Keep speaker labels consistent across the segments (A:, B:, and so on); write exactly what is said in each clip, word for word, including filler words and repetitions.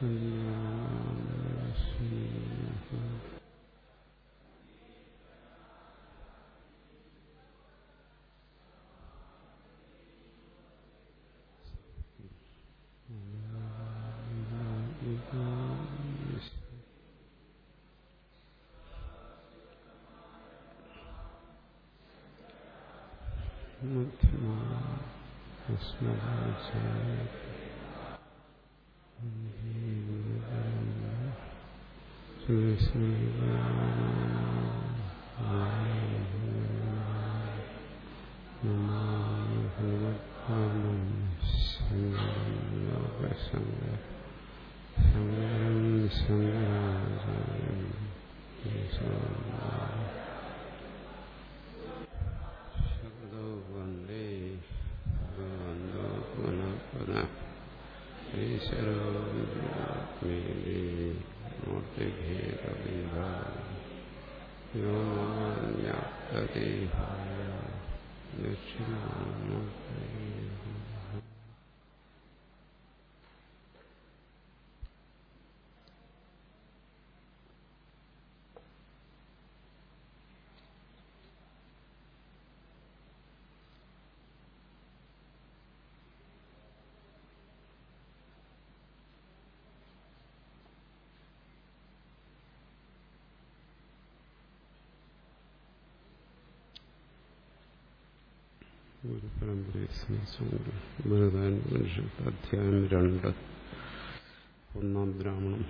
A: ഒരു പരമ്പരയെ സ്മരിച്ചുകൊണ്ട് ബൃഹദാരണ്യോപനിഷത്ത് അധ്യായം രണ്ട് ഒന്നാം ബ്രാഹ്മണം.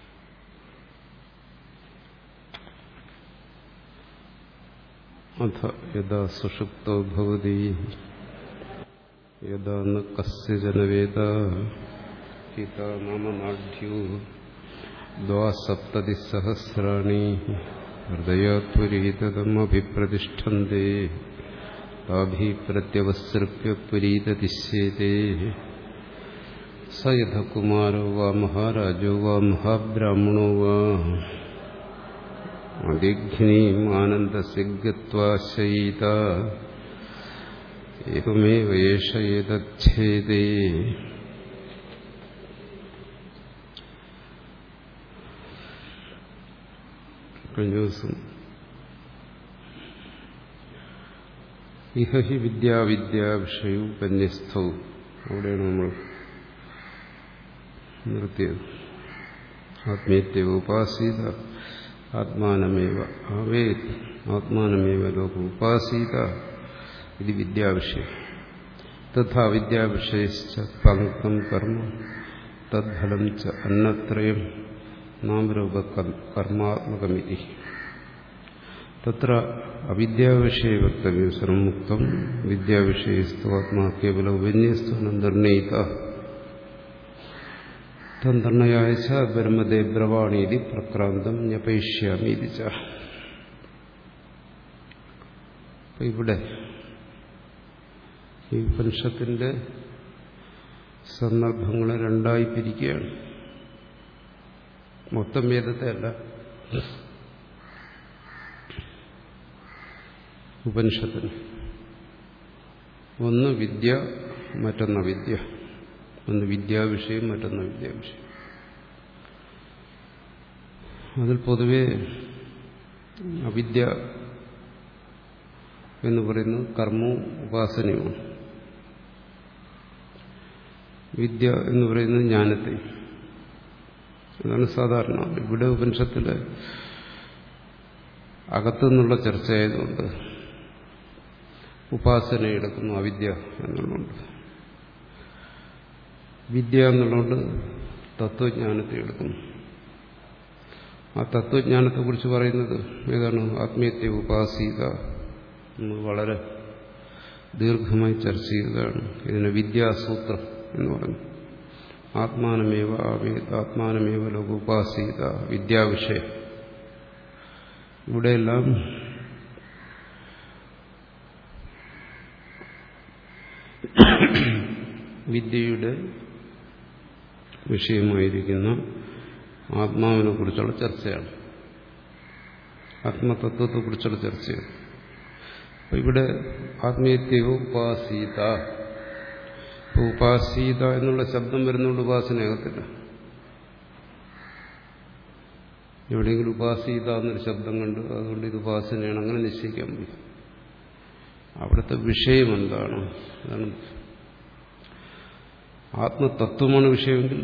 A: അഥ യഥാ സുഷുപ്തോ ഭവതി യഥാ ന കസ്യചന വേദ ഹിതാ നാമ നാഢ്യോ ദ്വാസപ്തതിസഹസ്രാണി ഹൃദയാത്പുരീതം അഭിപ്രതിഷ്ഠന്തെ താഭി പ്രത്യവസൃപ്യ പുരീതതിശ്യേതേ സ യഥ കുമാരോ വാ മഹാരാജോ വാ മഹാബ്രാഹ്മണോ വാ അതിഘ്നീം ആനന്ദസ്യ ഗത്വാ ശയീത ഏവമേവ യേഷ ഏതച്ഛേദേ. കഴിഞ്ഞ ദിവസം ഇഹ ഹി വിദ്യാവിദ്യാവിഷയോപന്യസ്ഥവും അവിടെയാണ് നമ്മൾ നിർത്തിയത്. ആത്മീയത്തെ ഉപാസീത ആത്മാനമേവ ആവേത് ആത്മാനമേവ ലോക ഉപാസീത ഇത് വിദ്യാവിഷയം. തഥാ വിദ്യാവിഷയശ്ച പങ്ക്തം കർമ്മ തദ്ഫലം ച അന്നത്രയം നാമരൂപ കർമാത്മകമിതി. തത്ര അവിദ്യാവിഷയ വക്തവ്യം സർവമുക്തം വിദ്യാവിഷയസ്തു ആത്മാ കേവല ഉപന്യസ്തു നിർണയിത തന്നർണയായ ച ബ്രഹ്മദേ ബ്രവാണീതി പ്രക്രാന്തം ജ്ഞപയിഷ്യാമീതി ച. ഇവിടെ ഈ ഉപനിഷത്തിന്റെ സന്ദർഭങ്ങളെ രണ്ടായി പിരിക്കുകയാണ്. മൊത്തം വേദത്തെ അല്ല, ഉപനിഷത്തിന് ഒന്ന് വിദ്യ മറ്റൊന്ന വിദ്യ, ഒന്ന് വിദ്യാവിഷയം മറ്റൊന്ന വിദ്യാവിഷയം. അതിൽ പൊതുവെ അവിദ്യ എന്ന് പറയുന്നത് കർമ്മവും ഉപാസനയുമാണ്. വിദ്യ എന്ന് പറയുന്നത് ജ്ഞാനത്തെ. അതാണ് സാധാരണ. ഇവിടെ ഉപനിഷത്തിലെ അകത്തുനിന്നുള്ള ചർച്ചയായതുകൊണ്ട് ഉപാസന എടുക്കുന്നു, അവിദ്യ എന്നുള്ളതുകൊണ്ട്. വിദ്യ എന്നുള്ളതുകൊണ്ട് തത്വജ്ഞാനത്തെ എടുക്കുന്നു. ആ തത്വജ്ഞാനത്തെക്കുറിച്ച് പറയുന്നത് ഏതാണ്? ആത്മീയത്തെ ഉപാസീത എന്ന് വളരെ ദീർഘമായി ചർച്ച ചെയ്തതാണ്. ഇതിന് വിദ്യാസൂത്രം എന്ന് പറഞ്ഞു. ആത്മാനമേവ ആവേത് ആത്മാനമേവ ലോക ഉപാസീത വിദ്യാവിഷയം. ഇവിടെയെല്ലാം വിദ്യയുടെ വിഷയമായിരിക്കുന്ന ആത്മാവിനെ കുറിച്ചുള്ള ചർച്ചയാണ്, ആത്മതത്വത്തെക്കുറിച്ചുള്ള ചർച്ചയാണ്. അപ്പൊ ഇവിടെ ആത്മീയത്തെ ഉപാസീത, ഉപാസീത എന്നുള്ള ശബ്ദം വരുന്നതുകൊണ്ട് ഉപാസനയാകത്തില്ല. എവിടെയെങ്കിലും ഉപാസീത എന്നൊരു ശബ്ദം കണ്ട് അതുകൊണ്ട് ഇത് ഉപാസനയാണ് അങ്ങനെ നിശ്ചയിക്കാൻ പറ്റും. അവിടുത്തെ വിഷയം എന്താണ്? അതാണ് ആത്മതത്വമാണ് വിഷയമെങ്കിൽ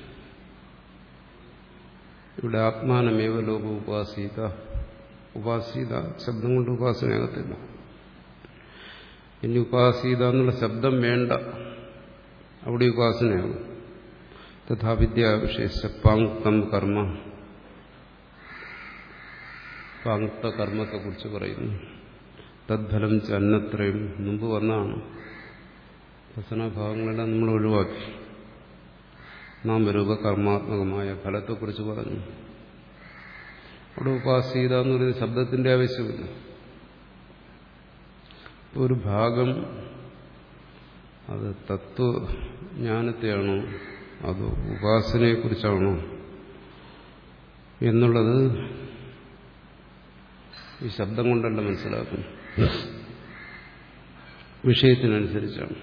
A: ഇവിടെ ആത്മാനമേവ ലോക ഉപാസീത. ഉപാസീത ശബ്ദം കൊണ്ട് ഉപാസനയാകത്തില്ല. ഇനി ഉപാസീത എന്നുള്ള ശബ്ദം വേണ്ട, അവിടെ ഉപാസനയാകും. തഥാ വിദ്യാവിശേഷ പാങ്ക്തം കർമ്മ, പാങ്ക്ത കർമ്മത്തെക്കുറിച്ച് പറയുന്നു. തദ്ഫലം ചന്നത്രയും മുമ്പ് വന്നതാണ്. വസനഭാഗങ്ങളെല്ലാം നമ്മൾ ഒഴിവാക്കി. നാമരൂപ കർമാത്മകമായ ഫലത്തെക്കുറിച്ച് പറഞ്ഞു. അവിടെ ഉപാസീത എന്ന് പറയുന്ന ശബ്ദത്തിന്റെ ആവശ്യമില്ല. ഒരു ഭാഗം അത് തത്വജ്ഞാനത്തെയാണോ അതോ ഉപാസനയെക്കുറിച്ചാണോ എന്നുള്ളത് ഈ ശബ്ദം കൊണ്ടല്ല മനസ്സിലാക്കുന്നു, വിഷയത്തിനനുസരിച്ചാണ്.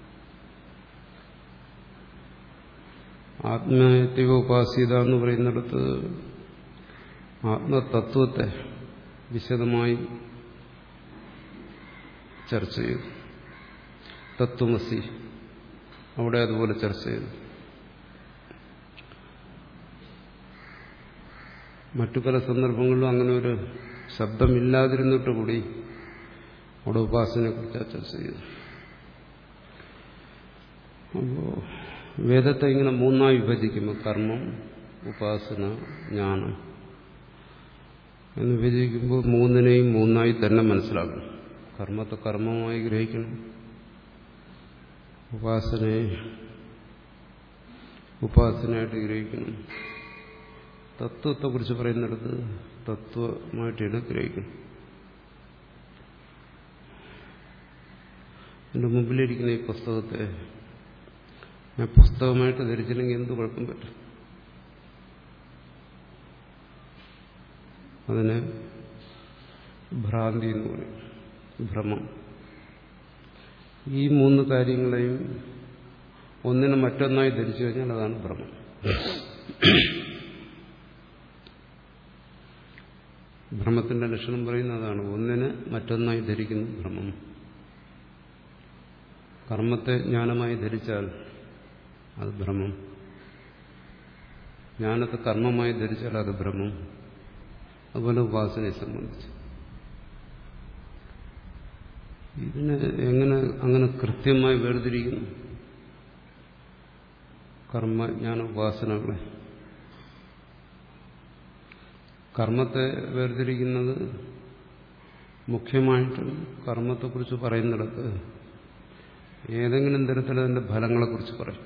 A: ആത്മീയത്വ ഉപാസീത എന്ന് പറയുന്നിടത്ത് ആത്മതത്വത്തെ വിശദമായി ചർച്ച ചെയ്തു. തത്വമസി അവിടെ അതുപോലെ ചർച്ച ചെയ്തു. മറ്റു പല സന്ദർഭങ്ങളിലും അങ്ങനെ ഒരു ശബ്ദമില്ലാതിരുന്നിട്ട് കൂടി അവിടെ ഉപാസനയെക്കുറിച്ച് ചർച്ച ചെയ്തു. അപ്പോൾ വേദത്തെ ഇങ്ങനെ മൂന്നായി വിഭജിക്കുമ്പോൾ കർമ്മം, ഉപാസന, ജ്ഞാനം എന്ന് വിഭജിക്കുമ്പോൾ മൂന്നിനെയും മൂന്നായി തന്നെ മനസ്സിലാക്കണം. കർമ്മത്തെ കർമ്മമായി ഗ്രഹിക്കണം, ഉപാസനയെ ഉപാസനയായിട്ട് ഗ്രഹിക്കണം, തത്വത്തെക്കുറിച്ച് പറയുന്നിടത്ത് തത്വമായിട്ടാണ് ഗ്രഹിക്കണം. എൻ്റെ മുമ്പിലിരിക്കുന്ന ഈ പുസ്തകത്തെ ഞാൻ പുസ്തകമായിട്ട് ധരിച്ചില്ലെങ്കിൽ എന്ത് കുഴപ്പം പറ്റും? അതിന് ഭ്രാന്തി എന്ന് പറയും, ഭ്രമം. ഈ മൂന്ന് കാര്യങ്ങളെയും ഒന്നിനെ മറ്റൊന്നായി ധരിച്ചു കഴിഞ്ഞാൽ അതാണ് ഭ്രമം. ഭ്രമത്തിന്റെ ലക്ഷണം പറയുന്നതാണ്. ഒന്നിനെ മറ്റൊന്നായി ധരിക്കുന്നു ഭ്രമം. കർമ്മത്തെ ജ്ഞാനമായി ധരിച്ചാൽ അത് ഭ്രമം, ജ്ഞാനത്തെ കർമ്മമായി ധരിച്ചാൽ അത് ഭ്രമം. അതുപോലെ ഉപാസനയെ സംബന്ധിച്ച് ഇതിനെ എങ്ങനെ അങ്ങനെ കൃത്യമായി വേർതിരിക്കുന്നു? കർമ്മജ്ഞാന ഉപാസനകളെ കർമ്മത്തെ വേർതിരിക്കുന്നത് മുഖ്യമായിട്ടും കർമ്മത്തെക്കുറിച്ച് പറയുന്നിടത്ത് ഏതെങ്കിലും തരത്തിൽ അതിന്റെ ഫലങ്ങളെക്കുറിച്ച് പറയും.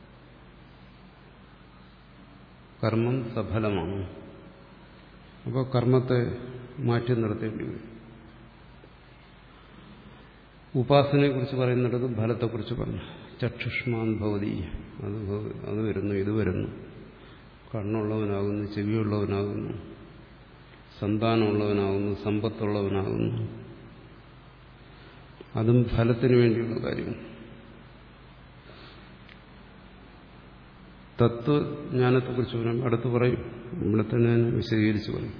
A: കർമ്മം സഫലമാണ്, അപ്പോൾ കർമ്മത്തെ മാറ്റി നിർത്തേണ്ടി വരും. ഉപാസനയെക്കുറിച്ച് പറയുന്നിടത്ത് ഫലത്തെക്കുറിച്ച് പറഞ്ഞു. ചക്ഷുഷ്മാൻ ഭവതി, അത് അത് വരുന്നു, ഇത് വരുന്നു, കണ്ണുള്ളവനാകുന്നു, ചെവിയുള്ളവനാകുന്നു, സന്താനമുള്ളവനാകുന്നു, സമ്പത്തുള്ളവനാകുന്നു. അതും ഫലത്തിന് വേണ്ടിയുള്ള കാര്യമാണ്. തത്വജ്ഞാനത്തെക്കുറിച്ച് പറയാം, അടുത്ത് പറയും. ഇവിടെ തന്നെ ഞാൻ വിശദീകരിച്ചു പറയും.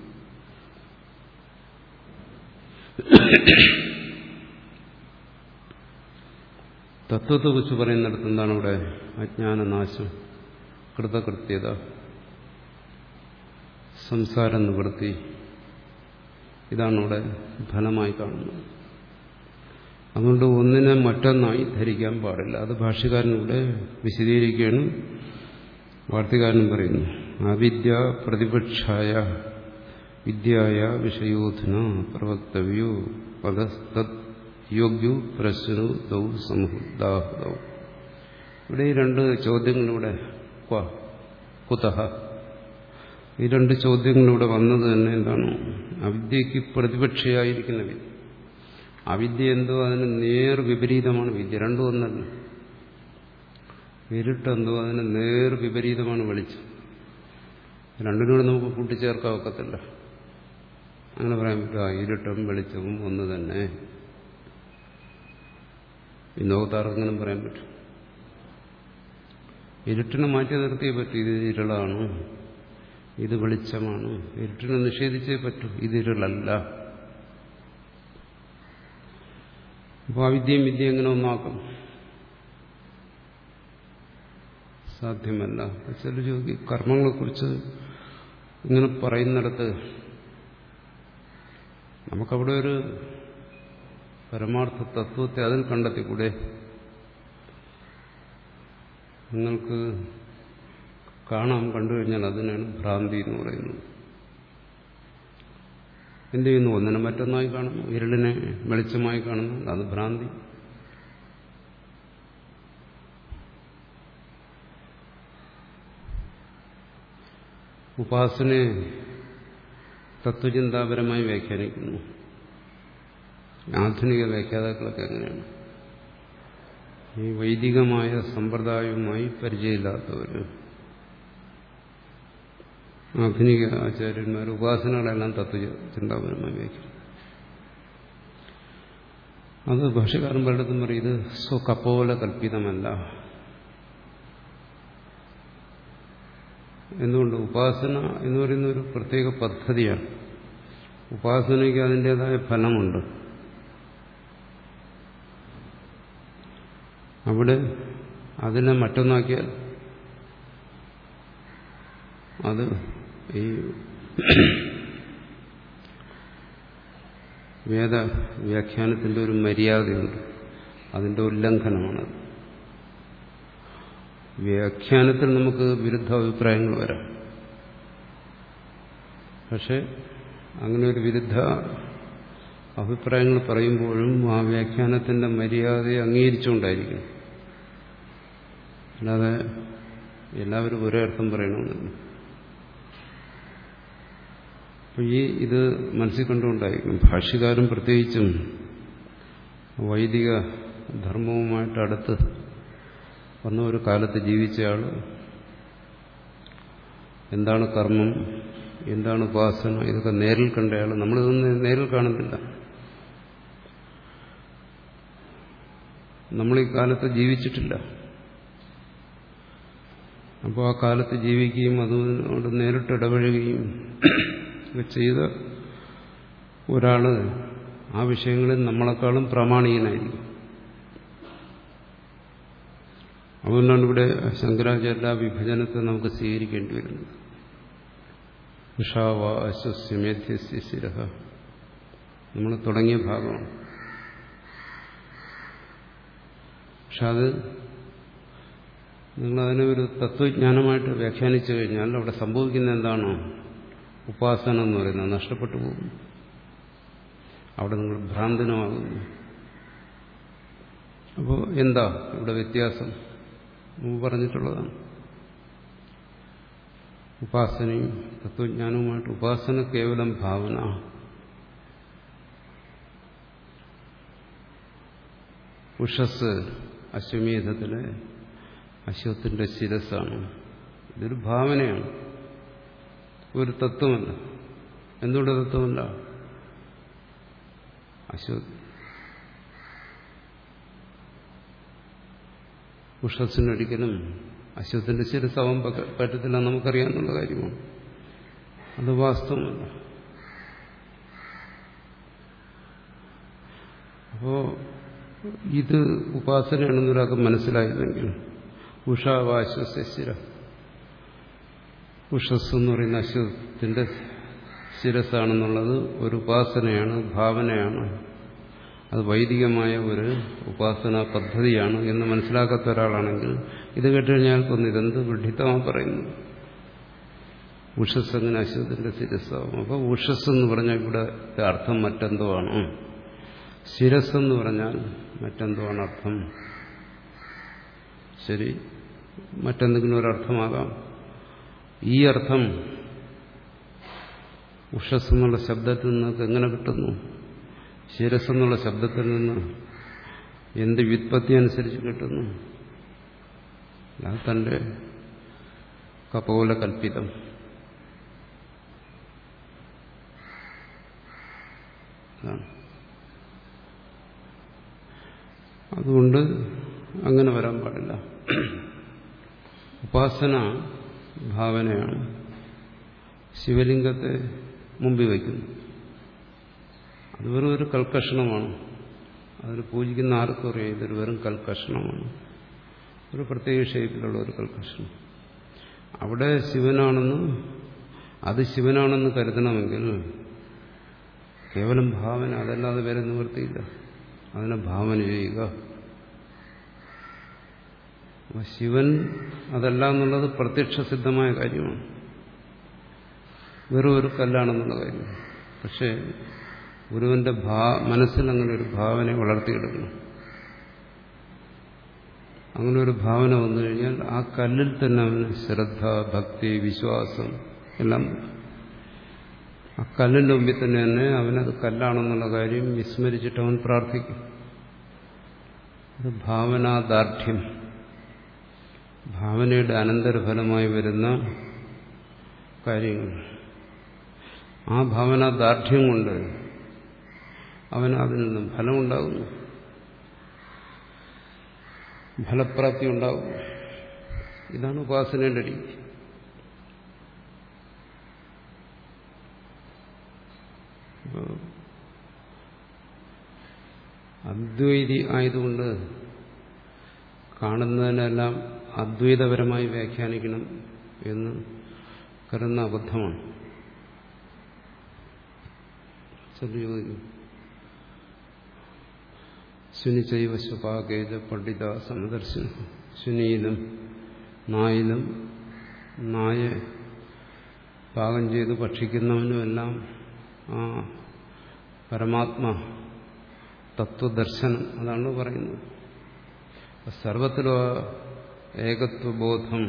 A: തത്വത്തെക്കുറിച്ച് പറയുന്നിടത്ത് എന്താണ് ഇവിടെ? അജ്ഞാനനാശം, കൃതകൃത്യത, സംസാര നിവൃത്തി, ഇതാണ് ഇവിടെ ഫലമായി കാണുന്നത്. അതുകൊണ്ട് ഒന്നിനെ മറ്റൊന്നായി ധരിക്കാൻ പാടില്ല. അത് ഭാഷ്യകാരനിവിടെ വിശദീകരിക്കുകയാണ്. വാർത്തികാരനും പറയുന്നു, അവിദ്യ പ്രതിപക്ഷായ വിദ്യായ വിഷയോധന പ്രവക്തവ്യോ പദസ്തത് യോഗ്യു പ്രശ്നു ദൗ സംഹുദാഹുദൗ. ഇവിടെ ഈ രണ്ട് ചോദ്യങ്ങളിലൂടെ കുതഹ, ഈ രണ്ട് ചോദ്യങ്ങളിലൂടെ വന്നത് തന്നെ എന്താണ്? അവിദ്യക്ക് പ്രതിപക്ഷയായിരിക്കുന്ന വിദ്യ. അവിദ്യ എന്തോ അതിന് നേർ വിപരീതമാണ് വിദ്യ. രണ്ടും ഒന്നല്ല. ഇരുട്ടെന്തോ അതിന് നേർ വിപരീതമാണ് വെളിച്ചം. രണ്ടിനോട് നമുക്ക് കൂട്ടിച്ചേർക്കാൻ ഒക്കത്തില്ല. അങ്ങനെ പറയാൻ പറ്റുക ഇരുട്ടും വെളിച്ചവും ഒന്ന് തന്നെ. ഈ ലോകത്താർക്കെങ്കിലും പറയാൻ പറ്റും? ഇരുട്ടിനെ മാറ്റി നിർത്തിയേ പറ്റും. ഇത് ഇരുളാണ്, ഇത് വെളിച്ചമാണ്. ഇരുട്ടിനെ നിഷേധിച്ചേ പറ്റൂ. ഇത് ഇരുളല്ല. അപ്പോൾ അവിദ്യയും വിദ്യ എങ്ങനെ ഒന്നാക്കും? സാധ്യമല്ല. ചില ചോദിക്കും, കർമ്മങ്ങളെക്കുറിച്ച് ഇങ്ങനെ പറയുന്നിടത്ത് നമുക്കവിടെ ഒരു പരമാർത്ഥ തത്വത്തെ അതിൽ കണ്ടെത്തിക്കൂടെ? നിങ്ങൾക്ക് കാണാം, കണ്ടു കഴിഞ്ഞാൽ അതിനാണ് ഭ്രാന്തി എന്ന് പറയുന്നത്. എന്ത് ചെയ്യുന്നു? ഒന്നിനെ മറ്റൊന്നായി കാണുന്നു, ഇരുളിനെ വെളിച്ചമായി കാണുന്നു, അത് ഭ്രാന്തി. ഉപാസനയെ തത്വചിന്താപരമായി വ്യാഖ്യാനിക്കുന്നു. ആധുനിക വ്യാഖ്യാതാക്കളൊക്കെ എങ്ങനെയാണ്? ഈ വൈദികമായ സമ്പ്രദായവുമായി പരിചയമില്ലാത്തവർ, ആധുനിക ആചാര്യന്മാർ ഉപാസനകളെല്ലാം തത്വചിന്താപരമായി വ്യാഖ്യാനിക്കും. അത് ഭാഷകാരൻ പലയിടത്തും പറയും, ഇത് സ്വകപോല കൽപ്പിതമല്ല. എന്തുകൊണ്ട്? ഉപാസന എന്ന് പറയുന്ന ഒരു പ്രത്യേക പദ്ധതിയാണ്. ഉപാസനയ്ക്ക് അതിൻ്റെതായ ഫലമുണ്ട്. അവിടെ അതിനെ മറ്റൊന്നാക്കിയാൽ അത് ഈ വേദ വ്യാഖ്യാനത്തിൻ്റെ ഒരു മര്യാദയുണ്ട്, അതിൻ്റെ ഉല്ലംഘനമാണത്. വ്യാഖ്യാനത്തിൽ നമുക്ക് വിരുദ്ധ അഭിപ്രായങ്ങൾ വരാം. പക്ഷെ അങ്ങനെ ഒരു വിരുദ്ധ അഭിപ്രായങ്ങൾ പറയുമ്പോഴും ആ വ്യാഖ്യാനത്തിന്റെ മര്യാദയെ അംഗീകരിച്ചുകൊണ്ടായിരിക്കും. അല്ലാതെ എല്ലാവരും ഒരേ അർത്ഥം പറയണമെന്നില്ല. അപ്പോൾ ഈ ഇത് മനസ്സിൽ കണ്ടുകൊണ്ടായിരിക്കും ഭാഷ്യകാരൻ പ്രത്യേകിച്ചും വൈദിക ധർമ്മവുമായിട്ട് അടുത്ത് വന്ന ഒരു കാലത്ത് ജീവിച്ചയാൾ എന്താണ് കർമ്മം, എന്താണ് ഉപാസന, ഇതൊക്കെ നേരിൽ കണ്ടയാൾ. നമ്മളിതൊന്നും നേരിൽ കാണുന്നില്ല. നമ്മൾ ഈ കാലത്ത് ജീവിച്ചിട്ടില്ല. അപ്പോൾ ആ കാലത്ത് ജീവിക്കുകയും അതുകൊണ്ട് നേരിട്ട് ഇടപഴകുകയും ചെയ്ത ഒരാൾ ആ വിഷയങ്ങളിൽ നമ്മളെക്കാളും പ്രാമാണികനായിരിക്കും. അതുകൊണ്ടാണ് ഇവിടെ ശങ്കരാചാര്യ വിഭജനത്തെ നമുക്ക് സ്വീകരിക്കേണ്ടി വരുന്നത്. ഉഷാവ അശ്വസ്യ മേധ്യസ്യ ശിരഃ നമ്മൾ തുടങ്ങിയ ഭാഗമാണ്. പക്ഷെ അത് നിങ്ങളതിനെ ഒരു തത്വജ്ഞാനമായിട്ട് വ്യാഖ്യാനിച്ചു കഴിഞ്ഞാൽ അവിടെ സംഭവിക്കുന്ന എന്താണോ ഉപാസന എന്ന് പറയുന്നത് നഷ്ടപ്പെട്ടു പോകും. അവിടെ നിങ്ങൾ ഭ്രാന്തനുമാകുന്നു. അപ്പോൾ എന്താ ഇവിടെ വ്യത്യാസം? മുമ്പ് പറഞ്ഞിട്ടുള്ളതാണ്. ഉപാസനയും തത്വജ്ഞാനവുമായിട്ട് ഉപാസന കേവലം ഭാവന, ഉഷസ് അശ്വമേധത്തിലെ അശ്വത്തിന്റെ ശിരസ്സാണ്. ഇതൊരു ഭാവനയാണ്, ഒരു തത്വമല്ല. എന്തുകൊണ്ട് തത്വമല്ല? അശ്വ ഉഷസ്സിനൊരിക്കലും അശ്വത്തിന്റെ ശിരസ്സാവാൻ പറ്റത്തില്ല, നമുക്കറിയാവുന്ന കാര്യമാണ്. അത് വാസ്തവമല്ല. അപ്പോ ഇത് ഉപാസനയാണെന്നൊരാൾക്ക് മനസ്സിലായിരുന്നെങ്കിൽ ഉഷാവാശ്വസ്യ ഉഷസ് എന്ന് പറയുന്ന അശ്വത്തിന്റെ ശിരസ്സാണെന്നുള്ളത് ഒരു ഉപാസനയാണ്, ഭാവനയാണ്, അത് വൈദികമായ ഒരു ഉപാസനാ പദ്ധതിയാണ് എന്ന് മനസ്സിലാക്കാത്ത ഒരാളാണെങ്കിൽ ഇത് കേട്ടുകഴിഞ്ഞാൽ തോന്നി ഇതെന്ത് വിഡ്ഢിത്തമാണ് പറയുന്നത്. ഉഷസ് എങ്ങനെ അശ്വത്തിന്റെ ശിരസ്സാവും? അപ്പോൾ ഉഷസ് എന്ന് പറഞ്ഞാൽ ഇവിടെ അർത്ഥം മറ്റെന്തോ ആണ്, ശിരസ് എന്ന് പറഞ്ഞാൽ മറ്റെന്തോ ആണ് അർത്ഥം. ശരി, മറ്റെന്തെങ്കിലും ഒരർത്ഥമാകാം. ഈ അർത്ഥം ഉഷസ് എന്നുള്ള ശബ്ദത്തിൽ നിന്നൊക്കെ എങ്ങനെ കിട്ടുന്നു? ശിരസ് എന്നുള്ള ശബ്ദത്തിൽ നിന്ന് എന്ത് വ്യുത്പത്തി അനുസരിച്ച് കിട്ടുന്നു? അത് തന്റെ കപോല കൽപ്പിതം. അതുകൊണ്ട് അങ്ങനെ വരാൻ പാടില്ല. ഉപാസന ഭാവനയാണ്, ശിവലിംഗത്തെ മുമ്പിൽ വയ്ക്കുന്നു. അത് വെറും ഒരു കൽക്കഷണമാണ്. അതിന് പൂജിക്കുന്ന ആർക്കും അറിയാം ഇതൊരു വെറും കൽക്കഷണമാണ്, ഒരു പ്രത്യേക ഷേപ്പിലുള്ള ഒരു കൽക്കഷണം. അവിടെ ശിവനാണെന്ന് അത് ശിവനാണെന്ന് കരുതണമെങ്കിൽ കേവലം ഭാവന, അതല്ലാതെ വേറെ നിവൃത്തിയില്ല. അതിനെ ഭാവന ചെയ്യുക. ശിവൻ അതല്ല എന്നുള്ളത് പ്രത്യക്ഷസിദ്ധമായ കാര്യമാണ്, വെറും ഒരു കല്ലാണെന്നുള്ള കാര്യം. പക്ഷേ ഗുരുവിന്റെ ഭാ മനസ്സിൽ അങ്ങനെ ഒരു ഭാവന വളർത്തിയെടുക്കണം. അങ്ങനെ ഒരു ഭാവന വന്നു കഴിഞ്ഞാൽ ആ കല്ലിൽ തന്നെ അവന് ശ്രദ്ധ, ഭക്തി, വിശ്വാസം എല്ലാം, ആ കല്ലിന്റെ മുമ്പിൽ തന്നെ തന്നെ അവനത് കല്ലാണെന്നുള്ള കാര്യം വിസ്മരിച്ചിട്ട് അവൻ പ്രാർത്ഥിക്കും. അത് ഭാവനാദാർഢ്യം, ഭാവനയുടെ അനന്തരഫലമായി വരുന്ന കാര്യങ്ങൾ. ആ ഭാവനാദാർഢ്യം കൊണ്ട് അവന് അതിൽ നിന്നും ഫലമുണ്ടാകുന്നു, ഫലപ്രാപ്തി ഉണ്ടാകും. ഇതാണ് ഉപാസനയുടെ രീതി. അദ്വൈതി ആയതുകൊണ്ട് കാണുന്നതിനെല്ലാം അദ്വൈതപരമായി വ്യാഖ്യാനിക്കണം എന്ന് കരുതുന്ന അബദ്ധമാണ്. ചോദിക്കും, ശുനിചൈവ സ്വപാകേജ പണ്ഡിത സമദർശന. ശുനിയിലും നായിലും നായെ പാകം ചെയ്ത് ഭക്ഷിക്കുന്നവനുമെല്ലാം ആ പരമാത്മ തത്വദർശനം അതാണ് പറയുന്നത്. സർവത്തിലും ആ ഏകത്വബോധം,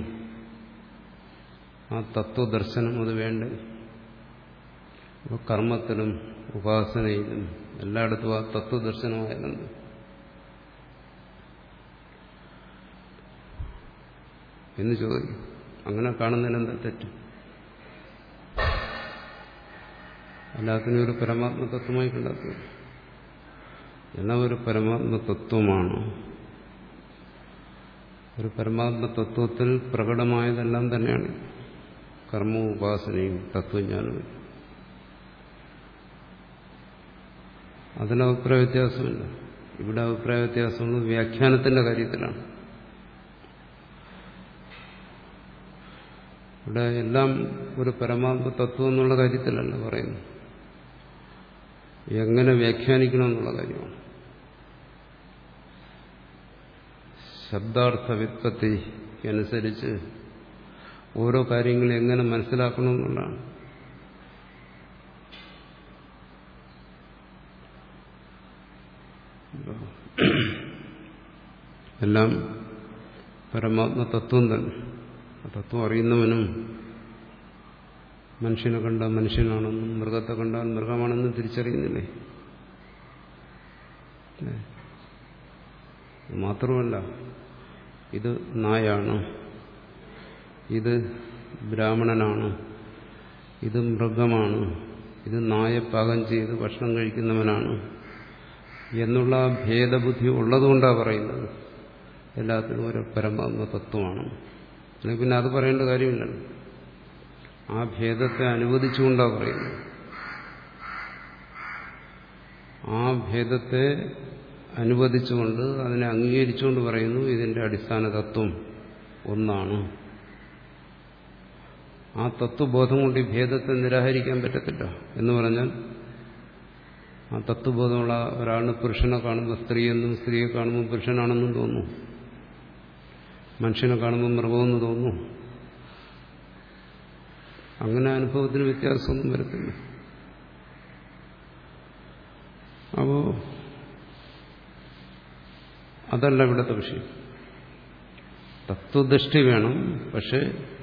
A: ആ തത്വദർശനം അത് വേണ്ടേ. കർമ്മത്തിലും ഉപാസനയിലും എല്ലായിടത്തും ആ തത്വദർശനമായാലും എന്ന് ചോദിക്കും. അങ്ങനെ കാണുന്നതിന് എന്താ തെറ്റ്? എല്ലാത്തിനും ഒരു പരമാത്മ തത്വമായി കണ്ടെത്തുക. എല്ലാം ഒരു പരമാത്മ തത്വമാണ്. ഒരു പരമാത്മ തത്വത്തിൽ പ്രകടമായതെല്ലാം തന്നെയാണ് കർമ്മവും ഉപാസനയും തത്വജ്ഞാനവും. അതിന് അഭിപ്രായ വ്യത്യാസമില്ല. ഇവിടെ അഭിപ്രായ വ്യത്യാസമുള്ളത് വ്യാഖ്യാനത്തിന്റെ കാര്യത്തിലാണ്. ഇവിടെ എല്ലാം ഒരു പരമാത്മ തത്വം എന്നുള്ള കാര്യത്തിലല്ല പറയുന്നു, എങ്ങനെ വ്യാഖ്യാനിക്കണമെന്നുള്ള കാര്യമാണ്. ശബ്ദാർത്ഥ വ്യുത്പത്തിക്ക് അനുസരിച്ച് ഓരോ കാര്യങ്ങളും എങ്ങനെ മനസ്സിലാക്കണമെന്നുള്ളതാണ്. എല്ലാം പരമാത്മ തത്വം തന്നെ. തത്വം അറിയുന്നവനും മനുഷ്യനെ കണ്ടാൽ മനുഷ്യനാണെന്നും മൃഗത്തെ കണ്ടാൽ മൃഗമാണെന്നും തിരിച്ചറിയുന്നില്ലേ? മാത്രമല്ല, ഇത് നായാണ്, ഇത് ബ്രാഹ്മണനാണ്, ഇത് മൃഗമാണ്, ഇത് നായ പാകം ചെയ്ത് ഭക്ഷണം കഴിക്കുന്നവനാണ് എന്നുള്ള ഭേദബുദ്ധി ഉള്ളതുകൊണ്ടാണ് പറയുന്നത് എല്ലാത്തിനും ഒരു പരമാത്മ തത്വമാണ്. അല്ലെങ്കിൽ പിന്നെ അത് പറയേണ്ട കാര്യമില്ലല്ലോ. ആ ഭേദത്തെ അനുവദിച്ചുകൊണ്ടാണ് പറയുന്നത്. ആ ഭേദത്തെ അനുവദിച്ചുകൊണ്ട് അതിനെ അംഗീകരിച്ചുകൊണ്ട് പറയുന്നു ഇതിന്റെ അടിസ്ഥാന തത്വം ഒന്നാണ്. ആ തത്വബോധം കൊണ്ട് ഈ ഭേദത്തെ നിരാകരിക്കാൻ പറ്റത്തില്ല എന്ന് പറഞ്ഞാൽ, ആ തത്വബോധമുള്ള ഒരാളിന് പുരുഷനെ കാണുമ്പോൾ സ്ത്രീയെന്നും സ്ത്രീയെ കാണുമ്പോൾ പുരുഷനാണെന്നും തോന്നുന്നു, മനുഷ്യനെ കാണുമ്പോൾ മൃഗമെന്ന് തോന്നുന്നു. അങ്ങനെ അനുഭവത്തിന് വ്യത്യാസമൊന്നും വരത്തില്ല. അപ്പോ അതല്ല ഇവിടുത്തെ വിഷയം. തത്വദൃഷ്ടി വേണം, പക്ഷെ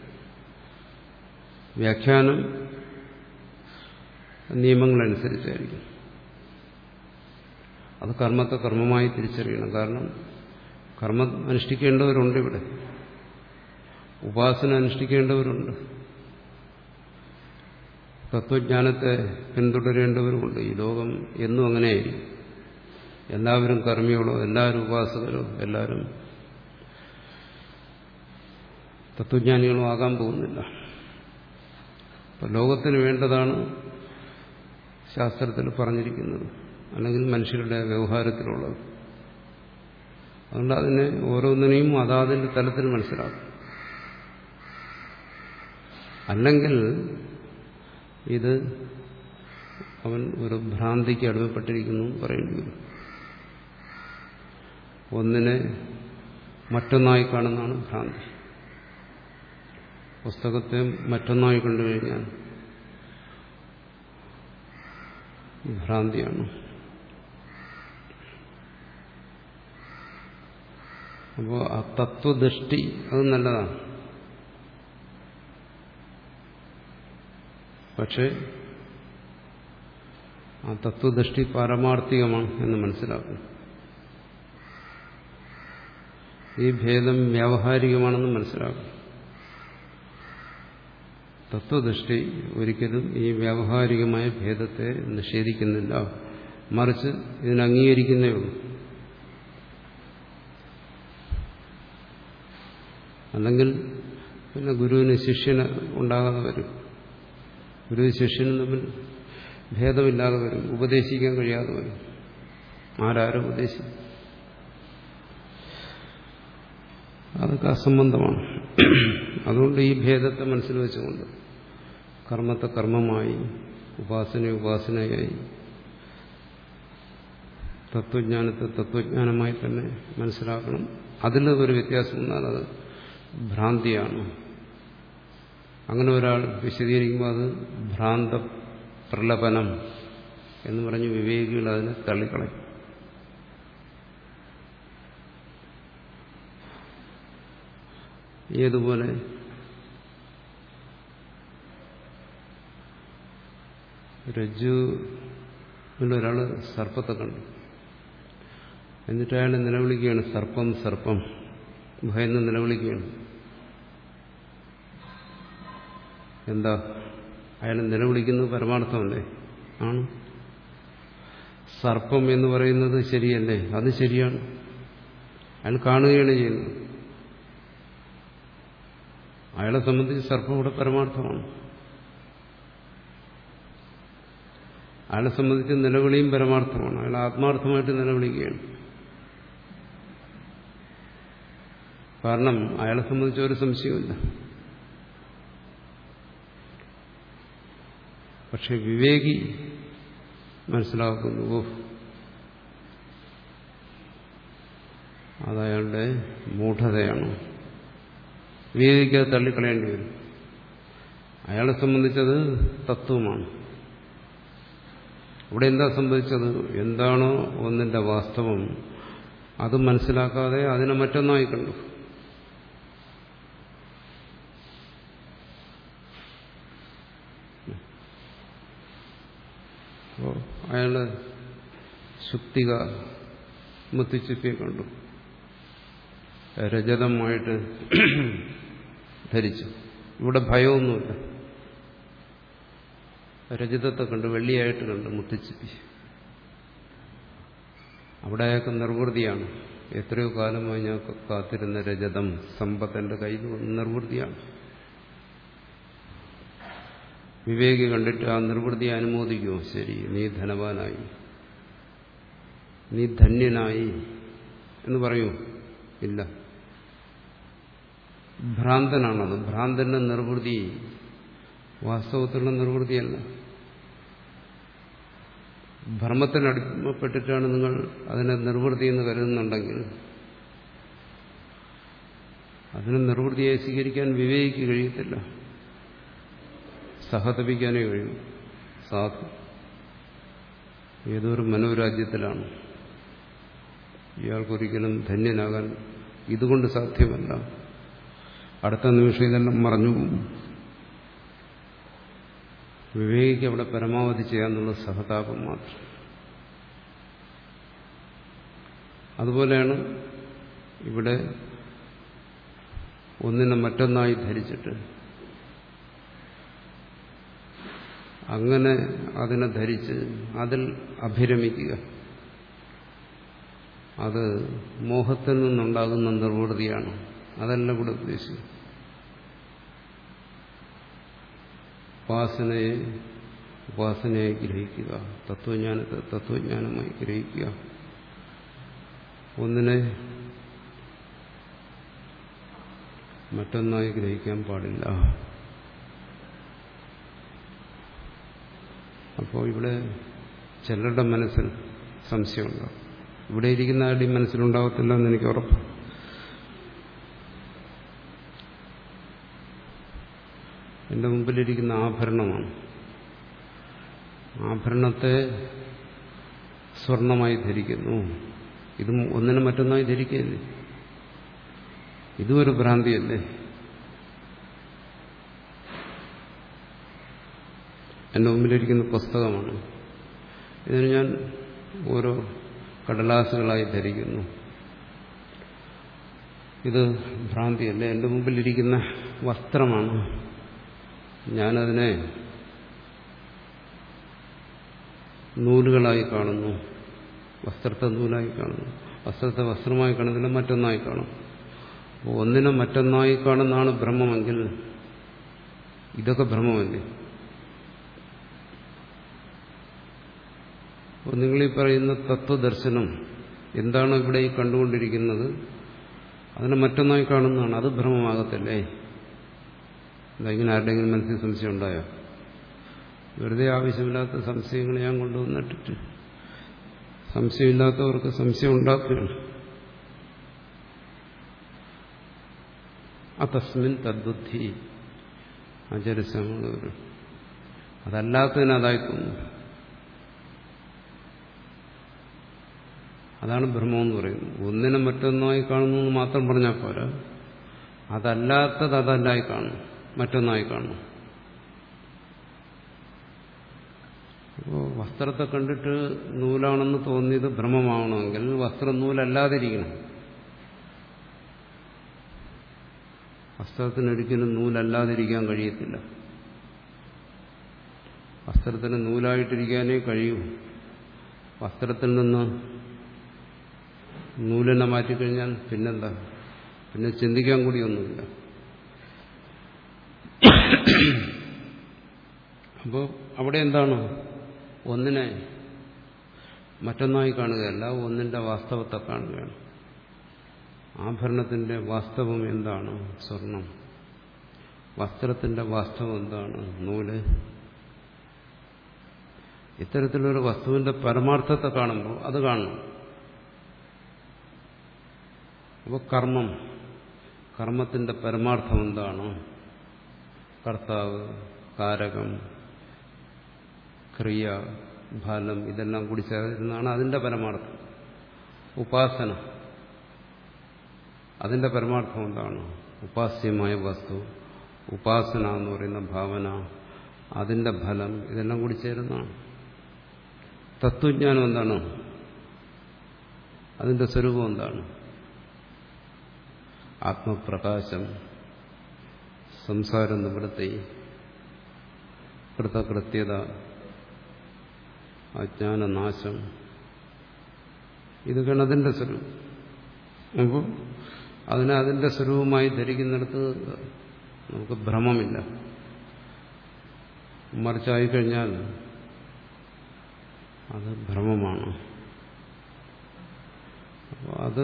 A: വ്യാഖ്യാനം നിയമങ്ങളനുസരിച്ചായിരിക്കും. അത് കർമ്മത്തെ കർമ്മമായി തിരിച്ചറിയണം. കാരണം കർമ്മം അനുഷ്ഠിക്കേണ്ടവരുണ്ട്, ഇവിടെ ഉപാസന അനുഷ്ഠിക്കേണ്ടവരുണ്ട്, തത്വജ്ഞാനത്തെ പിന്തുടരേണ്ടവരുമുണ്ട്. ഈ ലോകം എന്നും അങ്ങനെയായിരിക്കും. എല്ലാവരും കർമ്മികളോ എല്ലാവരും ഉപാസകരോ എല്ലാവരും തത്വജ്ഞാനികളോ ആകാൻ പോകുന്നില്ല. അപ്പം ലോകത്തിന് വേണ്ടതാണ് ശാസ്ത്രത്തിൽ പറഞ്ഞിരിക്കുന്നത്, അല്ലെങ്കിൽ മനുഷ്യരുടെ വ്യവഹാരത്തിലുള്ളത്. അതുകൊണ്ട് അതിനെ ഓരോന്നിനെയും അതാതിൻ്റെ തലത്തിൽ മനസ്സിലാക്കും. അല്ലെങ്കിൽ ഇത് അവൻ ഒരു ഭ്രാന്തിക്ക് അടിമപ്പെട്ടിരിക്കുന്നു പറയേണ്ടി വരും. ഒന്നിനെ മറ്റൊന്നായി കാണുന്നതാണ് ഭ്രാന്തി. പുസ്തകത്തെ മറ്റൊന്നായി കണ്ടുകഴിഞ്ഞാൽ ഭ്രാന്തിയാണ്. അപ്പോൾ ആ തത്വദൃഷ്ടി അത് നല്ലതാണ്. പക്ഷേ ആ തത്വദൃഷ്ടി പാരമാർത്ഥികമാണ് എന്ന് മനസ്സിലാക്കണം. ഈ ഭേദം വ്യാവഹാരികമാണെന്ന് മനസ്സിലാക്കണം. തത്വദൃഷ്ടി ഒരിക്കലും ഈ വ്യാവഹാരികമായ ഭേദത്തെ നിഷേധിക്കുന്നില്ല, മറിച്ച് ഇതിനെ അംഗീകരിക്കുന്നേ ഉള്ളൂ. അല്ലെങ്കിൽ പിന്നെ ഗുരുവിന് ശിഷ്യന് ഉണ്ടാകാതെ വരും, ഗുരു ശിഷ്യനും തമ്മിൽ ഭേദമില്ലാതെ വരും, ഉപദേശിക്കാൻ കഴിയാതെ വരും. ആരാരും ഉപദേശിക്കും, അതൊക്കെ അസംബന്ധമാണ്. അതുകൊണ്ട് ഈ ഭേദത്തെ മനസ്സിൽ വെച്ചുകൊണ്ട് കർമ്മത്തെ കർമ്മമായി, ഉപാസനയെ ഉപാസനയായി, തത്വജ്ഞാനത്തെ തത്വജ്ഞാനമായി തന്നെ മനസ്സിലാക്കണം. അതിൽ ഒരു വ്യത്യാസം വന്നാൽ അത് ഭ്രാന്തിയാണ്. അങ്ങനെ ഒരാൾ വിശദീകരിക്കുമ്പോൾ അത് ഭ്രാന്ത പ്രലപനം എന്ന് പറഞ്ഞ് വിവേകികൾ അതിനെ തള്ളിക്കളയും. ഏതുപോലെ രജ്ജുവിലൊരാൾ സർപ്പത്തെ കണ്ടു, എന്നിട്ട് അയാൾ നിലവിളിക്കുകയാണ്, സർപ്പം സർപ്പം, ഭയന്ന് നിലവിളിക്കുകയാണ്. എന്താ അയാൾ നിലവിളിക്കുന്നത്? പരമാർത്ഥമല്ലേ? ആണ്. സർപ്പം എന്ന് പറയുന്നത് ശരിയല്ലേ? അത് ശരിയാണ്. അയാൾ കാണുകയാണ് ചെയ്യുന്നത്. അയാളെ സംബന്ധിച്ച് സർപ്പം ഇവിടെ പരമാർത്ഥമാണ്. അയാളെ സംബന്ധിച്ച് നിലവിളിയും പരമാർത്ഥമാണ്. അയാൾ ആത്മാർത്ഥമായിട്ട് നിലവിളിക്കുകയാണ്. കാരണം അയാളെ സംബന്ധിച്ച് ഒരു സംശയമില്ല. പക്ഷെ വിവേകി മനസ്സിലാക്കുന്നു, ഓ അതയാളുടെ മൂഢതയാണ്. വിവേകിക്ക് അത് തള്ളിക്കളയേണ്ടി വരും. അയാളെ സംബന്ധിച്ചത് തത്വമാണ്. ഇവിടെ എന്താ സംഭവിച്ചത്? എന്താണോ ഒന്നിന്റെ വാസ്തവം അത് മനസ്സിലാക്കാതെ അതിനെ മറ്റൊന്നായി കണ്ടു. അപ്പോൾ അയാള് ശുക്തിക മുത്തിച്ചിപ്പിയെ കണ്ടു, രജതമായിട്ട് ധരിച്ചു. ഇവിടെ ഭയമൊന്നുമില്ല. രജതത്തെ കണ്ട്, വെള്ളിയായിട്ട് കണ്ട് മുത്തിച്ചിപ്പി. അവിടെ അയാൾക്ക് നിർവൃതിയാണ്. എത്രയോ കാലമായി ഞാൻ കാത്തിരുന്ന രജതം, സമ്പത്തിന്റെ കയ്യിൽ നിർവൃതിയാണ്. വിവേകി കണ്ടിട്ട് ആ നിർവൃതിയെ അനുമോദിക്കുമോ? ശരി, നീ ധനവാനായി, നീ ധന്യനായി എന്ന് പറയൂ? ഇല്ല. ഭ്രാന്തനാണത്. ഭ്രാന്തന്റെ നിർവൃതി വാസ്തവത്തിലുള്ള നിർവൃതിയല്ല. ഭ്രമത്തിനടിമപ്പെട്ടിട്ടാണ് നിങ്ങൾ അതിനെ നിർവൃതി എന്ന് കരുതുന്നുണ്ടെങ്കിൽ അതിനെ നിർവൃതിയെ സ്വീകരിക്കാൻ വിവേകിക്ക് കഴിയത്തില്ല. സഹതപിക്കാനേ കഴിയും. സാധു ഏതൊരു മനോരാജ്യത്തിലാണ്. ഇയാൾക്കൊരിക്കലും ധന്യനാകാൻ ഇതുകൊണ്ട് സാധ്യമല്ല. അടുത്ത നിമിഷം ഇതെല്ലാം മറഞ്ഞു പോകും. വിവേകിക്ക് അവിടെ പരമാവധി ചെയ്യാന്നുള്ള സഹതാപം മാത്രം. അതുപോലെയാണ് ഇവിടെ ഒന്നിനെ മറ്റൊന്നായി ധരിച്ചിട്ട് അങ്ങനെ അതിനെ ധരിച്ച് അതിൽ അഭിരമിക്കുക. അത് മോഹത്തിൽ നിന്നുണ്ടാകുന്ന നിർവൃതിയാണ്. അതല്ല ഇവിടെ ഉദ്ദേശിക്കുന്നത്. ഉപാസനയെ ഉപാസനയായി ഗ്രഹിക്കുക, തത്വജ്ഞാനത്തെ തത്വജ്ഞാനമായി ഗ്രഹിക്കുക. ഒന്നിനെ മറ്റൊന്നായി ഗ്രഹിക്കാൻ പാടില്ല. അപ്പോൾ ഇവിടെ ചിലരുടെ മനസ്സിൽ സംശയമുണ്ടാകും. ഇവിടെ ഇരിക്കുന്ന ആരുടെയും മനസ്സിലുണ്ടാകത്തില്ല എന്ന് എനിക്ക് ഉറപ്പാണ്. എൻ്റെ മുമ്പിലിരിക്കുന്ന ആഭരണമാണ്. ആഭരണത്തെ സ്വർണമായി ധരിക്കുന്നു. ഇതും ഒന്നിനെ മറ്റൊന്നായി ധരിക്കുകയല്ലേ? ഇതും ഒരു ഭ്രാന്തിയല്ലേ? എൻ്റെ മുമ്പിലിരിക്കുന്ന പുസ്തകമാണ്. ഇതിന് ഞാൻ ഓരോ കടലാസുകളായി ധരിക്കുന്നു. ഇത് ഭ്രാന്തിയല്ലേ? എൻ്റെ മുമ്പിലിരിക്കുന്ന വസ്ത്രമാണ്. ഞാനതിനെ നൂലുകളായി കാണുന്നു, വസ്ത്രത്തെ നൂലായി കാണുന്നു, വസ്ത്രത്തെ വസ്ത്രമായി കാണുന്നില്ല, മറ്റൊന്നായി കാണും. അപ്പോൾ ഒന്നിനെ മറ്റൊന്നായി കാണുന്നതാണ് ഭ്രമമെങ്കിൽ ഇതൊക്കെ ഭ്രമമല്ലേ? അപ്പോൾ നിങ്ങളീ പറയുന്ന തത്വദർശനം എന്താണ് ഇവിടെ ഈ കണ്ടുകൊണ്ടിരിക്കുന്നത്? അതിനെ മറ്റൊന്നായി കാണുന്നതാണ്. അത് ഭ്രമമാകത്തല്ലേ? എന്താ ഇങ്ങനെ ആരുടെയെങ്കിലും മനസ്സിൽ സംശയം ഉണ്ടായോ? വെറുതെ ആവശ്യമില്ലാത്ത സംശയങ്ങൾ ഞാൻ കൊണ്ടുവന്നിട്ടിട്ട് സംശയമില്ലാത്തവർക്ക് സംശയം ഉണ്ടാക്കുകയാണ്. അതസ്മിൻ തദ്ബുദ്ധി ആചാര്യസ്വാമികൾ അതല്ലാത്തതിന് അതായി തോന്നുന്നു. അതാണ് ഭ്രമമെന്ന് പറയുന്നത്. ഒന്നിനെ മറ്റൊന്നായി കാണുന്നു എന്ന് മാത്രം പറഞ്ഞാൽ പോരാ, അതല്ലാത്തത് അതല്ലായി കാണും, മറ്റൊന്നായി കാണും. അപ്പോൾ വസ്ത്രത്തെ കണ്ടിട്ട് നൂലാണെന്ന് തോന്നിയത് ഭ്രമമാവണമെങ്കിൽ വസ്ത്രം നൂലല്ലാതിരിക്കണം. വസ്ത്രത്തിനൊരിക്കലും നൂലല്ലാതിരിക്കാൻ കഴിയത്തില്ല. വസ്ത്രത്തിന് നൂലായിട്ടിരിക്കാനേ കഴിയൂ. വസ്ത്രത്തിൽ നിന്ന് നൂലിനെ മാറ്റിക്കഴിഞ്ഞാൽ പിന്നെന്താ? പിന്നെ ചിന്തിക്കാൻ കൂടിയൊന്നുമില്ല. അപ്പോൾ അവിടെ എന്താണ്? ഒന്നിനെ മറ്റൊന്നായി കാണുകയല്ല, ഒന്നിന്റെ വാസ്തവത്തെ കാണുകയാണ്. ആഭരണത്തിന്റെ വാസ്തവം എന്താണ്? സ്വർണം. വസ്ത്രത്തിന്റെ വാസ്തവം എന്താണ്? നൂല്. ഇത്തരത്തിലൊരു വസ്തുവിന്റെ പരമാർത്ഥത്തെ കാണുമ്പോൾ അത് കാണണം. അപ്പോൾ കർമ്മം, കർമ്മത്തിന്റെ പരമാർത്ഥം എന്താണ്? കർത്താവ്, കാരകം, ക്രിയ, ഫലം, ഇതെല്ലാം കൂടി ചേർന്നാണ് അതിന്റെ പരമാർത്ഥം. ഉപാസന, അതിന്റെ പരമാർത്ഥം എന്താണ്? ഉപാസ്യമായ വസ്തു, ഉപാസന എന്ന് പറയുന്ന ഭാവന, അതിന്റെ ഫലം, ഇതെല്ലാം കൂടി ചേരുന്നതാണ്. തത്വജ്ഞാനം എന്താണ്? അതിന്റെ സ്വരൂപം എന്താണ്? ആത്മപ്രകാശം, സംസാര നിവൃത്തി, കൃതകൃത്യത, അജ്ഞാനനാശം, ഇതൊക്കെയാണ് അതിന്റെ സ്വരൂപം. അപ്പോൾ അതിനെ അതിന്റെ സ്വരൂപമായി ധരിക്കുന്നിടത്ത് നമുക്ക് ഭ്രമമില്ല. മറിച്ചായിക്കഴിഞ്ഞാൽ അത് ഭ്രമമാണ്. അപ്പോൾ അത്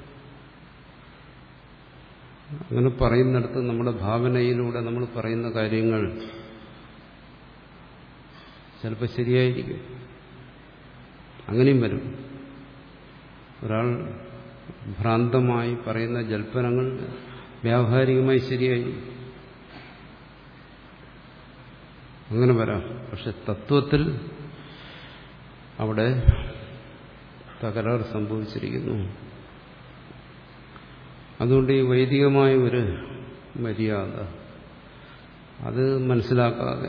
A: അങ്ങനെ പറയുന്നിടത്ത് നമ്മുടെ ഭാവനയിലൂടെ നമ്മൾ പറയുന്ന കാര്യങ്ങൾ ചിലപ്പോൾ ശരിയായിരിക്കും, അങ്ങനെയും വരും. ഒരാൾ ഭ്രാന്തമായി പറയുന്ന ജൽപ്പനങ്ങൾ വ്യാവഹാരികമായി ശരിയായി, അങ്ങനെ വരാം. പക്ഷെ തത്വത്തിൽ അവിടെ തകരാർ സംഭവിച്ചിരിക്കുന്നു. അതുകൊണ്ട് ഈ വൈദികമായ ഒരു മര്യാദ അത് മനസ്സിലാക്കാതെ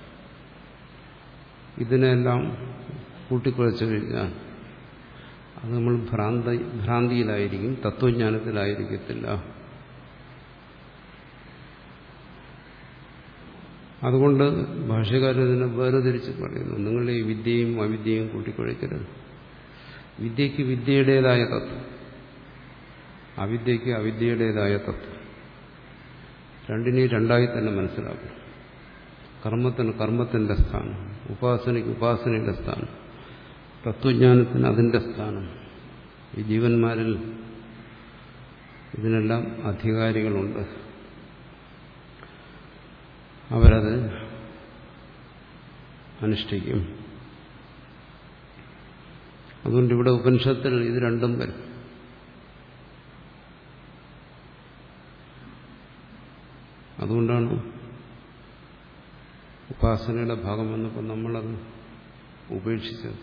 A: ഇതിനെല്ലാം കൂട്ടിക്കുഴച്ചു കഴിഞ്ഞാൽ അത് നമ്മൾ ഭ്രാന്തി ഭ്രാന്തിയിലായിരിക്കും, തത്വജ്ഞാനത്തിലായിരിക്കത്തില്ല. അതുകൊണ്ട് ഭാഷ്യകാരതിനെ വേർതിരിച്ച് പറയുന്നു. നിങ്ങൾ ഈ വിദ്യയും അവിദ്യയും കൂട്ടിക്കുഴയ്ക്കരുത്. വിദ്യയ്ക്ക് വിദ്യയുടേതായ തത്വം, അവിദ്യയ്ക്ക് അവിദ്യയുടേതായ തത്വം. രണ്ടിനെയും രണ്ടായി തന്നെ മനസ്സിലാക്കണം. കർമ്മത്തിന് കർമ്മത്തിന്റെ സ്ഥാനം, ഉപാസനയ്ക്ക് ഉപാസനയുടെ സ്ഥാനം, തത്വജ്ഞാനത്തിന് അതിന്റെ സ്ഥാനം. ഈ ജീവന്മാരിൽ ഇതിനെല്ലാം അധികാരികളുണ്ട്. അവരത് അനുഷ്ഠിക്കും. അതുകൊണ്ട് ഇവിടെ ഉപനിഷത്തിൽ ഇത് രണ്ടും വരും. അതുകൊണ്ടാണ് ഉപാസനയുടെ ഭാഗം വന്നപ്പോൾ നമ്മളത് ഉപേക്ഷിച്ചത്.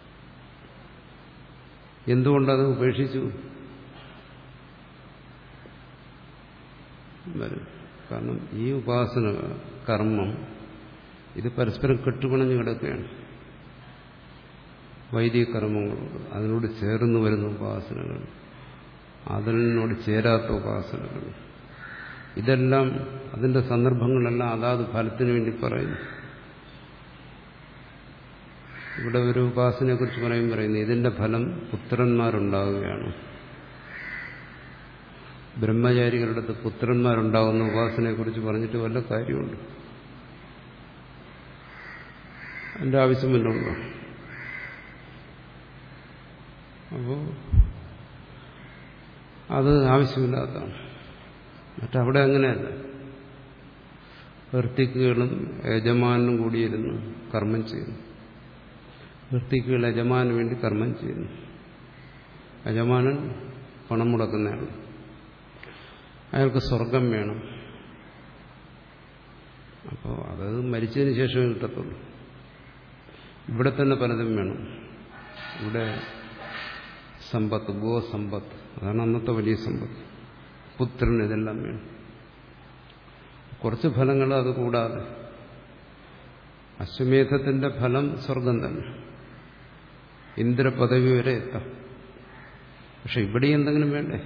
A: എന്തുകൊണ്ടത് ഉപേക്ഷിച്ചു? കാരണം ഈ ഉപാസന കർമ്മം ഇത് പരസ്പരം കെട്ടുപിണഞ്ഞു കിടക്കുകയാണ്. വൈദിക കർമ്മങ്ങളോട് അതിനോട് ചേർന്ന് വരുന്ന ഉപാസനകൾ, അതിനോട് ചേരാത്ത ഉപാസനകൾ, ഇതെല്ലാം അതിന്റെ സന്ദർഭങ്ങളെല്ലാം അതാത് ഫലത്തിന് വേണ്ടി പറയുന്നു. ഇവിടെ ഒരു ഉപാസനയെ കുറിച്ച് പറയും പറയുന്നത് ഇതിന്റെ ഫലം പുത്രന്മാരുണ്ടാവുകയാണ്. ബ്രഹ്മചാരികളുടെ അടുത്ത് പുത്രന്മാരുണ്ടാകുന്ന ഉപാസനയെ കുറിച്ച് പറഞ്ഞിട്ട് വല്ല കാര്യമുണ്ട്? അതിന്റെ ആവശ്യം വല്ലതുണ്ടോ? അപ്പോ അത് ആവശ്യമില്ലാത്തതാണ്. മറ്റവിടെ അങ്ങനെയല്ല. ഋത്തിക്കുകളും യജമാനും കൂടിയിരുന്ന് കർമ്മം ചെയ്യുന്നു. ഋത്തിക്കുകൾ യജമാനു വേണ്ടി കർമ്മം ചെയ്യുന്നു. യജമാനൻ പണം മുടക്കുന്നയാൾ, അയാൾക്ക് സ്വർഗം വേണം. അപ്പോൾ അതത് മരിച്ചതിന് ശേഷമേ കിട്ടത്തുള്ളൂ. ഇവിടെ തന്നെ പലതും വേണം. ഇവിടെ സമ്പത്ത്, ഗോസമ്പത്ത്, അതാണ് അന്നത്തെ വലിയ സമ്പത്ത്. പുത്രൻ, ഇതെല്ലാം വേണം. കുറച്ച് ഫലങ്ങൾ അത് കൂടാതെ അശ്വമേധത്തിന്റെ ഫലം സ്വർഗം തന്നെ, ഇന്ദ്രപദവി വരെ എത്താം. പക്ഷെ ഇവിടെ എന്തെങ്കിലും വേണ്ടേ?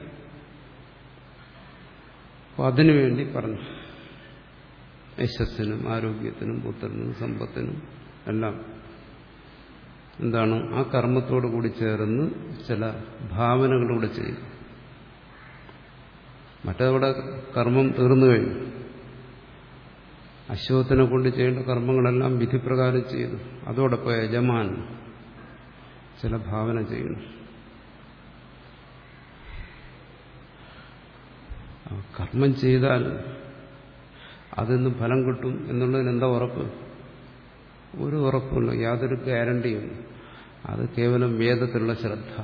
A: അപ്പോൾ അതിനുവേണ്ടി പറഞ്ഞു യശസ്സിനും ആരോഗ്യത്തിനും പുത്രനും സമ്പത്തിനും എല്ലാം എന്താണ് ആ കർമ്മത്തോടു കൂടി ചേർന്ന് ചില ഭാവനകളൂടെ ചെയ്യും. മറ്റവിടെ കർമ്മം തീർന്നു കഴിഞ്ഞു. അശ്വത്തിനെ കൊണ്ട് ചെയ്യേണ്ട കർമ്മങ്ങളെല്ലാം വിധിപ്രകാരം ചെയ്തു. അതോടൊപ്പം യജമാൻ ചില ഭാവന ചെയ്യുന്നു. കർമ്മം ചെയ്താൽ അതിന്ന് ഫലം കിട്ടും എന്നുള്ളതിന് എന്താ ഉറപ്പ്? ഒരു ഉറപ്പുമില്ല, യാതൊരു ഗ്യാരണ്ടിയും. അത് കേവലം വേദത്തിലുള്ള ശ്രദ്ധ.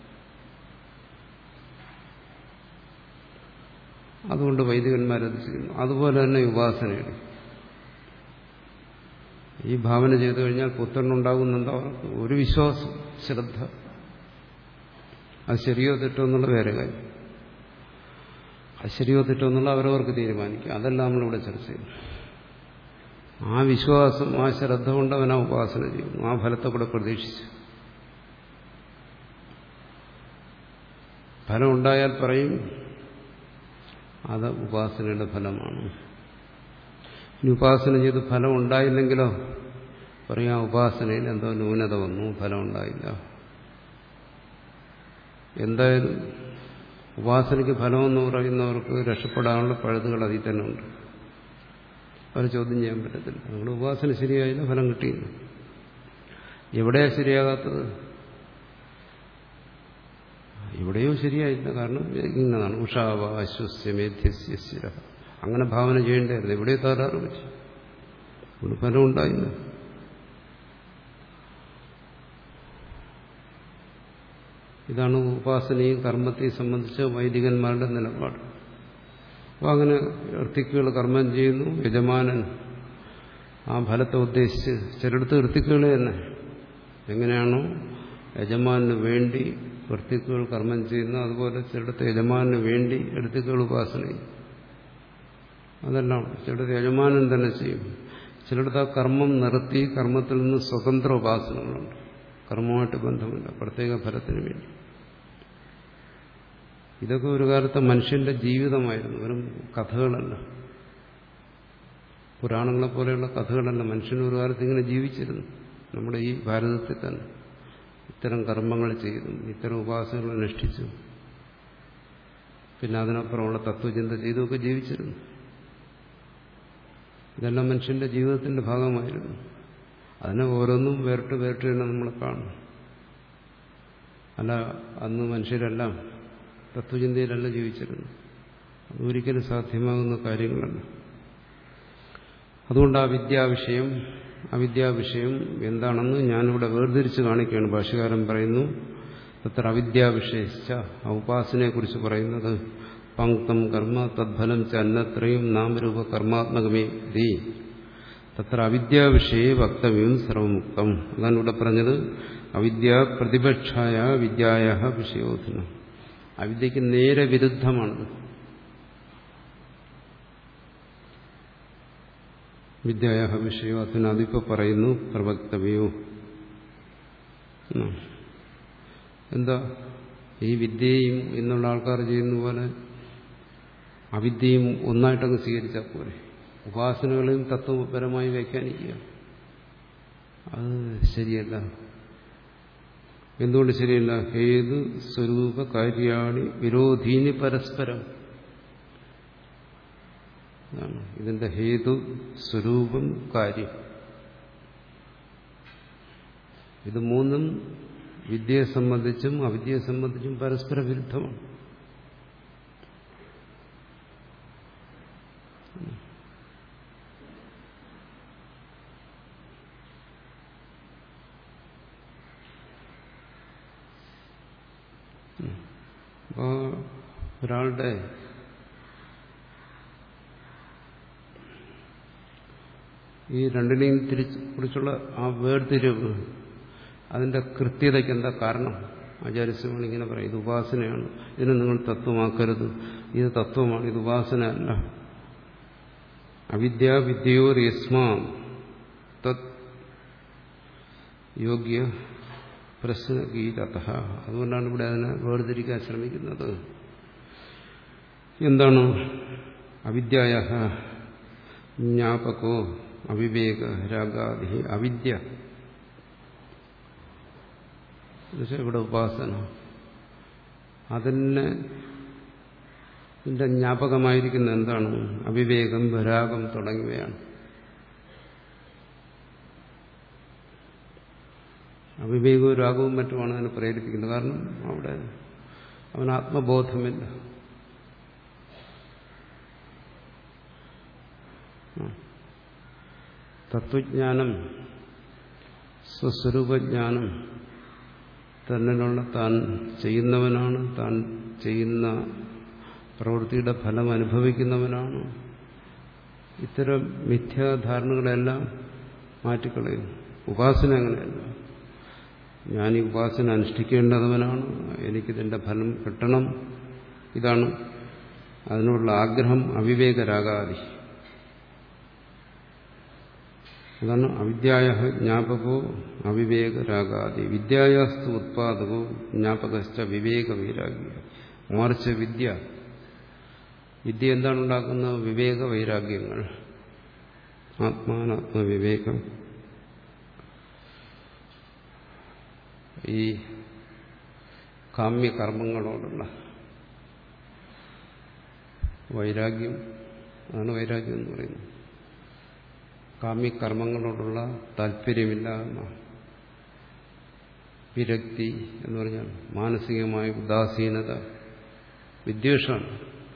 A: അതുകൊണ്ട് വൈദികന്മാരത് ചെയ്യുന്നു. അതുപോലെ തന്നെ ഉപാസനയുടെ ഈ ഭാവന ചെയ്തു കഴിഞ്ഞാൽ പുത്രനുണ്ടാകുന്നെന്താ ഉറപ്പ്? ഒരു വിശ്വാസം, ശ്രദ്ധ. അത് ശരിയോ തെറ്റോ എന്നുള്ള വേറെ കാര്യം. അത് ശരിയോ തെറ്റോ എന്നുള്ള അവരവർക്ക് തീരുമാനിക്കും. അതെല്ലാം നമ്മളിവിടെ ചർച്ച ചെയ്യുന്നു. ആ വിശ്വാസം, ആ ശ്രദ്ധ കൊണ്ട് അവൻ ആ ഉപാസന ചെയ്യുന്നു. ആ ഫലത്തെ കൂടെ പ്രതീക്ഷിച്ചു. ഫലം ഉണ്ടായാൽ പറയും അത് ഉപാസനയുടെ ഫലമാണ്. ഇനി ഉപാസന ചെയ്ത് ഫലം ഉണ്ടായില്ലെങ്കിലോ പറയും ആ ഉപാസനയിൽ എന്തോ ന്യൂനത വന്നു, ഫലം ഉണ്ടായില്ല. എന്തായാലും ഉപാസനയ്ക്ക് ഫലമെന്ന് പറയുന്നവർക്ക് രക്ഷപ്പെടാനുള്ള പഴുതുകൾ അതിൽ തന്നെ ഉണ്ട്. അവർ ചോദ്യം ചെയ്യാൻ പറ്റത്തില്ല. നമ്മുടെ ഉപാസന ശരിയായില്ല, ഫലം കിട്ടിയില്ല. എവിടെയാ ശരിയാകാത്തത്? എവിടെയോ ശരിയായില്ല. കാരണം ഇന്നതാണ് ഉഷാവ അശ്വസ്യമേധ്യസ്യ. അങ്ങനെ ഭാവന ചെയ്യേണ്ടായിരുന്നു. എവിടെയോ തകരാറ് പറ്റി, ഇവിടെ ഫലം ഉണ്ടായില്ല. ഇതാണ് ഉപാസനയും കർമ്മത്തെയും സംബന്ധിച്ച് വൈദികന്മാരുടെ നിലപാട്. അപ്പോൾ അങ്ങനെ ഋത്തിക്കുകൾ കർമ്മം ചെയ്യുന്നു. യജമാനൻ ആ ഫലത്തെ ഉദ്ദേശിച്ച് ചിലടത്ത് ഋത്തിക്കുകൾ തന്നെ എങ്ങനെയാണോ യജമാനു വേണ്ടി ഋത്തിക്കുകൾ കർമ്മം ചെയ്യുന്നു, അതുപോലെ ചിലടത്ത് യജമാനു വേണ്ടി ഋത്തിക്കുകൾ ഉപാസന ചെയ്യും. അതെല്ലാം ചിലടത്ത് യജമാനൻ തന്നെ ചെയ്യും. ചിലടത്ത് ആ കർമ്മം നിർത്തി കർമ്മത്തിൽ നിന്ന് സ്വതന്ത്ര ഉപാസനകളുണ്ട്. കർമ്മമായിട്ട് ബന്ധമില്ല, പ്രത്യേക ഫലത്തിന് വേണ്ടി. ഇതൊക്കെ ഒരു കാലത്ത് മനുഷ്യന്റെ ജീവിതമായിരുന്നു, വെറും കഥകളല്ല, പുരാണങ്ങളെ പോലെയുള്ള കഥകളല്ല. മനുഷ്യൻ ഒരു കാലത്ത് ഇങ്ങനെ ജീവിച്ചിരുന്നു. നമ്മുടെ ഈ ഭാരതത്തിൽ തന്നെ ഇത്തരം കർമ്മങ്ങൾ ചെയ്തു, ഇത്തരം ഉപാസനകൾ അനുഷ്ഠിച്ചു, പിന്നെ അതിനപ്പുറമുള്ള തത്വചിന്ത ചെയ്തുമൊക്കെ ജീവിച്ചിരുന്നു. ഇതെല്ലാം മനുഷ്യന്റെ ജീവിതത്തിന്റെ ഭാഗമായിരുന്നു. അതിനെ ഓരോന്നും വേറിട്ട് വേറിട്ട് തന്നെ നമ്മൾ കാണും. അല്ല, അന്ന് മനുഷ്യരെല്ലാം തത്വചിന്തയിലല്ല ജീവിച്ചിരുന്നു. അതൊരിക്കലും സാധ്യമാകുന്ന കാര്യങ്ങളല്ല. അതുകൊണ്ട് ആ വിദ്യാവിഷയം അവിദ്യാവിഷയം എന്താണെന്ന് ഞാനിവിടെ വേർതിരിച്ച് കാണിക്കുകയാണ്. ഭാഷ്യകാരൻ പറയുന്നു, തത്ര അവിദ്യാവിഷയിച്ച ആ ഉപാസനയെക്കുറിച്ച് പറയുന്നത് പങ്ക്തം കർമ്മ തദ്ഫലം ച അന്നത്രയും നാമരൂപ കർമാത്മകമേ ദി തത്ര അവിദ്യാവിഷയെ വക്തവ്യം സർവമുക്തം. അതാണ് ഇവിടെ പറഞ്ഞത്. അവിദ്യ പ്രതിപക്ഷായ വിദ്യായ വിഷയോധനം. അവിദ്യക്ക് നേരെ വിരുദ്ധമാണത്. വിദ്യായ വിഷയോ അതിന് അതിപ്പോ പറയുന്നു പ്രവക്തവ്യോ. എന്താ ഈ വിദ്യയും എന്നുള്ള ആൾക്കാർ ചെയ്യുന്ന പോലെ അവിദ്യയും ഒന്നായിട്ടങ്ങ് സ്വീകരിച്ചാൽ പോരെ? ഉപാസനകളെയും തത്വപരമായി വ്യാഖ്യാനിക്കുക, അത് ശരിയല്ല. എന്തുകൊണ്ട് ശരിയല്ല? ഹേതു സ്വരൂപ കാര്യാണി വിരോധീനി പരസ്പരം. ഇതിന്റെ ഹേതു സ്വരൂപം കാര്യം ഇത് മൂന്നും വിദ്യയെ സംബന്ധിച്ചും അവിദ്യയെ സംബന്ധിച്ചും പരസ്പര വിരുദ്ധമാണ്. അപ്പോൾ ഒരാളുടെ ഈ രണ്ടിനെയും തിരിച്ച് കുറിച്ചുള്ള ആ വേർതിരിവ്, അതിന്റെ കൃത്യതയ്ക്ക് എന്താ കാരണം? ആചാര്യസ്വാമി ഇങ്ങനെ പറയും, ഇത് ഉപാസനയാണ്, ഇതിനെ നിങ്ങൾ തത്വമാക്കരുത്, ഇത് തത്വമാണ്, ഇത് ഉപാസനയല്ല. അവിദ്യ വിദ്യയോർ യസ്മാം തത് യോഗ്യ പ്രശ്നഗീതത. അതുകൊണ്ടാണ് ഇവിടെ അതിനെ വേർതിരിക്കാൻ ശ്രമിക്കുന്നത്. എന്താണ് അവിദ്യായ ജ്ഞാപകോ അവിവേക രാഗാദി. അവിദ്യ ഇവിടെ ഉപാസന, അതിനെ ഇതിന്റെ ജ്ഞാപകമായിരിക്കുന്ന എന്താണ്? അവിവേകം, രാഗം തുടങ്ങിയവയാണ്. അവിവേകവും രാഗവും മറ്റുമാണ് അതിനെ പ്രേരിപ്പിക്കുന്നത്. കാരണം അവിടെ അവന് ആത്മബോധമില്ല. തത്വജ്ഞാനം, സ്വസ്വരൂപജ്ഞാനം, തന്നിലുള്ള താൻ ചെയ്യുന്നവനാണ്, താൻ ചെയ്യുന്ന പ്രവൃത്തിയുടെ ഫലം അനുഭവിക്കുന്നവനാണ്. ഇത്തരം മിഥ്യാധാരണകളെല്ലാം മാറ്റിക്കളയുന്നു. ഉപാസന അങ്ങനെയല്ല. ഞാൻ ഈ ഉപാസന അനുഷ്ഠിക്കേണ്ടവനാണ്, എനിക്കിതിന്റെ ഫലം കിട്ടണം, ഇതാണ് അതിനുള്ള ആഗ്രഹം. അവിവേകരാഗാദി. അതാണ് അവിദ്യായ ജ്ഞാപകോ അവിവേകരാഗാദി. വിദ്യായാസ്തു ഉത്പാദകോ ജ്ഞാപകശ്ച വിവേകവൈരാഗ്യ. മറിച്ച് വിദ്യ വിദ്യ എന്താണ് ഉണ്ടാക്കുന്നത്? വിവേക വൈരാഗ്യങ്ങൾ, ആത്മാനാത്മവിവേകം. ഈ കാമ്യകർമ്മങ്ങളോടുള്ള വൈരാഗ്യം, അതാണ് വൈരാഗ്യം എന്ന് പറയുന്നത്. കാമ്യകർമ്മങ്ങളോടുള്ള താല്പര്യമില്ലായ്മ, വിരക്തി എന്ന് പറഞ്ഞാൽ മാനസികമായ ഉദാസീനത, വിദ്വേഷമാണ്.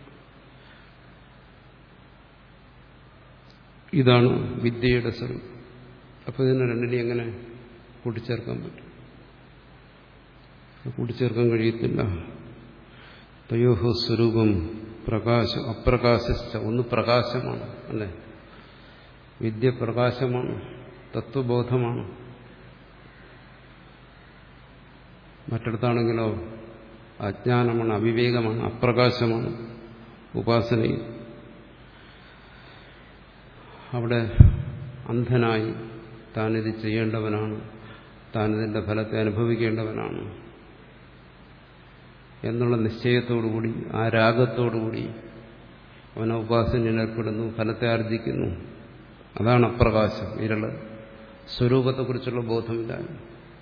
A: ഇതാണ് വിദ്യയുടെ സ്വരൂപം. അപ്പോൾ ഇതിനെ രണ്ടിനെയും എങ്ങനെ കൂട്ടിച്ചേർക്കാൻ പറ്റും? കൂട്ടിച്ചേർക്കാൻ കഴിയത്തില്ല. തയോഹോ സ്വരൂപം പ്രകാശം അപ്രകാശിച്ച. ഒന്ന് പ്രകാശമാണ്, അല്ലേ? വിദ്യ പ്രകാശമാണ്, തത്വബോധമാണ്. മറ്റിടത്താണെങ്കിലോ അജ്ഞാനമാണ്, അവിവേകമാണ്, അപ്രകാശമാണ് ഉപാസനയിൽ. അവിടെ അന്ധനായി താനിത് ചെയ്യേണ്ടവനാണ്, താനിതിന്റെ ഫലത്തെ അനുഭവിക്കേണ്ടവനാണ് എന്നുള്ള നിശ്ചയത്തോടുകൂടി, ആ രാഗത്തോടുകൂടി അവൻ ഉപാസനയിൽ ഏർപ്പെടുന്നു, ഫലത്തെ ആർജിക്കുന്നു. അതാണ് അപ്രകാശം, ഇരുള്. സ്വരൂപത്തെക്കുറിച്ചുള്ള ബോധമില്ലായ്മ.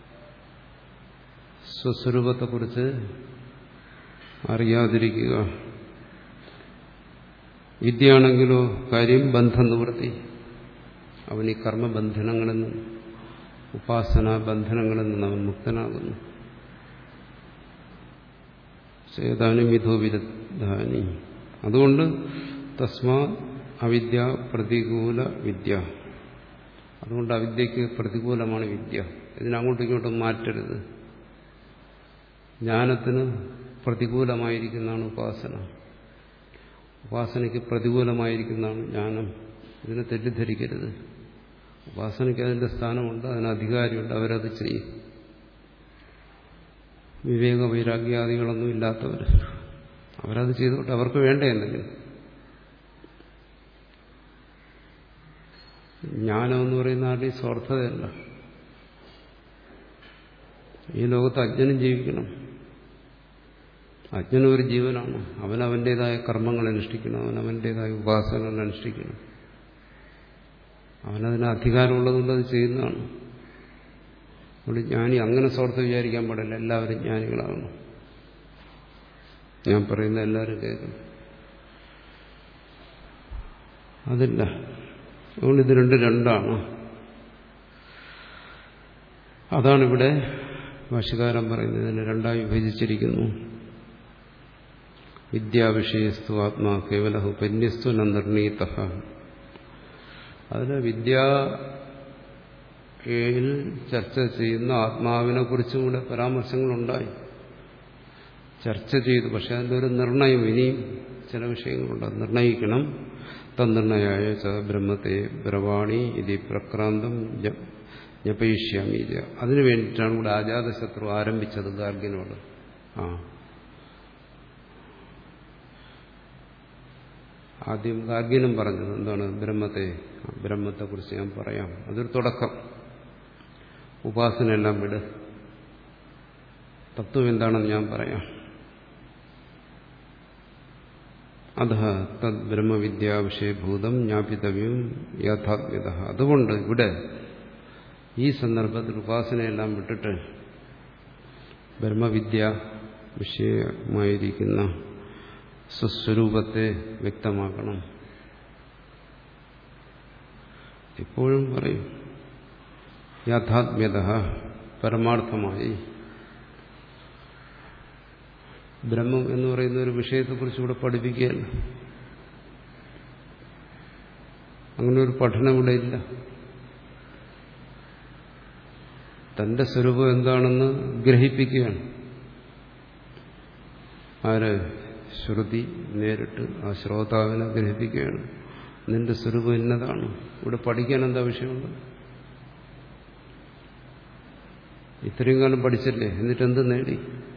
A: സ്വസ്വരൂപത്തെക്കുറിച്ച് അറിയാതിരിക്കുക. വിദ്യയാണെങ്കിലോ കാര്യം ബന്ധം നിവൃത്തി. അവൻ ഈ കർമ്മബന്ധനങ്ങളിൽ നിന്നും ഉപാസനാ ബന്ധനങ്ങളിൽ നിന്ന് അവൻ മുക്തനാകുന്നു. ചേതാനും വിധോ വിരുദ്ധാനി. അതുകൊണ്ട് തസ്മാ അവിദ്യ പ്രതികൂല വിദ്യ. അതുകൊണ്ട് അവിദ്യക്ക് പ്രതികൂലമാണ് വിദ്യ. ഇതിനങ്ങോട്ടും ഇങ്ങോട്ടും മാറ്റരുത്. ജ്ഞാനത്തിന് പ്രതികൂലമായിരിക്കുന്നതാണ് ഉപാസന, ഉപാസനയ്ക്ക് പ്രതികൂലമായിരിക്കുന്നതാണ് ജ്ഞാനം. ഇതിനെ തെറ്റിദ്ധരിക്കരുത്. ഉപാസനയ്ക്ക് അതിൻ്റെ സ്ഥാനമുണ്ട്, അതിന് അധികാരമുണ്ട്, അവരത് ചെയ്യും. വിവേക വൈരാഗ്യാദികളൊന്നും ഇല്ലാത്തവർ അവരത് ചെയ്തോട്ടെ, അവർക്ക് വേണ്ട എന്തെങ്കിലും. ജ്ഞാനം എന്ന് പറയുന്ന ആരുടെയും സ്വാർത്ഥതയല്ല. ഈ ലോകത്ത് അജ്ഞനും ജീവിക്കണം. അജ്ഞനും ഒരു ജീവനാണ്. അവനവൻ്റെതായ കർമ്മങ്ങൾ അനുഷ്ഠിക്കണം, അവനവൻ്റെതായ ഉപാസനകൾ അനുഷ്ഠിക്കണം. അവനതിന് അധികാരമുള്ളതുകൊണ്ട് അത് ചെയ്യുന്നതാണ്. അതുകൊണ്ട് ജ്ഞാനി അങ്ങനെ സ്വാർത്ഥം വിചാരിക്കാൻ പാടില്ല. എല്ലാവരും ജ്ഞാനികളാകണം. ഞാൻ പറയുന്ന എല്ലാവരും കേൾക്കണം. അതില്ല. അതുകൊണ്ട് ഇത് രണ്ട് രണ്ടാണ്. അതാണിവിടെ ഭാഷ്യകാരൻ പറയുന്നത്. ഇതിനെ രണ്ടായി വിഭജിച്ചിരിക്കുന്നു. വിദ്യാവിഷയസ്തു ആത്മാ കേവലഃ ഉപന്യസ്തു ന നിർണീതഃ. അതിന് വിദ്യയിൽ ചർച്ച ചെയ്യുന്ന ആത്മാവിനെ കുറിച്ചും കൂടെ പരാമർശങ്ങളുണ്ടായി, ചർച്ച ചെയ്തു. പക്ഷെ അതിൻ്റെ ഒരു നിർണയം ഇനിയും ചില വിഷയങ്ങളുണ്ട്. നിർണയിക്കണം. തന്നിർണയായ ച ബ്രഹ്മത്തെ ബ്രവാണി ഇതി പ്രക്രാന്തം ജപയിഷ്യാമി. അതിനു വേണ്ടിയിട്ടാണ് ഇവിടെ അജാതശത്രു ആരംഭിച്ചത് ഗാർഗ്യനോട്. ആ ആദ്യം ഗാർഗ്യനും പറഞ്ഞത് എന്താണ്? ബ്രഹ്മത്തെ, ബ്രഹ്മത്തെക്കുറിച്ച് ഞാൻ പറയാം. അതൊരു തുടക്കം. ഉപാസനയെല്ലാം വിട്, തത്വം എന്താണെന്ന് ഞാൻ പറയാം. അധ തദ് ബ്രഹ്മവിദ്യാവിഷയഭൂതം ജ്ഞാപിതവ്യം യാഥാത്മ്യത. അതുകൊണ്ട് ഇവിടെ ഈ സന്ദർഭത്തിൽ ഉപാസനയെല്ലാം വിട്ടിട്ട് ബ്രഹ്മവിദ്യ വിഷയമായിരിക്കുന്ന സ്വസ്വരൂപത്തെ വ്യക്തമാക്കണം. ഇപ്പോഴും പറയും യാഥാത്മ്യത, പരമാർത്ഥമായി. ബ്രഹ്മം എന്ന് പറയുന്ന ഒരു വിഷയത്തെക്കുറിച്ച് ഇവിടെ പഠിപ്പിക്കുകയല്ല. അങ്ങനെ ഒരു പഠനം ഇവിടെ ഇല്ല. തന്റെ സ്വരൂപം എന്താണെന്ന് ഗ്രഹിപ്പിക്കുകയാണ്. ആര്? ശ്രുതി നേരിട്ട് ആ ശ്രോതാവിനെ ഗ്രഹിപ്പിക്കുകയാണ്. നിന്റെ സ്വരൂപം ഇന്നതാണ്. ഇവിടെ പഠിക്കാൻ എന്താ വിഷയമുണ്ട്? ഇത്രയും കാലം പഠിച്ചില്ലേ, എന്നിട്ട് എന്ത് നേടി?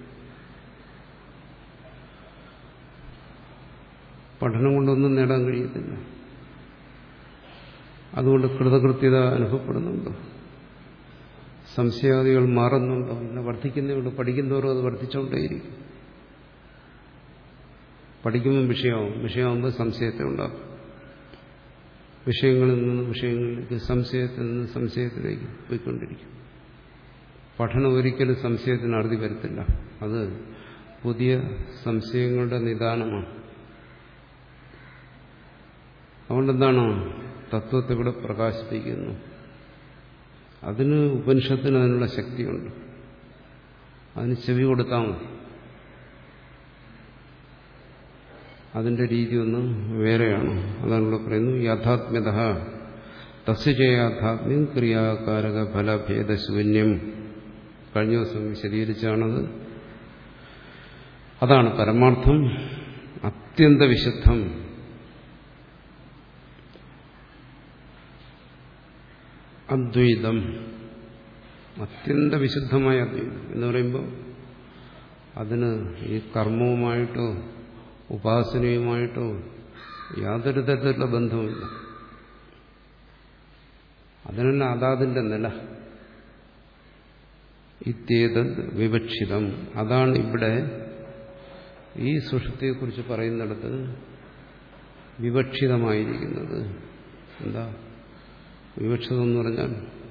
A: പഠനം കൊണ്ടൊന്നും നേടാൻ കഴിയത്തില്ല. അതുകൊണ്ട് കൃതകൃത്യത അനുഭവപ്പെടുന്നുണ്ടോ? സംശയാദികൾ മാറുന്നുണ്ടോ? ഇല്ല, വർദ്ധിക്കുന്നതുകൊണ്ട് പഠിക്കുന്നതോറും അത് വർദ്ധിച്ചുകൊണ്ടേയിരിക്കും. പഠിക്കുമ്പോൾ വിഷയമാവും, വിഷയമാകുമ്പോൾ സംശയത്തെ ഉണ്ടാകും. വിഷയങ്ങളിൽ നിന്ന് വിഷയങ്ങളിലേക്ക്, സംശയത്തിൽ നിന്ന് സംശയത്തിലേക്ക് പോയിക്കൊണ്ടിരിക്കും. പഠനം ഒരിക്കലും സംശയത്തിന് അറുതി വരത്തില്ല. അത് പുതിയ സംശയങ്ങളുടെ നിദാനമാണ്. അതുകൊണ്ടെന്താണ് തത്വത്തെ ഇവിടെ പ്രകാശിപ്പിക്കുന്നു. അതിന് ഉപനിഷത്തിന് അതിനുള്ള ശക്തിയുണ്ട്. അതിന് ചെവി കൊടുത്താൽ മതി. അതിന്റെ രീതി ഒന്ന് വേറെയാണ്. അതാണ് ഇവിടെ പറയുന്നു യാഥാത്മ്യത തസ്യചയാഥാത്മ്യം ക്രിയാകാരക ഫലഭേദശൂന്യം. കഴിഞ്ഞ ദിവസം വിശദീകരിച്ചാണത്. അതാണ് പരമാർത്ഥം, അത്യന്ത വിശുദ്ധം. അദ്വൈതം, അത്യന്ത വിശുദ്ധമായ അദ്വൈതം എന്ന് പറയുമ്പോൾ അതിന് ഈ കർമ്മവുമായിട്ടോ ഉപാസനയുമായിട്ടോ യാതൊരു തരത്തിലുള്ള ബന്ധവുമില്ല. അതിനല്ല അതാതിന്റെ നില. ഇത്യേതദ് വിവക്ഷിതം. അതാണ് ഇവിടെ ഈ സുഷുപ്തിയെക്കുറിച്ച് പറയുന്നിടത്ത് വിവക്ഷിതമായിരിക്കുന്നത്. എന്താ വിവക്ഷിതം എന്ന് പറഞ്ഞാൽ?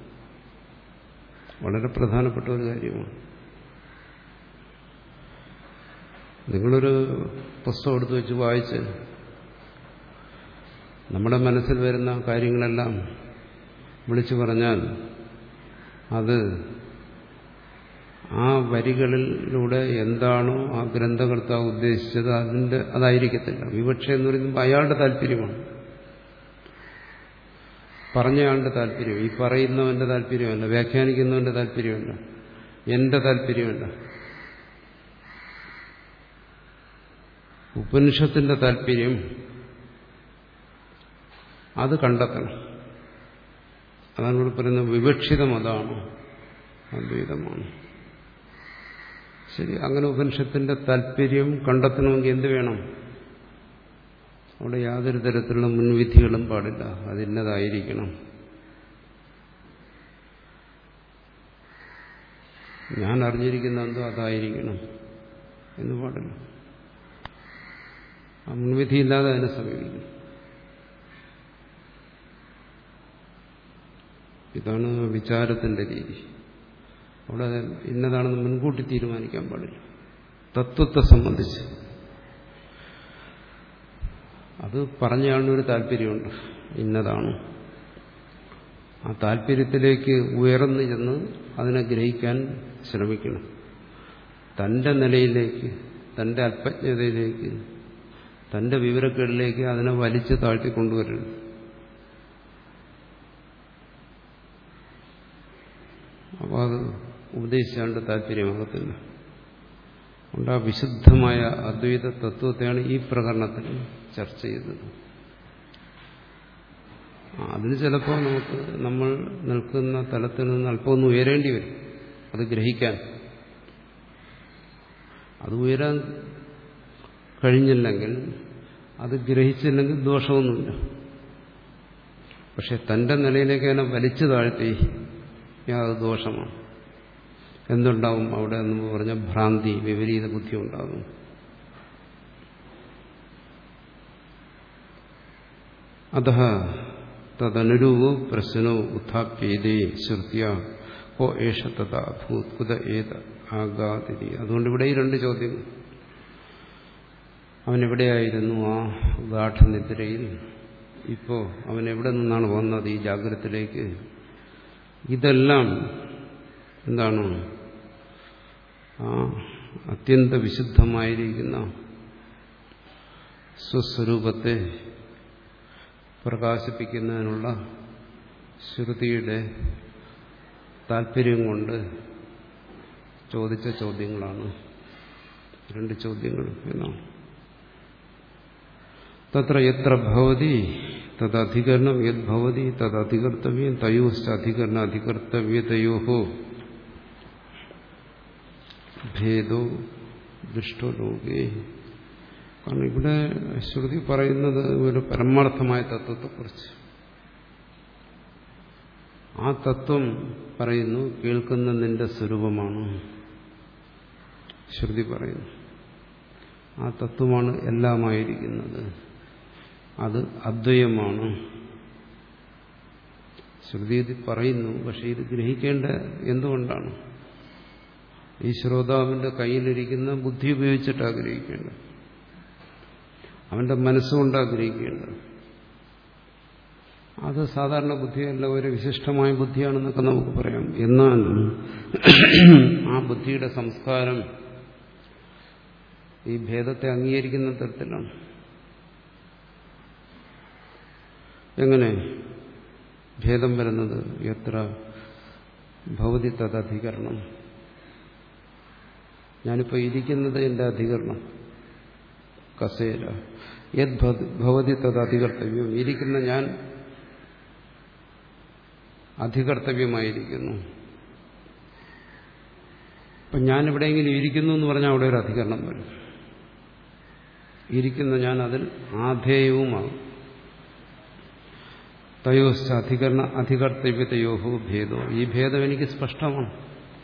A: വളരെ പ്രധാനപ്പെട്ട ഒരു കാര്യമാണ്. നിങ്ങളൊരു പുസ്തകം എടുത്തു വെച്ച് വായിച്ച് നമ്മുടെ മനസ്സിൽ വരുന്ന കാര്യങ്ങളെല്ലാം വിളിച്ചു പറഞ്ഞാൽ അത് ആ വരികളിലൂടെ എന്താണോ ആ ഗ്രന്ഥകർത്താവ് ഉദ്ദേശിച്ചത് അതിന്റെ അതായിരിക്കത്തില്ല. വിവക്ഷ എന്ന് പറയുമ്പോൾ അയാളുടെ താല്പര്യമാണ്, പറഞ്ഞയാളുടെ താല്പര്യം, ഈ പറയുന്നവന്റെ താല്പര്യമല്ല, വ്യാഖ്യാനിക്കുന്നവന്റെ താല്പര്യമല്ല, എന്റെ താല്പര്യമല്ല. ഉപനിഷത്തിന്റെ താല്പര്യം അത് കണ്ടെത്തണം. അതാണ് ഇവിടെ പറയുന്നത്. വിവക്ഷിതം അതാണ്, അദ്വൈതമാണ്. ശരി, അങ്ങനെ ഉപനിഷത്തിന്റെ താല്പര്യം കണ്ടെത്തണമെങ്കിൽ എന്ത് വേണം? അവിടെ യാതൊരു തരത്തിലുള്ള മുൻവിധികളും പാടില്ല. അതിന്നതായിരിക്കണം. ഞാൻ അറിഞ്ഞിരിക്കുന്ന എന്തോ അതായിരിക്കണം എന്ന് പാടില്ല. ആ മുൻവിധിയില്ലാതെ അതിനെ സമീപിക്കും. ഇതാണ് വിചാരത്തിന്റെ രീതി. അവിടെ ഇന്നതാണെന്ന് മുൻകൂട്ടി തീരുമാനിക്കാൻ പാടില്ല. തത്വത്തെ സംബന്ധിച്ച് അത് പറഞ്ഞയാളിനൊരു താല്പര്യമുണ്ട്, ഇന്നതാണ്. ആ താല്പര്യത്തിലേക്ക് ഉയർന്നു ചെന്ന് അതിനെ ഗ്രഹിക്കാൻ ശ്രമിക്കണം. തന്റെ നിലയിലേക്ക്, തന്റെ അല്പജ്ഞതയിലേക്ക്, തന്റെ വിവരക്കേടിലേക്ക് അതിനെ വലിച്ചു താഴ്ത്തിക്കൊണ്ടുവരുന്നു. അപ്പോൾ അത് ഉപദേശിച്ചാണ്ട് താല്പര്യമാകത്തില്ല. അതുകൊണ്ട് ആ വിശുദ്ധമായ അദ്വൈത തത്വത്തെയാണ് ഈ പ്രകരണത്തിൽ ചർച്ച ചെയ്തത്. അതിന് ചിലപ്പോൾ നമുക്ക് നമ്മൾ നിൽക്കുന്ന തലത്തിൽ നിന്ന് അല്പം ഒന്ന് ഉയരേണ്ടി വരും അത് ഗ്രഹിക്കാൻ. അത് ഉയരാൻ കഴിഞ്ഞില്ലെങ്കിൽ, അത് ഗ്രഹിച്ചില്ലെങ്കിൽ ദോഷമൊന്നുമില്ല. പക്ഷെ തന്റെ നിലയിലേക്ക് അതിനെ വലിച്ചു താഴ്ത്തി അത് ദോഷമാണ്. എന്തുണ്ടാവും അവിടെ എന്ന് പറഞ്ഞ ഭ്രാന്തി, വിപരീത ബുദ്ധി ഉണ്ടാകും. അതഃ തദനുരൂപോ പ്രശ്നോ ഉത്ഥാപ്യേതേ ശ്രുത്യ കോ ഏഷ തഥാ ഭൂത് കുത ഏത ആഗാതിരി. അതുകൊണ്ട് ഇവിടെ ഈ രണ്ട് ചോദ്യങ്ങൾ. അവനെവിടെയായിരുന്നു ആ ഗാഠനിദ്രയിൽ? ഇപ്പോ അവൻ എവിടെ നിന്നാണ് വന്നത് ഈ ജാഗ്രതത്തിലേക്ക്? ഇതെല്ലാം എന്താണ്? ആ അത്യന്ത വിശുദ്ധമായിരിക്കുന്ന സ്വസ്വരൂപത്തെ പ്രകാശിപ്പിക്കുന്നതിനുള്ള ശ്രുതിയുടെ താല്പര്യം കൊണ്ട് ചോദിച്ച ചോദ്യങ്ങളാണ് രണ്ട് ചോദ്യങ്ങൾ എന്നാണ്. തത്ര എത്ര ഭവതി തദധികരണം യത് ഭവതി തദധികർത്തവ്യം തയോശ്ച അധികരണ അധികർത്തവ്യതയോഹോ ഭേദോ ദൃഷ്ടോ ലോകേ. കാരണം ഇവിടെ ശ്രുതി പറയുന്നത് ഒരു പരമാർത്ഥമായ തത്വത്തെക്കുറിച്ച്. ആ തത്വം പറയുന്നു കേൾക്കുന്ന നിന്റെ സ്വരൂപമാണ്. ശ്രുതി പറയുന്നു ആ തത്വമാണ് എല്ലാമായിരിക്കുന്നത്, അത് അദ്വയമാണ്. ശ്രുതി ഇത് പറയുന്നു. പക്ഷെ ഇത് ഗ്രഹിക്കേണ്ട എന്തുകൊണ്ടാണ്? ഈ ശ്രോതാവിന്റെ കയ്യിലിരിക്കുന്ന ബുദ്ധി ഉപയോഗിച്ചിട്ട് ആഗ്രഹിക്കേണ്ടത്, അവന്റെ മനസ്സുകൊണ്ട് ആഗ്രഹിക്കേണ്ടത്. അത് സാധാരണ ബുദ്ധിയല്ല, ഒരു വിശിഷ്ടമായ ബുദ്ധിയാണെന്നൊക്കെ നമുക്ക് പറയാം. എന്നാൽ ആ ബുദ്ധിയുടെ സംസ്കാരം ഈ ഭേദത്തെ അംഗീകരിക്കുന്ന തരത്തിലാണ്. എങ്ങനെ ഭേദം വരുന്നത്? എത്ര ഭവതി തദധികരണം. ഞാനിപ്പോൾ ഇരിക്കുന്നത് എൻ്റെ അധികരണം, കസേര. യത് ഭവതി തദധികർത്തവ്യം. ഇരിക്കുന്ന ഞാൻ അധികർത്തവ്യമായിരിക്കുന്നു. അപ്പം ഞാനിവിടെയെങ്കിലും ഇരിക്കുന്നു എന്ന് പറഞ്ഞാൽ അവിടെ ഒരു അധികരണം വരും. ഇരിക്കുന്ന ഞാൻ അതിൽ ആധേയവുമാകും. തയോശ്ച അധികരണ അധികർത്തവ്യതയോഹോ ഭേദോ. ഈ ഭേദം എനിക്ക് സ്പഷ്ടമാണ്.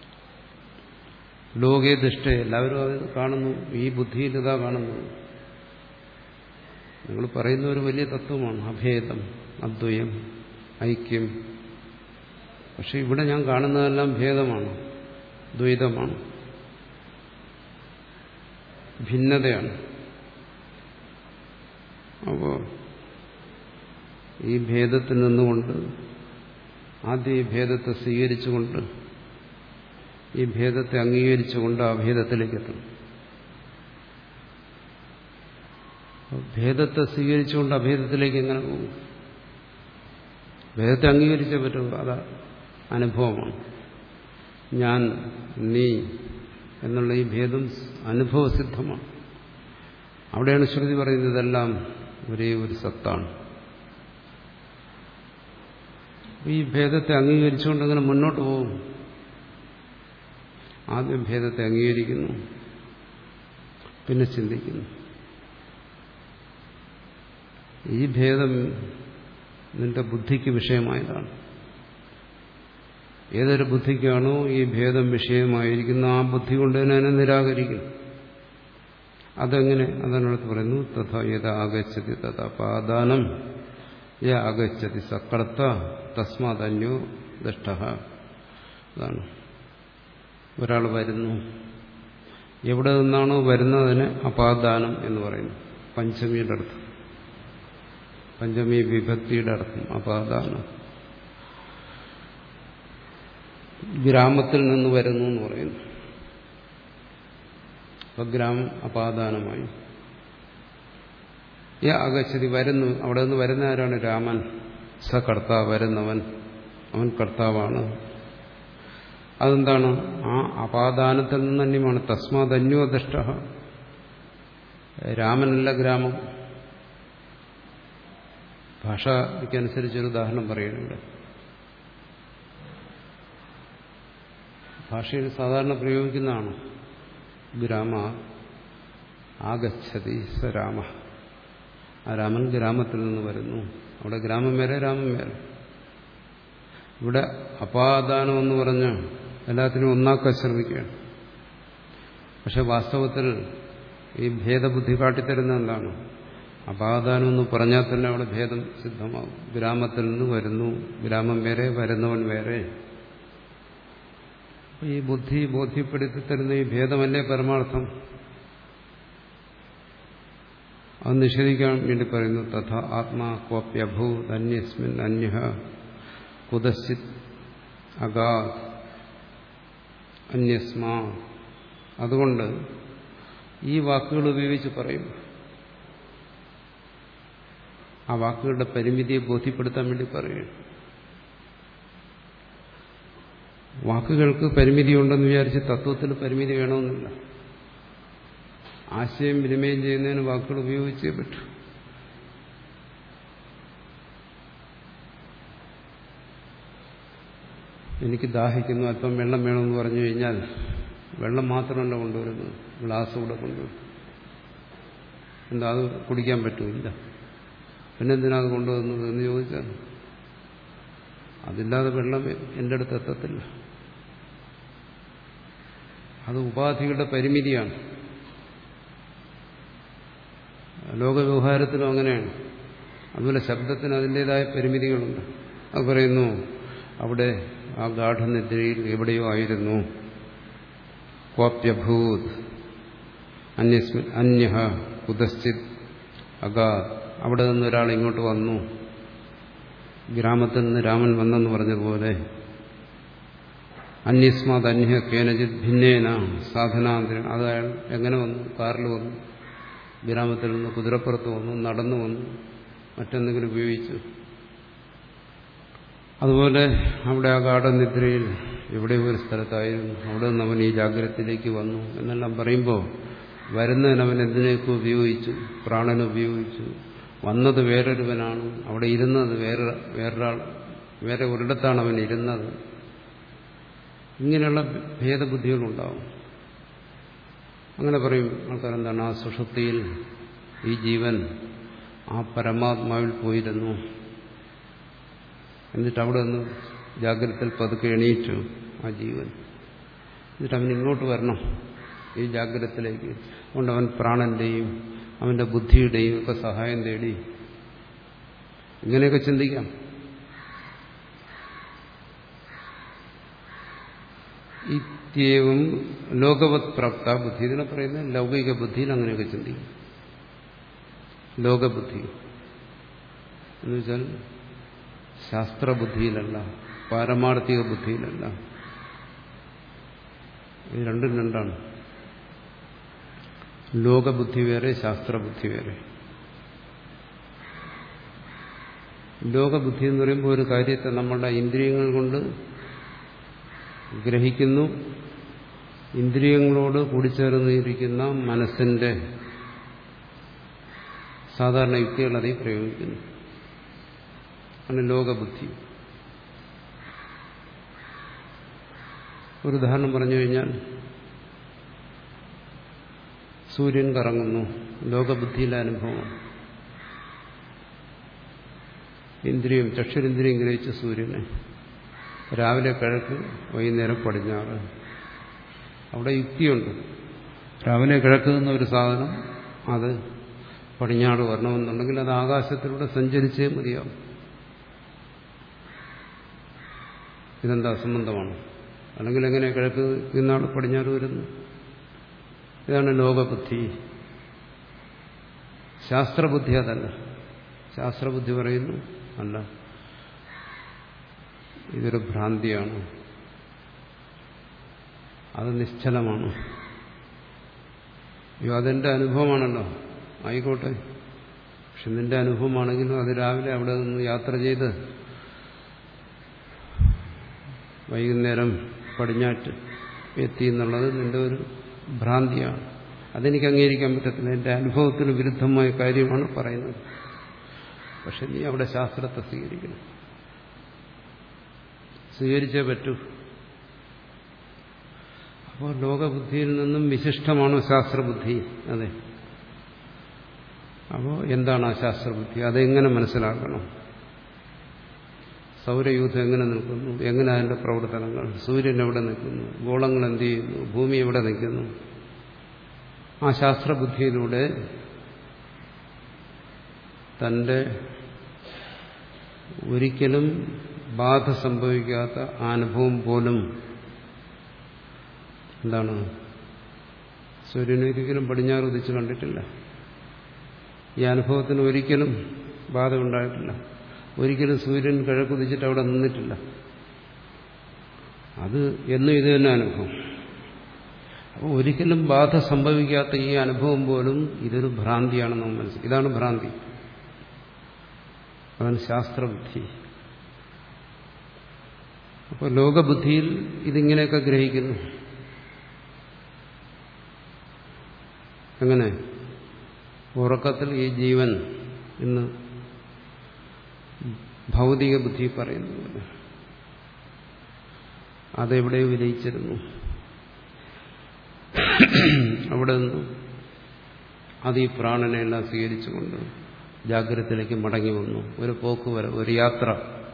A: ലോകേ ദൃഷ്ടേ, എല്ലാവരും അത് കാണുന്നു. ഈ ബുദ്ധിയിൽ ഇതാ കാണുന്നു. നിങ്ങൾ പറയുന്ന ഒരു വലിയ തത്വമാണ് അഭേദം, അദ്വയം, ഐക്യം. പക്ഷെ ഇവിടെ ഞാൻ കാണുന്നതെല്ലാം ഭേദമാണ്, ദ്വൈതമാണ്, ഭിന്നതയാണ്. അപ്പോൾ ഈ ഭേദത്തിൽ നിന്നുകൊണ്ട് ആദ്യം ഈ ഭേദത്തെ സ്വീകരിച്ചുകൊണ്ട് ഈ ഭേദത്തെ അംഗീകരിച്ചുകൊണ്ട് ആ ഭേദത്തിലേക്ക് എത്തണം. ഭേദത്തെ സ്വീകരിച്ചുകൊണ്ട് അഭേദത്തിലേക്ക് എങ്ങനെ പോകും? ഭേദത്തെ അംഗീകരിച്ചേ പറ്റൂ. അത് അനുഭവമാണ്. ഞാൻ, നീ എന്നുള്ള ഈ ഭേദം അനുഭവസിദ്ധമാണ്. അവിടെയാണ് ശ്രുതി പറയുന്നത് ഇതെല്ലാം ഒരേ ഒരു സത്താണ്. ഈ ഭേദത്തെ അംഗീകരിച്ചുകൊണ്ട് അങ്ങനെ മുന്നോട്ട് പോകും. ആദ്യം ഭേദത്തെ അംഗീകരിക്കുന്നു, പിന്നെ ചിന്തിക്കുന്നു. ഈ ഭേദം നിന്റെ ബുദ്ധിക്ക് വിഷയമായതാണ്. ഏതൊരു ബുദ്ധിക്കാണോ ഈ ഭേദം വിഷയമായിരിക്കുന്ന ആ ബുദ്ധി കൊണ്ട് തന്നെ അതിനെ നിരാകരിക്കും. അതെങ്ങനെ? അതിനടുത്ത് പറയുന്നു തഥാ യഥാ ആഗച്ഛതി തഥാ പാദാനം യ ആഗച്ഛതി സകർത്ത തസ്മാദന്യോ ദഷ്ടഃ. അതാണ് ഒരാൾ വരുന്നു, എവിടെ നിന്നാണോ വരുന്നതിന് അപാദാനം എന്ന് പറയുന്നു. പഞ്ചമിയുടെ അർത്ഥം, പഞ്ചമി വിഭക്തിയുടെ അർത്ഥം അപാദാനം. ഗ്രാമത്തിൽ നിന്ന് വരുന്നു എന്ന് പറയുന്നു. അപ്പൊ ഗ്രാമം അപാദാനമായി. ഈ ആഗച്ഛതി വരുന്നു, അവിടെ നിന്ന് വരുന്ന ആരാണ്? രാമൻ. സ കർത്താവ്, വരുന്നവൻ, അവൻ കർത്താവാണ്. അതെന്താണ്? ആ അപാദാനത്തിൽ നിന്ന് തന്നെയാണ്. തസ്മാദന്യോ ദഷ്ടഃ. രാമനല്ല ഗ്രാമം. ഭാഷയ്ക്കനുസരിച്ചൊരു ഉദാഹരണം പറയുന്നു ഇവിടെ. ഭാഷയിൽ സാധാരണ പ്രയോഗിക്കുന്നതാണ് ഗ്രാമ ആഗച്ഛതി സ രാമ. ആ രാമൻ ഗ്രാമത്തിൽ നിന്ന് വരുന്നു. അവിടെ ഗ്രാമം വേറെ, രാമൻ വേറെ. ഇവിടെ അപാദാനം എന്ന് പറഞ്ഞ് എല്ലാത്തിനും ഒന്നാക്കാൻ ശ്രമിക്കുകയാണ്. പക്ഷെ വാസ്തവത്തിൽ ഈ ഭേദബുദ്ധി കാട്ടിത്തരുന്ന എന്താണ്? അപാദാനം എന്ന് പറഞ്ഞാൽ തന്നെ അവിടെ ഭേദം സിദ്ധമാകും. ഗ്രാമത്തിൽ നിന്ന് വരുന്നു, ഗ്രാമം വേറെ, വരുന്നവൻ വേറെ. ഈ ബുദ്ധി ബോധ്യപ്പെടുത്തി തരുന്ന ഈ ഭേദമല്ലേ പരമാർത്ഥം? അത് നിഷേധിക്കാൻ വേണ്ടി പറയുന്നു. തഥാ ആത്മാ ക്വപ്യഭൂത് അന്യസ്മിൻ അന്യഃ കുതശ്ചിത് അഗാത് അന്യസ്മാ. അതുകൊണ്ട് ഈ വാക്കുകൾ ഉപയോഗിച്ച് പറയും. ആ വാക്കുകളുടെ പരിമിതിയെ ബോധ്യപ്പെടുത്താൻ വേണ്ടി പറയുകയാണ്. വാക്കുകൾക്ക് പരിമിതിയുണ്ടെന്ന് വിചാരിച്ച് തത്വത്തിന് പരിമിതി വേണമെന്നില്ല. ആശയം വിനിമയം ചെയ്യുന്നതിന് വാക്കുകൾ ഉപയോഗിച്ചേ പറ്റൂ. എനിക്ക് ദാഹിക്കുന്നു, അല്പം വെള്ളം വേണമെന്ന് പറഞ്ഞു കഴിഞ്ഞാൽ വെള്ളം മാത്രമല്ല കൊണ്ടുവരുന്നത്, ഗ്ലാസ് കൂടെ കൊണ്ടുവരും. എന്താ അത് കുടിക്കാൻ പറ്റൂല്ല? പിന്നെന്തിനാ അത് കൊണ്ടുവന്നത് എന്ന് ചോദിച്ചാൽ അതില്ലാതെ വെള്ളം എൻ്റെ അടുത്ത് എത്തത്തില്ല. അത് ഉപാധികളുടെ പരിമിതിയാണ്. ലോകവ്യവഹാരത്തിലും അങ്ങനെയാണ്. അതുപോലെ ശബ്ദത്തിന് അതിൻ്റെതായ പരിമിതികളുണ്ട്. അത് പറയുന്നു അവിടെ ആ ഗാഠനിദ്രയിൽ എവിടെയോ ആയിരുന്നു. ക്വാപ്യഭൂത് അന്യസ്മിൻ അന്യഃ കുതശ്ചിത് അഗാത്. അവിടെ നിന്ന് ഒരാൾ ഇങ്ങോട്ട് വന്നു. ഗ്രാമത്തിൽ നിന്ന് രാമൻ വന്നെന്ന് പറഞ്ഞതുപോലെ അന്യസ്മാത് അന്യ കേനജിത് ഭിന്നേന സാധനാന്തരം. അത് അയാൾ എങ്ങനെ വന്നു? കാറിൽ വന്നു, ഗ്രാമത്തിൽ നിന്ന് കുതിരപ്പുറത്ത് വന്നു, നടന്നു വന്നു, മറ്റെന്തെങ്കിലും ഉപയോഗിച്ചു. അതുപോലെ അവിടെ ആ ഗാഠനിദ്രയിൽ എവിടെയോ ഒരു സ്ഥലത്തായിരുന്നു, അവിടെ നിന്ന് അവൻ ഈ ജാഗ്രതത്തിലേക്ക് വന്നു എന്നെല്ലാം പറയുമ്പോൾ വരുന്നതിന് അവൻ എന്തിനേക്ക് ഉപയോഗിച്ചു? പ്രാണനെ ഉപയോഗിച്ചു. വന്നത് വേറൊരുവനാണ്, അവിടെ ഇരുന്നത് വേറെ വേറൊരാൾ, വേറെ ഒരിടത്താണ് അവൻ ഇരുന്നത്. ഇങ്ങനെയുള്ള ഭേദബുദ്ധികളുണ്ടാവും. അങ്ങനെ പറയും ആൾക്കാരെന്താണ്? ആ സുഷുപ്തിയിൽ ഈ ജീവൻ ആ പരമാത്മാവിൽ പോയിരുന്നു, എന്നിട്ട് അവിടെ നിന്ന് ജാഗ്രതയിൽ പതുക്കെ എണീറ്റു ആ ജീവൻ. എന്നിട്ട് അവൻ ഇങ്ങോട്ട് വരണം ഈ ജാഗ്രതത്തിലേക്ക്. അതുകൊണ്ട് അവൻ പ്രാണന്റെയും അവന്റെ ബുദ്ധിയുടെയും ഒക്കെ സഹായം തേടി. ഇങ്ങനെയൊക്കെ ചിന്തിക്കാം. ഇത്യവും ലോകവത് പ്രാപ്ത ബുദ്ധി, ഇതിനെ പറയുന്നത് ലൗകിക ബുദ്ധിയിൽ അങ്ങനെയൊക്കെ ചിന്തിക്കും. ലോകബുദ്ധി എന്ന് വെച്ചാൽ ശാസ്ത്രബുദ്ധിയിലല്ല, പാരമാർത്ഥിക ബുദ്ധിയിലല്ല. ഇത് രണ്ടും രണ്ടാണ്. ലോകബുദ്ധി വേറെ, ശാസ്ത്രബുദ്ധി വേറെ. ലോകബുദ്ധി എന്ന് പറയുമ്പോൾ ഒരു കാര്യത്തെ നമ്മളുടെ ഇന്ദ്രിയങ്ങൾ കൊണ്ട് ഗ്രഹിക്കുന്നു, ഇന്ദ്രിയങ്ങളോട് കൂടിച്ചേർന്നിരിക്കുന്ന മനസ്സിന്റെ സാധാരണ യുക്തികൾ അതിൽ പ്രയോഗിക്കുന്നു. ആണ് ലോകബുദ്ധി. ഒരു ഉദാഹരണം പറഞ്ഞു കഴിഞ്ഞാൽ, സൂര്യൻ കറങ്ങുന്നു, ലോകബുദ്ധിയിലെ അനുഭവം. ഇന്ദ്രിയം, ചക്ഷുരിന്ദ്രിയം ഗ്രഹിച്ച സൂര്യനെ രാവിലെ കിഴക്ക്, വൈകുന്നേരം പടിഞ്ഞാറ്. അവിടെ യുക്തിയുണ്ട്. രാവിലെ കിഴക്ക് നിന്ന ഒരു സാധനം അത് പടിഞ്ഞാറ് വരണമെന്നുണ്ടെങ്കിൽ അത് ആകാശത്തിലൂടെ സഞ്ചരിച്ചേ മതിയാവും. ഇതെന്താ അസംബന്ധമാണ്? അല്ലെങ്കിൽ എങ്ങനെ കിഴക്ക് നിന്നാണ് പടിഞ്ഞാറ് വരുന്നു? ഇതാണ് ലോകബുദ്ധി. ശാസ്ത്രബുദ്ധി അതല്ല. ശാസ്ത്രബുദ്ധി പറയുന്നു അല്ല, ഇതൊരു ഭ്രാന്തിയാണ്, അത് നിശ്ചലമാണ്. അയ്യോ, അതെന്റെ അനുഭവമാണല്ലോ, ആയിക്കോട്ടെ. പക്ഷെ നിന്റെ അനുഭവമാണെങ്കിലും അത് രാവിലെ അവിടെ നിന്ന് യാത്ര ചെയ്ത് വൈകുന്നേരം പടിഞ്ഞാറ്റ് എത്തി എന്നുള്ളത് നിന്റെ ഒരു ഭ്രാന്തിയാണ്. അതെനിക്ക് അംഗീകരിക്കാൻ പറ്റത്തില്ല. എന്റെ അനുഭവത്തിന് വിരുദ്ധമായ കാര്യമാണ് പറയുന്നത്. പക്ഷെ നീ അവിടെ ശാസ്ത്രത്തെ സ്വീകരിക്കണം, സ്വീകരിച്ചേ പറ്റൂ. അപ്പോൾ ലോകബുദ്ധിയിൽ നിന്നും വിശിഷ്ടമാണോ ശാസ്ത്രബുദ്ധി? അതെ. അപ്പോൾ എന്താണ് ആ ശാസ്ത്രബുദ്ധി? അതെങ്ങനെ മനസ്സിലാക്കണം? സൗരയൂഥം എങ്ങനെ നിൽക്കുന്നു, എങ്ങനെ അതിന്റെ പ്രവർത്തനങ്ങൾ, സൂര്യൻ എവിടെ നിൽക്കുന്നു, ഗോളങ്ങൾ എന്ത് ചെയ്യുന്നു, ഭൂമി എവിടെ നിൽക്കുന്നു? ആ ശാസ്ത്രബുദ്ധിയിലൂടെ തന്റെ ഒരിക്കലും ബാധ സംഭവിക്കാത്ത ആ അനുഭവം പോലും എന്താണ്? സൂര്യൻ ഒരിക്കലും പടിഞ്ഞാറ് ഉദിച്ച് കണ്ടിട്ടില്ല. ഈ അനുഭവത്തിന് ഒരിക്കലും ബാധ ഉണ്ടായിട്ടില്ല. ഒരിക്കലും സൂര്യൻ കിഴക്കുദിച്ചിട്ട് അവിടെ നിന്നിട്ടില്ല. അത് എന്നും ഇത് തന്നെ അനുഭവം. അപ്പോൾ ഒരിക്കലും ബാധ സംഭവിക്കാത്ത ഈ അനുഭവം പോലും ഇതൊരു ഭ്രാന്തിയാണെന്ന് നമ്മൾ മനസ്സിലാക്കി. ഇതാണ് ഭ്രാന്തി. അതാണ് ശാസ്ത്രബുദ്ധി. അപ്പോൾ ലോകബുദ്ധിയിൽ ഇതിങ്ങനെയൊക്കെ ഗ്രഹിക്കുന്നു. എങ്ങനെ? ഉറക്കത്തിൽ ഈ ജീവൻ ഇന്ന് ഭൗതിക ബുദ്ധി പറയുന്നത് അതെവിടെ വിലയിച്ചിരുന്നു. അവിടെ നിന്ന് അത് ഈ പ്രാണനെല്ലാം സ്വീകരിച്ചുകൊണ്ട് ജാഗ്രതത്തിലേക്ക് മടങ്ങി വന്നു. ഒരു പോക്ക് വര, ഒരു യാത്ര.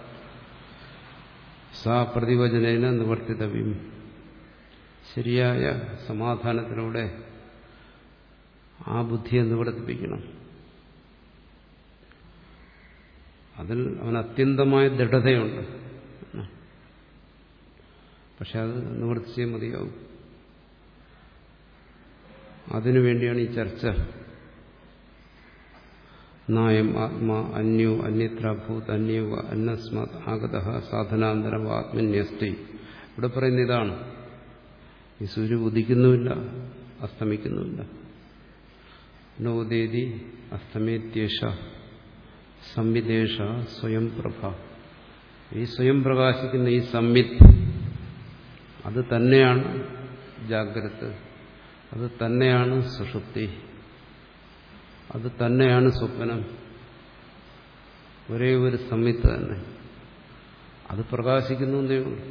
A: സാ പ്രതിവചനേന നിവർത്തിതവ്യം. ശരിയായ സമാധാനത്തിലൂടെ ആ ബുദ്ധിയെ നിവർത്തിപ്പിക്കണം. അതിൽ അവന് അത്യന്തമായ ദൃഢതയുണ്ട്. പക്ഷെ അത് നിവർത്തിച്ചേ മതിയാവും. അതിനുവേണ്ടിയാണ് ഈ ചർച്ച. നായം ആത്മാ അന്യോ അന്യത്രഭൂത് അന്യോ അന്യസ്മാത് ആഗത സാധനാന്തരം ആത്മന്യസ്തി. ഇവിടെ പറയുന്ന ഇതാണ്. ഈ സൂര്യൻ ഉദിക്കുന്നുമില്ല, അസ്തമിക്കുന്നുമില്ല. നോദേതി അസ്തമേത്യേഷ സംവിദേശ സ്വയം പ്രഭ. ഈ സ്വയം പ്രകാശിക്കുന്ന ഈ സംവിത് അത് തന്നെയാണ് ജാഗ്രത, അത് തന്നെയാണ് സുഷുപ്തി, അത് തന്നെയാണ് സ്വപ്നം. ഒരേ ഒരു സംവിത്ത് തന്നെ. അത് പ്രകാശിക്കുന്നു എന്നേ ഉള്ളൂ.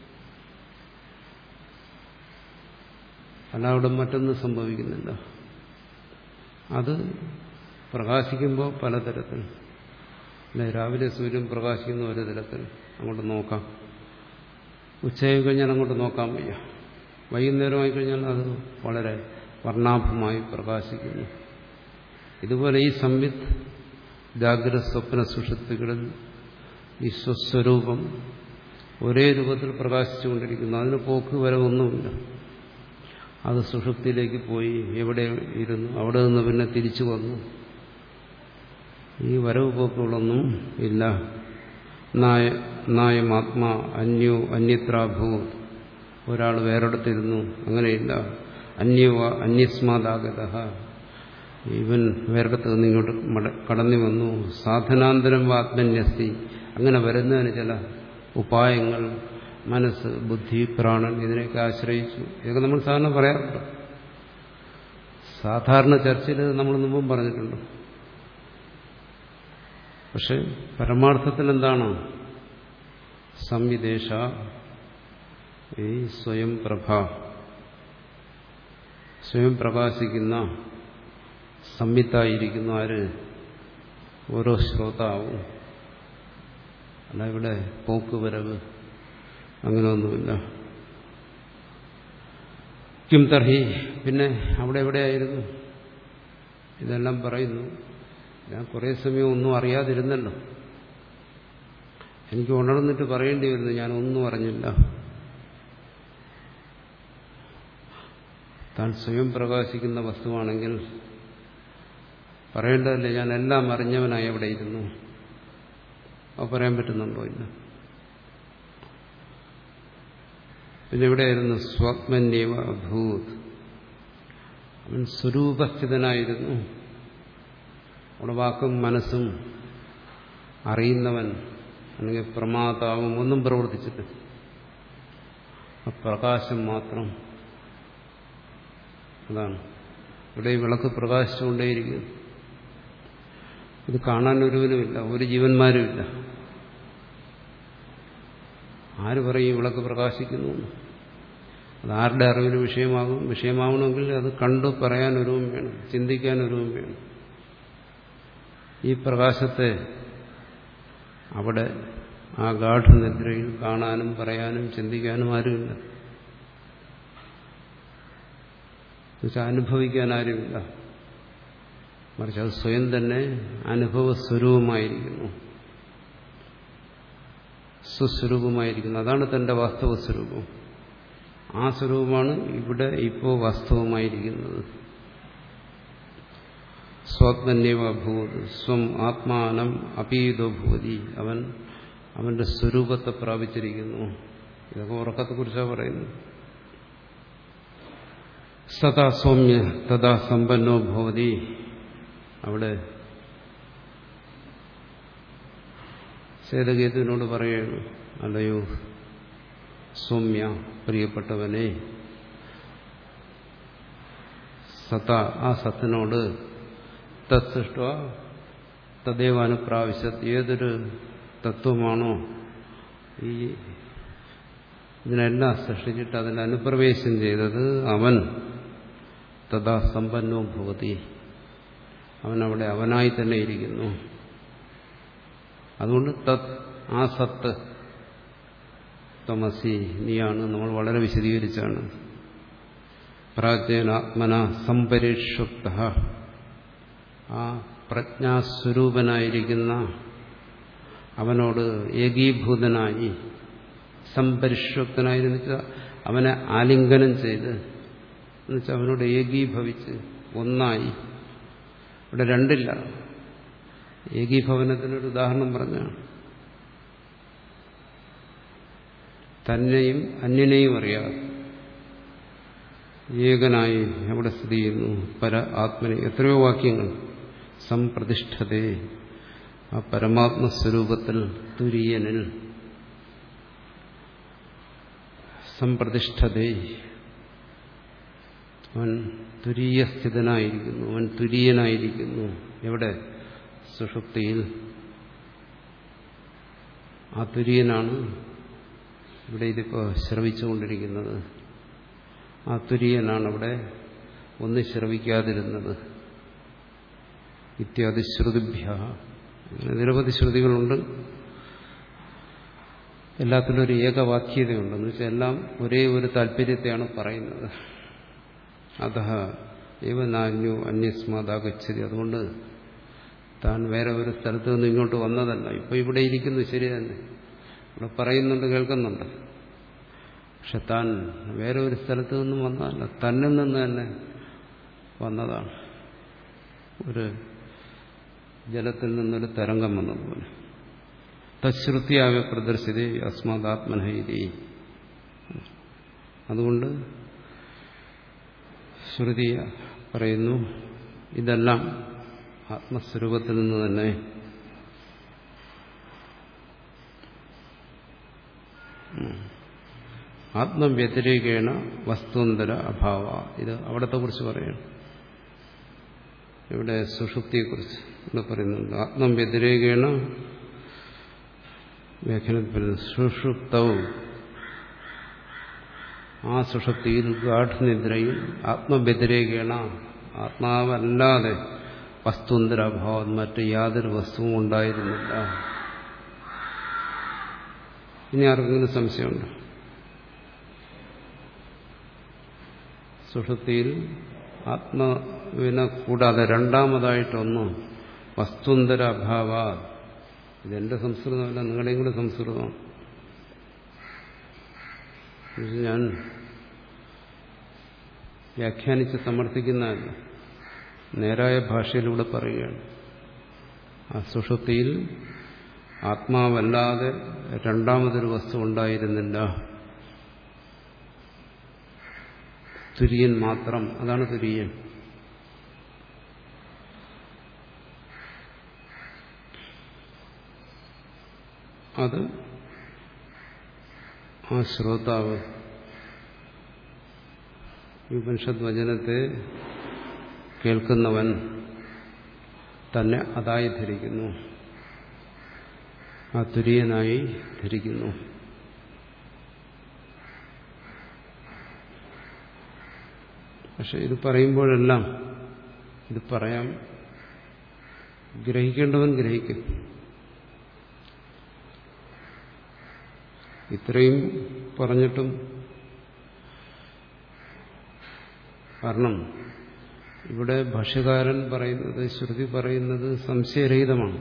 A: അല്ല അവിടെ മറ്റൊന്നും സംഭവിക്കുന്നില്ല. അത് പ്രകാശിക്കുമ്പോൾ പലതരത്തിൽ. അല്ലെ, രാവിലെ സൂര്യൻ പ്രകാശിക്കുന്ന ഒരു തരത്തിൽ അങ്ങോട്ട് നോക്കാം. ഉച്ചയായി കഴിഞ്ഞാൽ അങ്ങോട്ട് നോക്കാൻ വയ്യ. വൈകുന്നേരമായി കഴിഞ്ഞാൽ അത് വളരെ വർണ്ണാഭമായി പ്രകാശിക്കുന്നു. ഇതുപോലെ ഈ സംവിത്ത് ജാഗ്രത സ്വപ്ന സുഷുപ്തികളിൽ ഈ സ്വസ്വരൂപം ഒരേ രൂപത്തിൽ പ്രകാശിച്ചുകൊണ്ടിരിക്കുന്നു. അതിന് പോക്ക് വരവൊന്നുമില്ല. അത് സുഷുപ്തിയിലേക്ക് പോയി എവിടെ ഇരുന്നു, അവിടെ നിന്ന് പിന്നെ തിരിച്ചു വന്നു. ഈ വരവ് പോക്കുകളൊന്നും ഇല്ല. നായം ആത്മാ അന്യോ അന്യത്രാഭൂ, ഒരാൾ വേറെടുത്തിരുന്നു, അങ്ങനെയില്ല. അന്യോ അന്യസ്മാദാഗത, ഇവൻ വേറെടുത്ത് നിന്ന് ഇങ്ങോട്ട് കടന്നു വന്നു. സാധനാന്തരം ആത്മന്യസ്തി, അങ്ങനെ വരുന്നതിന് ചില ഉപായങ്ങൾ, മനസ്സ്, ബുദ്ധി, പ്രാണൻ, ഇതിനെയൊക്കെ ആശ്രയിച്ചു. ഇതൊക്കെ നമ്മൾ സാധാരണ പറയാറുണ്ട്. സാധാരണ ചർച്ചയിൽ നമ്മൾ മുമ്പും പറഞ്ഞിട്ടുണ്ട്. പക്ഷെ പരമാർത്ഥത്തിൽ എന്താണ്? സംവിദേശ ഈ സ്വയം പ്രഭ, സ്വയം പ്രകാശിക്കുന്ന സംവിത്തായിരിക്കുന്ന ആര്? ഓരോ ശ്രോതാവും. അല്ല ഇവിടെ പോക്കുവരവ് അങ്ങനെയൊന്നുമില്ല. കിം തർഹി, പിന്നെ അവിടെ എവിടെയായിരുന്നു? ഇതെല്ലാം പറയുന്നു. ഞാൻ കുറേ സമയം ഒന്നും അറിയാതിരുന്നല്ലോ. എനിക്ക് ഉണർന്നിട്ട് പറയേണ്ടി വരുന്നു, ഞാനൊന്നും അറിഞ്ഞില്ല. താൻ സ്വയം പ്രകാശിക്കുന്ന വസ്തുവാണെങ്കിൽ പറയേണ്ടതല്ലേ, ഞാൻ എല്ലാം അറിഞ്ഞവനായി അവിടെ ഇരുന്നു. അത് പറയാൻ പറ്റുന്നുണ്ടോ? ഇല്ല. പിന്നെ എവിടെയായിരുന്നു? സ്വാത്മന്യവ അഭൂത്, അവൻ സ്വരൂപസ്ഥിതനായിരുന്നു. അവിടെ വാക്കും മനസ്സും അറിയുന്നവൻ അല്ലെങ്കിൽ പ്രമാതാവും ഒന്നും പ്രവർത്തിച്ചിട്ട് പ്രകാശം മാത്രം. അതാണ് ഇവിടെ ഈ വിളക്ക് പ്രകാശിച്ചുകൊണ്ടേയിരിക്കുന്നു. ഇത് കാണാൻ ഒരുവനുമില്ല, ഒരു ജീവന്മാരുമില്ല. ആര് പറയും ഈ വിളക്ക് പ്രകാശിക്കുന്നു? അത് ആരുടെ അറിവിന് വിഷയമാകും? വിഷയമാവണമെങ്കിൽ അത് കണ്ടു പറയാൻ ഒരുവും വേണം, ചിന്തിക്കാൻ ഒരുവും വേണം. ഈ പ്രകാശത്തെ അവിടെ ആ ഗാഠനിദ്രയിൽ കാണാനും പറയാനും ചിന്തിക്കാനും ആരുമില്ല. എന്നുവെച്ചാൽ അനുഭവിക്കാൻ ആരുമില്ല. മറിച്ച് അത് സ്വയം തന്നെ അനുഭവസ്വരൂപമായിരിക്കുന്നു, സ്വസ്വരൂപമായിരിക്കുന്നു. അതാണ് തന്റെ വാസ്തവ സ്വരൂപം. ആ സ്വരൂപമാണ് ഇവിടെ ഇപ്പോൾ വാസ്തവമായിരിക്കുന്നത്. സ്വാത്മന്യവഭൂത് സ്വം ആത്മാനം അപീതോ ഭൂതി, അവൻ അവന്റെ സ്വരൂപത്തെ പ്രാപിച്ചിരിക്കുന്നു. ഇതൊക്കെ ഉറക്കത്തെക്കുറിച്ചാണ് പറയുന്നത്. സദാ സൗമ്യ തഥാ സമ്പന്നോ ഭവതി, അവിടെ സേതകേതുവിനോട് പറയുകയാണ്, അല്ലയോ സൗമ്യ, പ്രിയപ്പെട്ടവനെ, സത, ആ സത്തിനോട്, തത്സൃഷ്ട തദ്ദേവ അനുപ്രാവശ്യത്, ഏതൊരു തത്വമാണോ ഈ ഇതിനെല്ലാം സൃഷ്ടിച്ചിട്ട് അതിൽ അനുപ്രവേശം ചെയ്തത്, അവൻ തഥാ സമ്പന്നോ ഭവതി, അവനവിടെ അവനായി തന്നെ ഇരിക്കുന്നു. അതുകൊണ്ട് തത്, ആ സത്ത്, തമസി, നീയാണ്. നമ്മൾ വളരെ വിശദീകരിച്ചാണ്. പ്രാജ്ഞാത്മന സംപരിക്ഷുപ്ത, ആ പ്രജ്ഞാസ്വരൂപനായിരിക്കുന്ന അവനോട് ഏകീഭൂതനായി, സംപരിക്ഷുപ്തനായി എന്ന് വെച്ചാൽ അവനെ ആലിംഗനം ചെയ്ത്, എന്നുവെച്ചാൽ അവനോട് ഏകീഭവിച്ച് ഒന്നായി. ഇവിടെ രണ്ടില്ല. ഏകീഭവനത്തിനൊരു ഉദാഹരണം പറഞ്ഞാണ്. തന്നെയും അന്യനെയും അറിയാതെ ഏകനായി എവിടെ സ്ഥിതി ചെയ്യുന്നു? പര ആത്മനെ. എത്രയോ വാക്യങ്ങൾ. സംപ്രതിഷ്ഠതേ, ആ പരമാത്മസ്വരൂപത്തിൽ, തുര്യനിൽ. സംപ്രതിഷ്ഠതേ, അവൻ തുര്യസ്ഥിതനായിരിക്കുന്നു, അവൻ തുര്യനായിരിക്കുന്നു. എവിടെ? സുഷുപ്തിയിൽ. ആ തുര്യനാണ് ഇവിടെ ഇതിപ്പോ ശ്രവിച്ചുകൊണ്ടിരിക്കുന്നത്. ആ തുര്യനാണ് അവിടെ ഒന്ന് ശ്രവിക്കാതിരുന്നത്. ഇത്യാദി ശ്രുതിഭ്യ, നിരവധി ശ്രുതികളുണ്ട്. എല്ലാത്തിലും ഒരു ഏകവാക്യതയുണ്ട്. എന്ന് വെച്ചാൽ എല്ലാം ഒരേ ഒരു താല്പര്യത്തെയാണ് പറയുന്നത്. അതഃ ഏവ നാന്യോ അന്യസ്മാദാഗച്ഛതി, അതുകൊണ്ട് താൻ വേറെ ഒരു സ്ഥലത്ത് നിന്ന് ഇങ്ങോട്ട് വന്നതല്ല. ഇപ്പൊ ഇവിടെ ഇരിക്കുന്നു, ശരി തന്നെ, ഇവിടെ പറയുന്നുണ്ട്, കേൾക്കുന്നുണ്ട്. പക്ഷെ താൻ വേറെ ഒരു സ്ഥലത്ത് നിന്നും വന്നതല്ല, തന്നിൽ നിന്ന് തന്നെ വന്നതാണ്. ഒരു ജലത്തിൽ നിന്നൊരു തരംഗം വന്നതുപോലെ. തശ്രുതിയാവ പ്രദർശിതേ അസ്മാദാത്മനഹൈതി. അതുകൊണ്ട് ശ്രുതി പറയുന്നു ഇതെല്ലാം ആത്മസ്വരൂപത്തിൽ നിന്ന് തന്നെ ആത്മവ്യതിരേകേണ വസ്തുന്തര അഭാവ. ഇത് അവിടത്തെ കുറിച്ച് പറയണം. ഇവിടെ സുഷുപ്തിയെക്കുറിച്ച് ഇവിടെ പറയുന്നുണ്ട്. ആത്മവ്യതിരേകേണ വ്യാഖ്യാനത്തിൽ പറയുന്നു സുഷുപ്തവും, ആ സുഷുപ്തിയിൽ ഗാഠനിദ്രയിൽ ആത്മവ്യതിരേകേണ ആത്മാവല്ലാതെ വസ്തുന്തരാഭാവം മറ്റ് യാതൊരു വസ്തുവും ഉണ്ടായിരുന്നില്ല. ഇനി ആർക്കെങ്കിലും സംശയമുണ്ടോ? സുഷുപ്തിയിൽ ആത്മാവിനെ കൂടാതെ രണ്ടാമതായിട്ടൊന്ന് വസ്തുന്തര അഭാവ. ഇതെന്റെ സംസ്കൃതമല്ല, നിങ്ങളുടെയും കൂടെ സംസ്കൃതമാണ്. ഞാൻ വ്യാഖ്യാനിച്ച് സമർത്ഥിക്കുന്നതല്ല, നേരായ ഭാഷയിലൂടെ പറയുകയാണ്. ആ സുഷുപ്തിയിൽ ആത്മാവല്ലാതെ രണ്ടാമതൊരു വസ്തു ഉണ്ടായിരുന്നില്ല, തുര്യൻ മാത്രം. അതാണ് തുര്യൻ. അത് ആ ശ്രോതാവ് ഈ ഉപനിഷദ് വചനത്തെ കേൾക്കുന്നവൻ തന്നെ അതായി ധരിക്കുന്നു, ആ തുര്യനായി ധരിക്കുന്നു. പക്ഷെ ഇത് പറയുമ്പോഴെല്ലാം ഇത് പറയാം, ഗ്രഹിക്കേണ്ടവൻ ഗ്രഹിക്കും. ഇത്രയും പറഞ്ഞിട്ടും, കാരണം ഇവിടെ ഭാഷ്യകാരൻ പറയുന്നത്, ശ്രുതി പറയുന്നത് സംശയരഹിതമാണ്,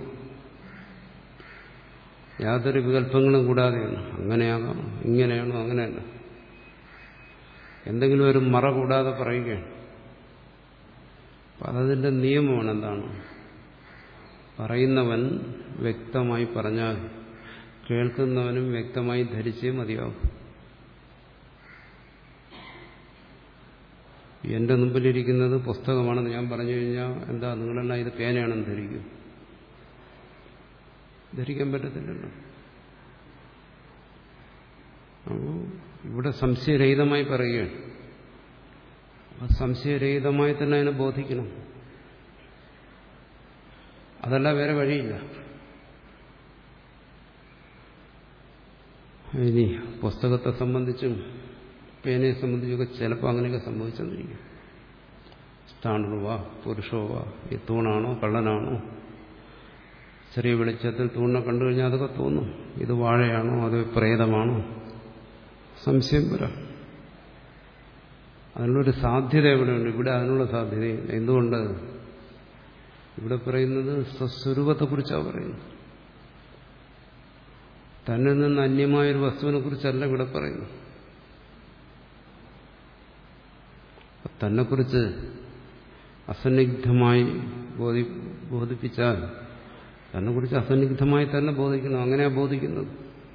A: യാതൊരു വികല്പങ്ങളും കൂടാതെയാണ്. അങ്ങനെയാകാം, ഇങ്ങനെയാണോ, അങ്ങനെയല്ല, എന്തെങ്കിലും ഒരു മറ കൂടാതെ പറയുകയാണ്. അപ്പം അതിൻ്റെ നിയമമാണ്. എന്താണ്? പറയുന്നവൻ വ്യക്തമായി പറഞ്ഞാൽ കേൾക്കുന്നവനും വ്യക്തമായി ധരിച്ചേ മതിയാവും. എന്റെ മുമ്പിലിരിക്കുന്നത് പുസ്തകമാണെന്ന് ഞാൻ പറഞ്ഞു കഴിഞ്ഞാൽ എന്താ, നിങ്ങളെല്ലാം ഇത് പേനയാണെന്ന് ധരിക്കും? ധരിക്കാൻ പറ്റത്തില്ലല്ലോ. അപ്പോൾ ഇവിടെ സംശയരഹിതമായി പറയുകയാണ്. ആ സംശയരഹിതമായി തന്നെ അതിനെ ബോധിക്കണം. അതല്ല വേറെ വഴിയില്ല. ഇനി പുസ്തകത്തെ സംബന്ധിച്ചും പേനയെ സംബന്ധിച്ചൊക്കെ ചിലപ്പോൾ അങ്ങനെയൊക്കെ സംഭവിച്ചെന്നിരിക്കും. സ്ഥാണുവാ പുരുഷോവാ, ഈ തൂണാണോ കള്ളനാണോ? ചെറിയ വെളിച്ചത്തിൽ തൂണിനെ കണ്ടു കഴിഞ്ഞാൽ അതൊക്കെ തോന്നും, ഇത് വാഴയാണോ അതോ പ്രേതമാണോ? സംശയം വരാം. അതിനുള്ളൊരു സാധ്യത എവിടെയുണ്ട്? ഇവിടെ അതിനുള്ള സാധ്യതയില്ല. എന്തുകൊണ്ട്? ഇവിടെ പറയുന്നത് സ്വസ്വരൂപത്തെക്കുറിച്ചാണ് പറയുന്നത്. തന്നിൽ നിന്ന് അന്യമായൊരു വസ്തുവിനെ കുറിച്ചല്ല ഇവിടെ പറയുന്നു. തന്നെക്കുറിച്ച് അസന്നിഗ്ധമായി ബോധി ബോധിപ്പിച്ചാൽ തന്നെക്കുറിച്ച് അസന്നിഗ്ധമായി തന്നെ ബോധിക്കണം. അങ്ങനെയാ ബോധിക്കുന്നത്.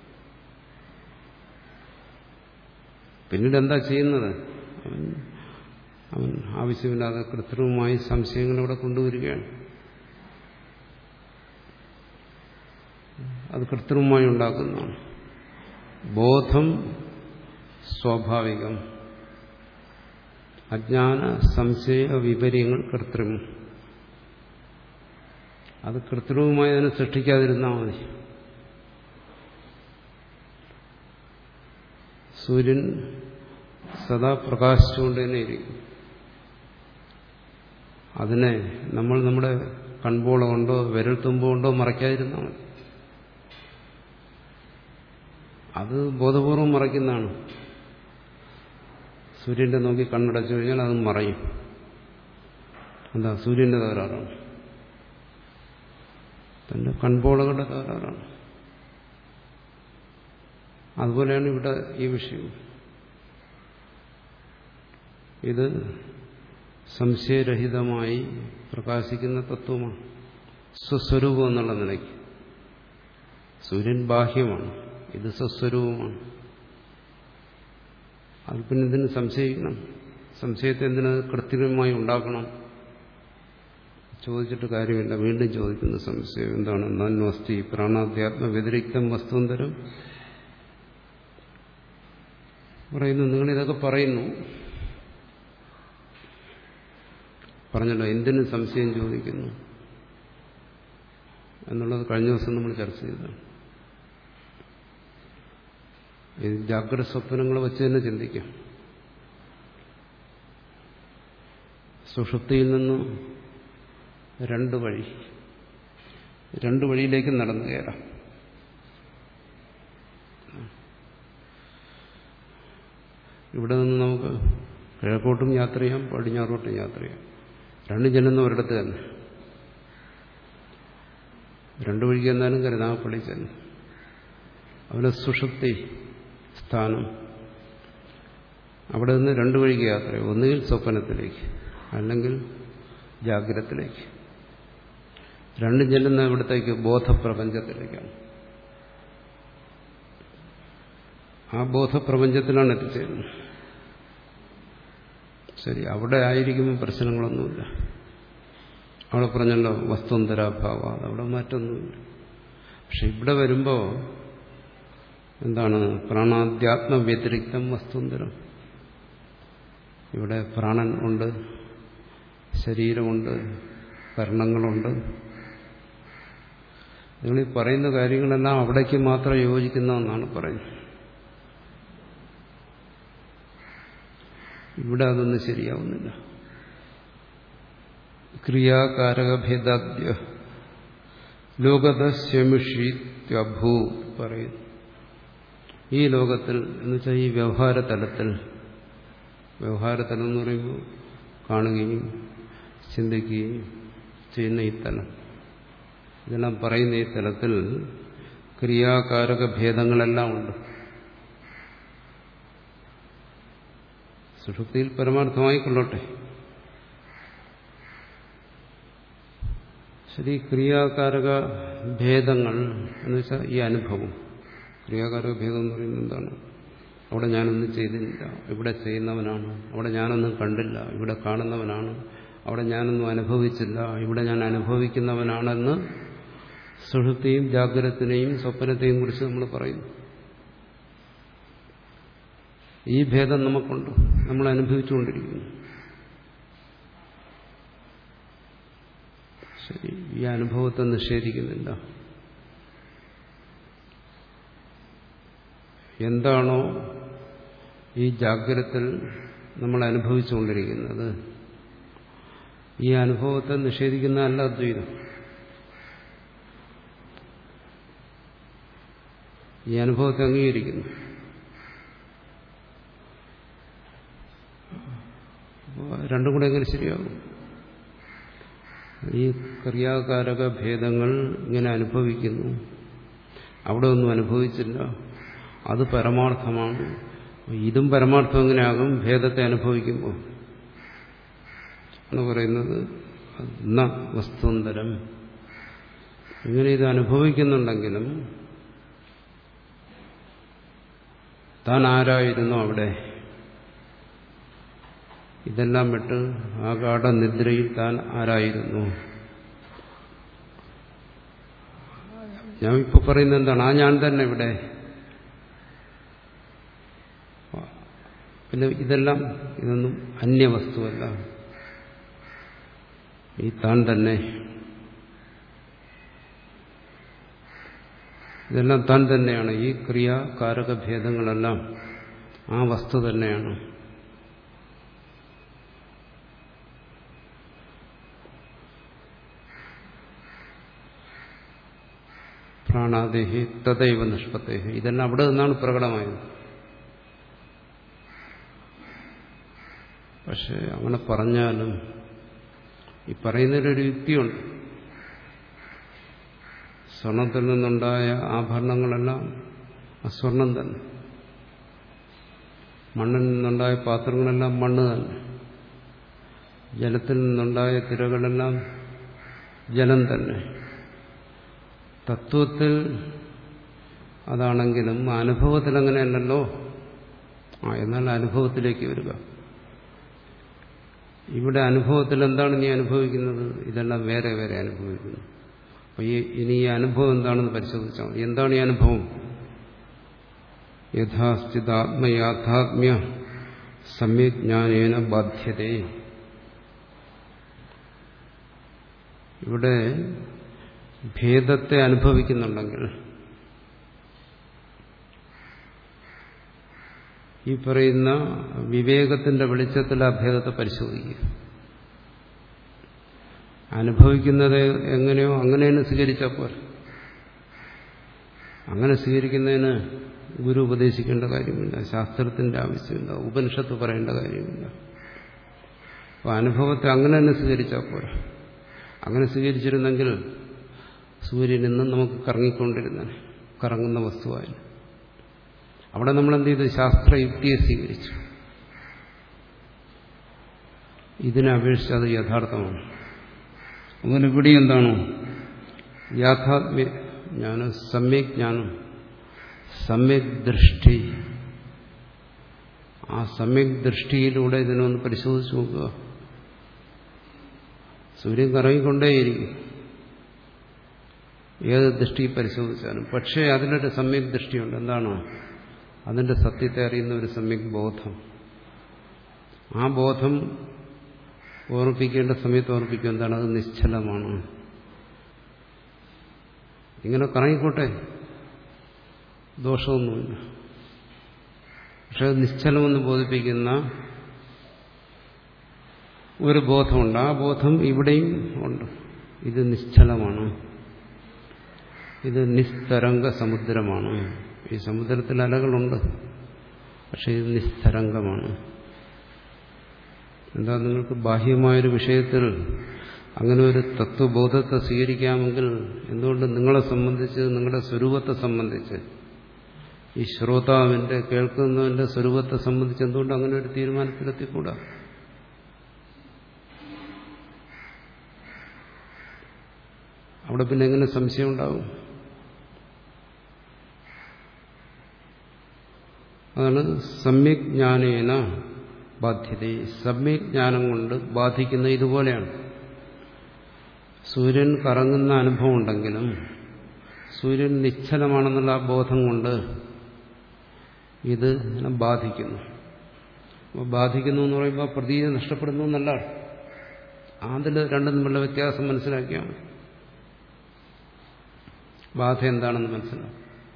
A: പിന്നീട് എന്താ ചെയ്യുന്നത്? അവൻ അവൻ ആവശ്യമില്ലാതെ കൃത്രിമമായി സംശയങ്ങളിവിടെ കൊണ്ടുവരികയാണ്. അത് കൃത്രിമമായി ഉണ്ടാക്കുന്നതാണ്. ബോധം സ്വാഭാവികം, അജ്ഞാന സംശയ വിപര്യങ്ങൾ കൃത്രിമം. അത് കൃത്രിമമായി അതിനെ സൃഷ്ടിക്കാതിരുന്നാൽ മതി. സൂര്യൻ സദാ പ്രകാശിച്ചുകൊണ്ട് തന്നെ ഇരിക്കും. അതിനെ നമ്മൾ നമ്മുടെ കൺപോള കൊണ്ടോ വിരൽ തുമ്പ് കൊണ്ടോ മറയ്ക്കാതിരുന്നാൽ മതി. അത് ബോധപൂർവം മറയ്ക്കുന്നതാണ്. സൂര്യന്റെ നോക്കി കണ്ണടച്ചു കഴിഞ്ഞാൽ അത് മറയും. എന്താ? സൂര്യന്റെ തകരാറാണ്, തന്റെ കൺപോളകളുടെ തകരാറാണ്. അതുപോലെയാണ് ഇവിടെ ഈ വിഷയം. ഇത് സംശയരഹിതമായി പ്രകാശിക്കുന്ന തത്വമാണ്, സ്വസ്വരൂപം എന്നുള്ള നിലയ്ക്ക്. സൂര്യൻ ബാഹ്യമാണ്, ഇത് സ്വസ്വരൂപമാണ്. അത് പിന്നെ ഇതിന് സംശയിക്കണം? സംശയത്തെ എന്തിനു കൃത്രിമമായി ഉണ്ടാക്കണം? ചോദിച്ചിട്ട് കാര്യമില്ല. വീണ്ടും ചോദിക്കുന്ന സംശയം എന്താണ്? നന്വസ്തി പ്രാണാധ്യാത്മ വ്യതിരിക്തം വസ്തുന്തരം പറയുന്നു. നിങ്ങളിതൊക്കെ പറയുന്നു, പറഞ്ഞല്ലോ എന്തിനു സംശയം ചോദിക്കുന്നു എന്നുള്ളത് കഴിഞ്ഞ ദിവസം നമ്മൾ ചർച്ച ചെയ്തതാണ്. ഇത് ജാഗ്രത സ്വപ്നങ്ങൾ വെച്ച് തന്നെ ചിന്തിക്കാം. സുഷുപ്തിയിൽ നിന്ന് രണ്ട് വഴി, രണ്ട് വഴിയിലേക്ക് നടന്നു കയറാം. ഇവിടെ നിന്ന് നമുക്ക് കിഴക്കോട്ടും യാത്ര ചെയ്യാം, പടിഞ്ഞാറോട്ടും യാത്ര ചെയ്യാം. രണ്ടും ചെല്ലുന്ന ഒരിടത്ത് തന്നെ. രണ്ടു വഴിക്ക് എന്നാലും കരുനാഗപ്പള്ളി ചെല്ലും. അവിടെ സുഷുപ്തി സ്ഥാനം, അവിടെ നിന്ന് രണ്ടു വഴിക്ക് യാത്ര ചെയ്യും. ഒന്നുകിൽ സ്വപ്നത്തിലേക്ക്, അല്ലെങ്കിൽ ജാഗ്രതത്തിലേക്ക്. രണ്ടും ചെല്ലുന്ന ഇവിടത്തേക്ക് ബോധപ്രപഞ്ചത്തിലേക്കാണ്. ആ ബോധപ്രപഞ്ചത്തിലാണ് എത്തിച്ചേരുന്നത്. ശരി, അവിടെ ആയിരിക്കുമ്പോൾ പ്രശ്നങ്ങളൊന്നുമില്ല. അവിടെ പറഞ്ഞല്ലോ വസ്തുന്തരാഭാവ, അവിടെ മാറ്റൊന്നുമില്ല. പക്ഷെ ഇവിടെ വരുമ്പോൾ എന്താണ്? പ്രാണാധ്യാത്മ വ്യതിരിക്തം വസ്തുന്തരം. ഇവിടെ പ്രാണൻ ഉണ്ട്, ശരീരമുണ്ട്, കർണങ്ങളുണ്ട്. നിങ്ങൾ ഈ പറയുന്ന കാര്യങ്ങളെല്ലാം അവിടേക്ക് മാത്രം യോജിക്കുന്നതെന്നാണ് പറയുന്നത്. ഇവിടെ അതൊന്നും ശരിയാവുന്നില്ല. ക്രിയാകാരകഭേദാദ്യ ലോകതസ്യമിഷീത്യഭൂ പറയുന്നു. ഈ ലോകത്തിൽ എന്ന് വെച്ചാൽ ഈ വ്യവഹാരതലത്തിൽ, വ്യവഹാരതലം എന്ന് പറയുമ്പോൾ കാണുകയും ചിന്തിക്കുകയും ചെയ്യുന്ന ഈ തലം, ഇതെല്ലാം പറയുന്ന ഈ തലത്തിൽ ക്രിയാകാരക ഭേദങ്ങളെല്ലാം ഉണ്ട്. സുഷുപ്തിയിൽ പരമാർത്ഥമായി കൊള്ളട്ടെ. ശരി, ക്രിയാകാരക ഭേദങ്ങൾ എന്ന് വെച്ചാൽ ഈ അനുഭവം. ക്രിയാകാരക ഭേദം എന്ന് പറയുന്നത് എന്താണ്? അവിടെ ഞാനൊന്നും ചെയ്തില്ല, ഇവിടെ ചെയ്യുന്നവനാണ്. അവിടെ ഞാനൊന്നും കണ്ടില്ല, ഇവിടെ കാണുന്നവനാണ്. അവിടെ ഞാനൊന്നും അനുഭവിച്ചില്ല, ഇവിടെ ഞാൻ അനുഭവിക്കുന്നവനാണെന്ന് സുഷുപ്തിയും ജാഗ്രതത്തിനെയും സ്വപ്നത്തെയും കുറിച്ച് നമ്മൾ പറയുന്നു. ഈ ഭേദം നമുക്കുണ്ട്, നമ്മൾ അനുഭവിച്ചുകൊണ്ടിരിക്കുന്നു. ശരി, ഈ അനുഭവത്തെ നിഷേധിക്കുന്നില്ല. എന്താണോ ഈ ജാഗ്രതത്തിൽ നമ്മൾ അനുഭവിച്ചുകൊണ്ടിരിക്കുന്നത്, ഈ അനുഭവത്തെ നിഷേധിക്കുന്നതല്ല അദ്വൈതം. ഈ അനുഭവത്തെ അംഗീകരിക്കുന്നു. രണ്ടും കൂടെ എങ്ങനെ ശരിയാകും? ഈ ക്രിയാകാരക ഭേദങ്ങൾ ഇങ്ങനെ അനുഭവിക്കുന്നു, അവിടെ ഒന്നും അനുഭവിച്ചില്ല, അത് പരമാർത്ഥമാണ്. ഇതും പരമാർത്ഥം എങ്ങനെയാകും ഭേദത്തെ അനുഭവിക്കുമ്പോൾ എന്ന് പറയുന്നത്? ന വസ്തുന്തരം. ഇങ്ങനെ ഇത് അനുഭവിക്കുന്നുണ്ടെങ്കിലും താൻ ആരായിരുന്നു അവിടെ? ഇതെല്ലാം വിട്ട് ആ ഗാഢനിദ്രയിൽ താൻ ആരായിരുന്നു? ഞാൻ ഇപ്പോൾ പറയുന്നത് എന്താണ്? ആ ഞാൻ തന്നെ ഇവിടെ. പിന്നെ ഇതെല്ലാം ഇതൊന്നും അന്യവസ്തുവല്ല, ഈ താൻ തന്നെ. ഇതെല്ലാം താൻ തന്നെയാണ്. ഈ ക്രിയാകാരക ഭേദങ്ങളെല്ലാം ആ വസ്തു തന്നെയാണ്. പ്രാണാദേഹി തദൈവ നിഷ്പത്തേഹി. ഇതെല്ലാം അവിടെ നിന്നാണ് പ്രകടമായത്. പക്ഷെ അങ്ങനെ പറഞ്ഞാലും ഈ പറയുന്നതിലൊരു യുക്തിയുണ്ട്. സ്വർണത്തിൽ നിന്നുണ്ടായ ആഭരണങ്ങളെല്ലാം അസ്വർണം തന്നെ, മണ്ണിൽ നിന്നുണ്ടായ പാത്രങ്ങളെല്ലാം മണ്ണ് തന്നെ, ജലത്തിൽ നിന്നുണ്ടായ തിരകളെല്ലാം ജലം തന്നെ. തത്വത്തിൽ അതാണെങ്കിലും അനുഭവത്തിൽ അങ്ങനെയല്ലല്ലോ. ആ എന്നാൽ അനുഭവത്തിലേക്ക് വരിക. ഇവിടെ അനുഭവത്തിൽ എന്താണ് നീ അനുഭവിക്കുന്നത്? ഇതെല്ലാം വേറെ വേറെ അനുഭവിക്കുന്നു. അപ്പോൾ ഈ ഇനി ഈ അനുഭവം എന്താണെന്ന് പരിശോധിച്ചാൽ മതി. എന്താണ് ഈ അനുഭവം? യഥാസ്ഥിതാത്മയാഥാത്മ്യ സമ്യജ്ഞാനേന ബാധ്യതേ. ഇവിടെ ഭേദത്തെ അനുഭവിക്കുന്നുണ്ടെങ്കിൽ ഈ പറയുന്ന വിവേകത്തിന്റെ വെളിച്ചത്തിൽ ആ ഭേദത്തെ പരിശോധിക്കുക. അനുഭവിക്കുന്നത് എങ്ങനെയോ അങ്ങനെ തന്നെ സ്വീകരിച്ചാൽ പോരെ. അങ്ങനെ സ്വീകരിക്കുന്നതിന് ഗുരു ഉപദേശിക്കേണ്ട കാര്യമില്ല, ശാസ്ത്രത്തിന്റെ ആവശ്യമില്ല, ഉപനിഷത്ത് പറയേണ്ട കാര്യമില്ല. അപ്പോൾ അനുഭവത്തെ അങ്ങനെ തന്നെ സ്വീകരിച്ചാൽ പോരാ. അങ്ങനെ സ്വീകരിച്ചിരുന്നെങ്കിൽ സൂര്യൻ ഇന്നും നമുക്ക് കറങ്ങിക്കൊണ്ടിരുന്ന കറങ്ങുന്ന വസ്തുവായി. അവിടെ നമ്മൾ എന്ത് ചെയ്തു? ശാസ്ത്രയുക്തിയെ സ്വീകരിച്ചു. ഇതിനെ അപേക്ഷിച്ച് അത് യഥാർത്ഥമാണ്. അതുപോലെ ഇവിടെ എന്താണോ യാഥാത്മ്യ ജ്ഞാനം, സമ്യക് ജ്ഞാനം, സമ്യക് ദൃഷ്ടി, ആ സമ്യക് ദൃഷ്ടിയിലൂടെ ഇതിനൊന്ന് പരിശോധിച്ച് നോക്കുക. സൂര്യൻ കറങ്ങിക്കൊണ്ടേയിരിക്കും ഏത് ദൃഷ്ടി പരിശോധിച്ചാലും. പക്ഷേ അതിനൊരു സമ്യക് ദൃഷ്ടിയുണ്ട്. എന്താണ്? അതിന്റെ സത്യത്തെ അറിയുന്ന ഒരു സമ്യക് ബോധം. ആ ബോധം ഓർമ്മിപ്പിക്കേണ്ട സമയത്ത് ഓർമ്മിപ്പിക്കും. എന്താണ്? അത് നിശ്ചലമാണ്. ഇങ്ങനെ കറങ്ങിക്കോട്ടെ, ദോഷമൊന്നുമില്ല. പക്ഷെ അത് നിശ്ചലമെന്ന് ബോധിപ്പിക്കുന്ന ഒരു ബോധമുണ്ട്. ആ ബോധം ഇവിടെയും ഉണ്ട്. ഇത് നിശ്ചലമാണ്, ഇത് നിസ്തരംഗ സമുദ്രമാണ്. ഈ സമുദ്രത്തിൽ അലകളുണ്ട്, പക്ഷെ ഇത് നിസ്തരംഗമാണ്. എന്താ, നിങ്ങൾക്ക് ബാഹ്യമായൊരു വിഷയത്തിൽ അങ്ങനെ ഒരു തത്വബോധത്തെ സ്വീകരിക്കാമെങ്കിൽ എന്തുകൊണ്ട് നിങ്ങളെ സംബന്ധിച്ച്, നിങ്ങളുടെ സ്വരൂപത്തെ സംബന്ധിച്ച്, ഈ ശ്രോതാവിന്റെ കേൾക്കുന്നതിന്റെ സ്വരൂപത്തെ സംബന്ധിച്ച് എന്തുകൊണ്ട് അങ്ങനെ ഒരു തീരുമാനത്തിലെത്തിക്കൂടാ? അവിടെ പിന്നെ എങ്ങനെ സംശയം ഉണ്ടാവും? അതാണ് സമ്യക് ജ്ഞാനേന ബാധ്യത. സമ്യക് ജ്ഞാനം കൊണ്ട് ബാധിക്കുന്ന ഇതുപോലെയാണ്. സൂര്യൻ കറങ്ങുന്ന അനുഭവം ഉണ്ടെങ്കിലും സൂര്യൻ നിശ്ചലമാണെന്നുള്ള ആ ബോധം കൊണ്ട് ഇത് ബാധിക്കുന്നു. അപ്പോൾ ബാധിക്കുന്നു എന്ന് പറയുമ്പോൾ പ്രതീതി നഷ്ടപ്പെടുന്നു എന്നല്ല. അതിൽ രണ്ടും തമ്മിലുള്ള വ്യത്യാസം മനസ്സിലാക്കിയാൽ മതി. ബാധ എന്താണെന്ന് മനസ്സിലാവും.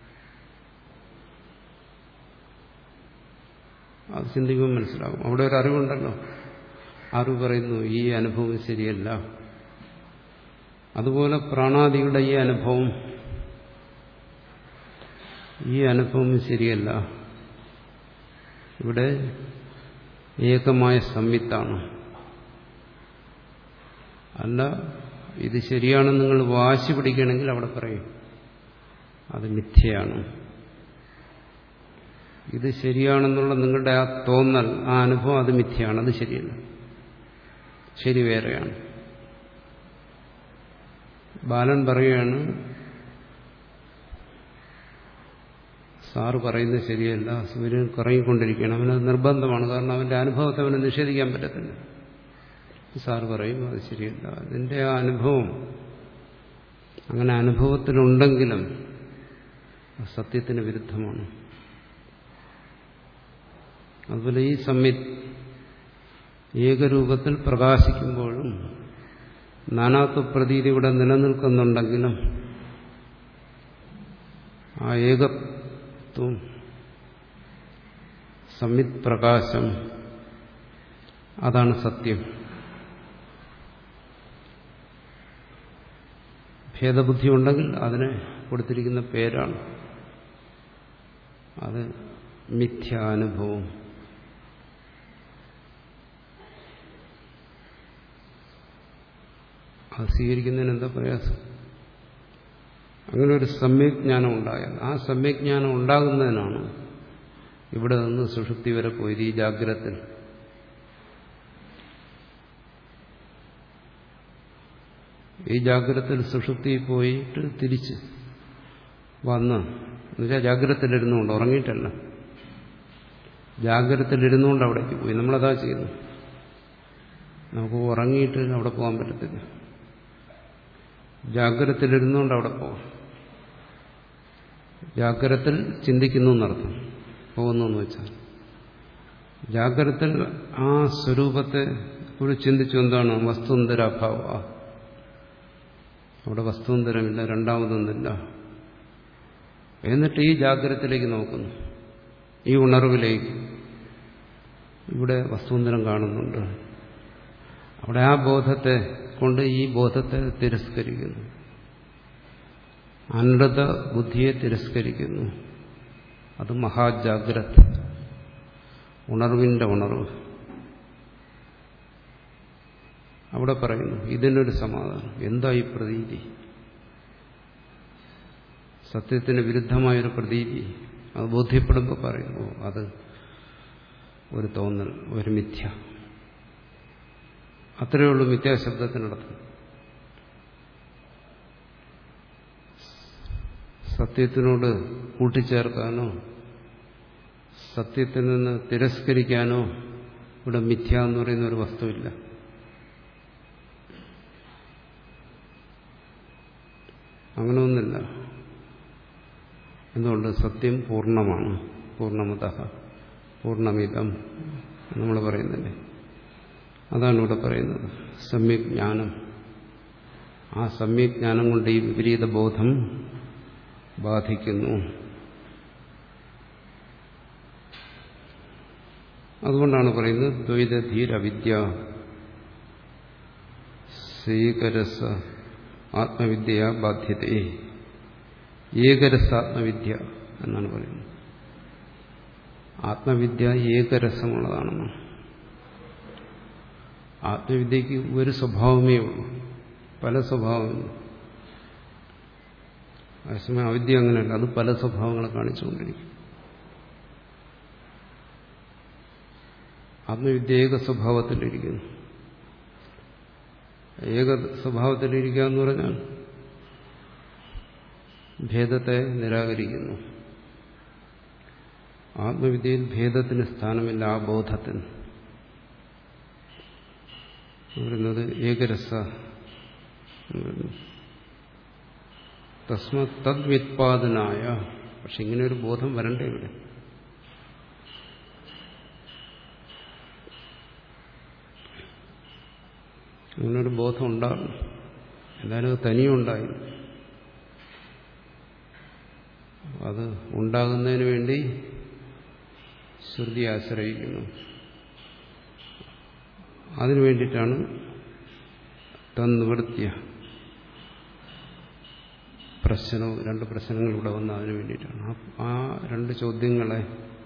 A: അത് ചിന്തിക്കുമ്പോൾ മനസ്സിലാകും. അവിടെ ഒരു അറിവുണ്ടല്ലോ. അറിവ് പറയുന്നു ഈ അനുഭവം ശരിയല്ല. അതുപോലെ പ്രാണാദികളുടെ ഈ അനുഭവം ഈ അനുഭവം ശരിയല്ല. ഇവിടെ ഏകമായ സംവിത്താണ്. അല്ല, ഇത് ശരിയാണെന്ന് നിങ്ങൾ വാശി പിടിക്കുകയാണെങ്കിൽ അവിടെ പറയും അത് മിഥ്യയാണ്. ഇത് ശരിയാണെന്നുള്ള നിങ്ങളുടെ ആ തോന്നൽ, ആ അനുഭവം, അത് മിഥ്യയാണ്, അത് ശരിയല്ല, ശരി വേറെയാണ്. ബാലൻ പറയുകയാണ് സാറ് പറയുന്നത് ശരിയല്ല, സൂര്യൻ കറങ്ങിക്കൊണ്ടിരിക്കുകയാണ്. അവനത് നിർബന്ധമാണ്. കാരണം അവന്റെ അനുഭവത്തെ അവന് നിഷേധിക്കാൻ പറ്റത്തില്ല. സാറ് പറയും അത് ശരിയല്ല. അതിൻ്റെ ആ അനുഭവം അങ്ങനെ അനുഭവത്തിലുണ്ടെങ്കിലും സത്യത്തിന് വിരുദ്ധമാണ്. അതുപോലെ ഈ സംവിത്ത് ഏകരൂപത്തിൽ പ്രകാശിക്കുമ്പോഴും നാനാത്വ പ്രതീതി ഇവിടെ നിലനിൽക്കുന്നുണ്ടെങ്കിലും ആ ഏകത്വം, സംവിത്ത് പ്രകാശം, അതാണ് സത്യം. ഭേദബുദ്ധി ഉണ്ടെങ്കിൽ അതിനെ കൊടുത്തിരിക്കുന്ന പേരാണ് അത് മിഥ്യാനുഭവം. അത് സ്വീകരിക്കുന്നതിന് എന്താ പ്രയാസം? അങ്ങനെ ഒരു സമ്യജ്ഞാനം ഉണ്ടായാൽ, ആ സമ്യജ്ഞാനം ഉണ്ടാകുന്നതിനാണ് ഇവിടെ നിന്ന് സുഷുപ്തി വരെ പോയത്. ഈ ജാഗ്രതത്തിൽ ഈ ജാഗ്രതത്തിൽ സുഷുപ്തിയിൽ പോയിട്ട് തിരിച്ച് വന്ന് എന്നുവെച്ചാൽ ജാഗ്രതത്തിലിരുന്നുകൊണ്ട്, ഉറങ്ങിയിട്ടല്ല, ജാഗ്രതത്തിലിരുന്നുകൊണ്ട് അവിടേക്ക് പോയി. നമ്മളതാ ചെയ്യുന്നു. നമുക്ക് ഉറങ്ങിയിട്ട് അവിടെ പോകാൻ പറ്റത്തില്ല. ജാഗ്രതത്തിലിരുന്നുകൊണ്ട് അവിടെ പോകാം. ജാഗ്രതത്തിൽ ചിന്തിക്കുന്നു എന്നർത്ഥം, പോകുന്നു എന്ന് വെച്ചാൽ ജാഗ്രതത്തിൽ ആ സ്വരൂപത്തെ കുറിച്ച് ചിന്തിച്ചു. എന്താണ്? വസ്തുന്തരാഭാവ. അവിടെ വസ്തുന്തരമില്ല, രണ്ടാമതൊന്നില്ല. എന്നിട്ട് ഈ ജാഗ്രതത്തിലേക്ക് നോക്കുന്നു, ഈ ഉണർവിലേക്ക്. ഇവിടെ വസ്തുന്തരം കാണുന്നുണ്ട്. അവിടെ ആ ബോധത്തെ കൊണ്ട് ഈ ബോധത്തെ തിരസ്കരിക്കുന്നു, അനൃത ബുദ്ധിയെ തിരസ്കരിക്കുന്നു. അത് മഹാജാഗ്രത, ഉണർവിന്റെ ഉണർവ്. അവിടെ പറയുന്നു ഇതിനൊരു സമാധാനം. എന്താ ഈ പ്രതീതി? സത്യത്തിന് വിരുദ്ധമായൊരു പ്രതീതി. അത് ബോധ്യപ്പെടുമ്പോൾ പറയുന്നു അത് ഒരു തോന്നൽ, ഒരു മിഥ്യ. അത്രയേ ഉള്ളൂ മിഥ്യാശബ്ദത്തിനർത്ഥം. സത്യത്തിനോട് കൂട്ടിച്ചേർക്കാനോ സത്യത്തിൽ നിന്ന് തിരസ്കരിക്കാനോ ഇവിടെ മിഥ്യ എന്ന് പറയുന്ന ഒരു വസ്തുവില്ല. അങ്ങനെ ഒന്നില്ല. എന്തുകൊണ്ട്? സത്യം പൂർണ്ണമാണ്. പൂർണ്ണമതഃ പൂർണ്ണമിതം നമ്മൾ പറയുന്നില്ലേ, അതാണ് ഇവിടെ പറയുന്നത്. സമ്യക് ജ്ഞാനം. ആ സമ്യക് ജ്ഞാനം കൊണ്ട് ഈ വിപരീത ബോധം ബാധിക്കുന്നു. അതുകൊണ്ടാണ് പറയുന്നത് ദ്വൈതധീരവിദ്യ സേകരസ ആത്മവിദ്യ ബാധ്യത. ഏകരസാത്മവിദ്യ എന്നാണ് പറയുന്നത്. ആത്മവിദ്യ ഏകരസമുള്ളതാണെന്ന്. ആത്മവിദ്യക്ക് ഒരു സ്വഭാവമേ ഉള്ളൂ, പല സ്വഭാവമില്ല. അതേസമയം അവിദ്യ അങ്ങനെയല്ല, അത് പല സ്വഭാവങ്ങളെ കാണിച്ചുകൊണ്ടിരിക്കും. ആത്മവിദ്യ ഏക സ്വഭാവത്തിലിരിക്കുന്നു. ഏക സ്വഭാവത്തിലിരിക്കുക എന്ന് പറഞ്ഞാൽ ഭേദത്തെ നിരാകരിക്കുന്നു. ആത്മവിദ്യയിൽ ഭേദത്തിന് സ്ഥാനമില്ല. ആ ബോധത്തിന് പറയുന്നത് ഏകരസ. തസ്മ തദ്വിത്പാദനായ. പക്ഷെ ഇങ്ങനെ ഒരു ബോധം വരണ്ടേ ഇവിടെ? അങ്ങനൊരു ബോധം ഉണ്ടാകും. എന്തായാലും അത് തനിയെ ഉണ്ടായി. അത് ഉണ്ടാകുന്നതിന് വേണ്ടി ശ്രുതി ആശ്രയിക്കുന്നു. അതിനു വേണ്ടിയിട്ടാണ് തന്നിവൃത്തിയ പ്രശ്നവും രണ്ട് പ്രശ്നങ്ങൾ ഇവിടെ വന്ന അതിനു വേണ്ടിയിട്ടാണ്. ആ രണ്ട് ചോദ്യങ്ങളെ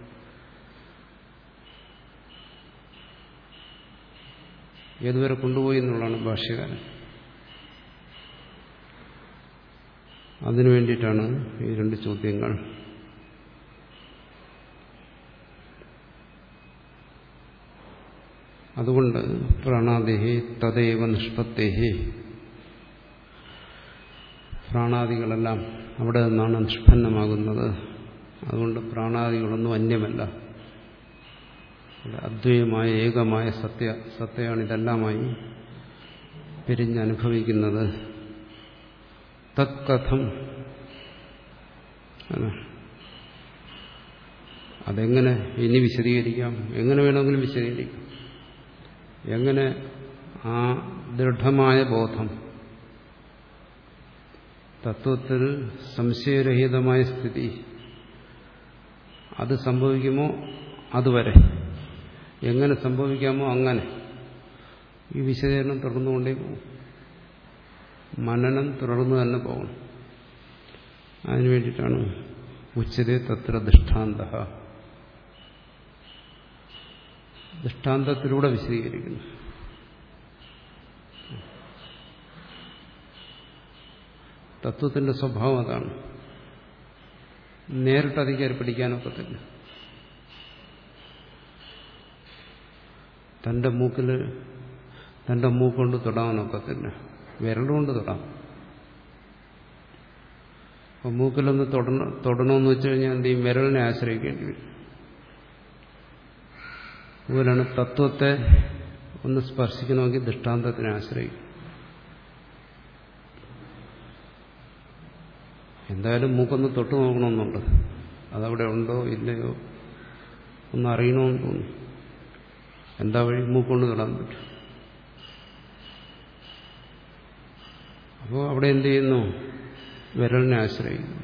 A: ഏതുവരെ കൊണ്ടുപോയി എന്നുള്ളതാണ് ഭാഷ്യകാരൻ. അതിനു വേണ്ടിയിട്ടാണ് ഈ രണ്ട് ചോദ്യങ്ങൾ. അതുകൊണ്ട് പ്രാണാദേഹി തദൈവ നിഷ്പത്തേഹി, പ്രാണാദികളെല്ലാം അവിടെ നിന്നാണ് നിഷ്പന്നമാകുന്നത്. അതുകൊണ്ട് പ്രാണാദികളൊന്നും അന്യമല്ല. അദ്വൈതമായ ഏകമായ സത്യ സത്യമാണ് ഇതെല്ലാമായി പിരിഞ്ഞനുഭവിക്കുന്നത്. തത്കഥം, അതെങ്ങനെ ഇനി വിശദീകരിക്കാം? എങ്ങനെ വേണമെങ്കിലും വിശദീകരിക്കാം. എങ്ങനെ ആ ദൃഢമായ ബോധം, തത്വത്തിൽ സംശയരഹിതമായ സ്ഥിതി, അത് സംഭവിക്കുമോ അതുവരെ, എങ്ങനെ സംഭവിക്കാമോ അങ്ങനെ ഈ വിശദീകരണം തുടർന്നുകൊണ്ടേ പോകും. മനനം തുടർന്ന് തന്നെ പോകണം. അതിനു വേണ്ടിയിട്ടാണ് ഉച്ചതേ തത്ര ദൃഷ്ടാന്ത, ദൃഷ്ടാന്തത്തിലൂടെ വിശദീകരിക്കുന്നു. തത്വത്തിന്റെ സ്വഭാവം അതാണ്. നേരിട്ട് അധികാരി പിടിക്കാനൊക്കത്തില്ല. തന്റെ മൂക്കിൽ തന്റെ മൂക്കൊണ്ട് തൊടാനൊക്കത്തില്ല, വിരലുകൊണ്ട് തൊടാം. അപ്പം മൂക്കിലൊന്ന് തൊടണ തൊടണമെന്ന് വെച്ച് കഴിഞ്ഞാൽ എന്ത് ചെയ്യും? വിരലിനെ ആശ്രയിക്കേണ്ടി വരും. അതുപോലെയാണ് തത്വത്തെ ഒന്ന് സ്പർശിക്കണമെങ്കിൽ ദൃഷ്ടാന്തത്തിനെ ആശ്രയിക്കും. എന്തായാലും മൂക്കൊന്ന് തൊട്ട് നോക്കണമെന്നുണ്ട്. അതവിടെ ഉണ്ടോ ഇല്ലയോ ഒന്ന് അറിയണമെന്ന് തോന്നുന്നു. എന്താ വഴി? മൂക്കൊണ്ട് തൊടാൻ പറ്റും. അപ്പോൾ അവിടെ എന്ത് ചെയ്യുന്നു? വിരലിനെ ആശ്രയിക്കുന്നു.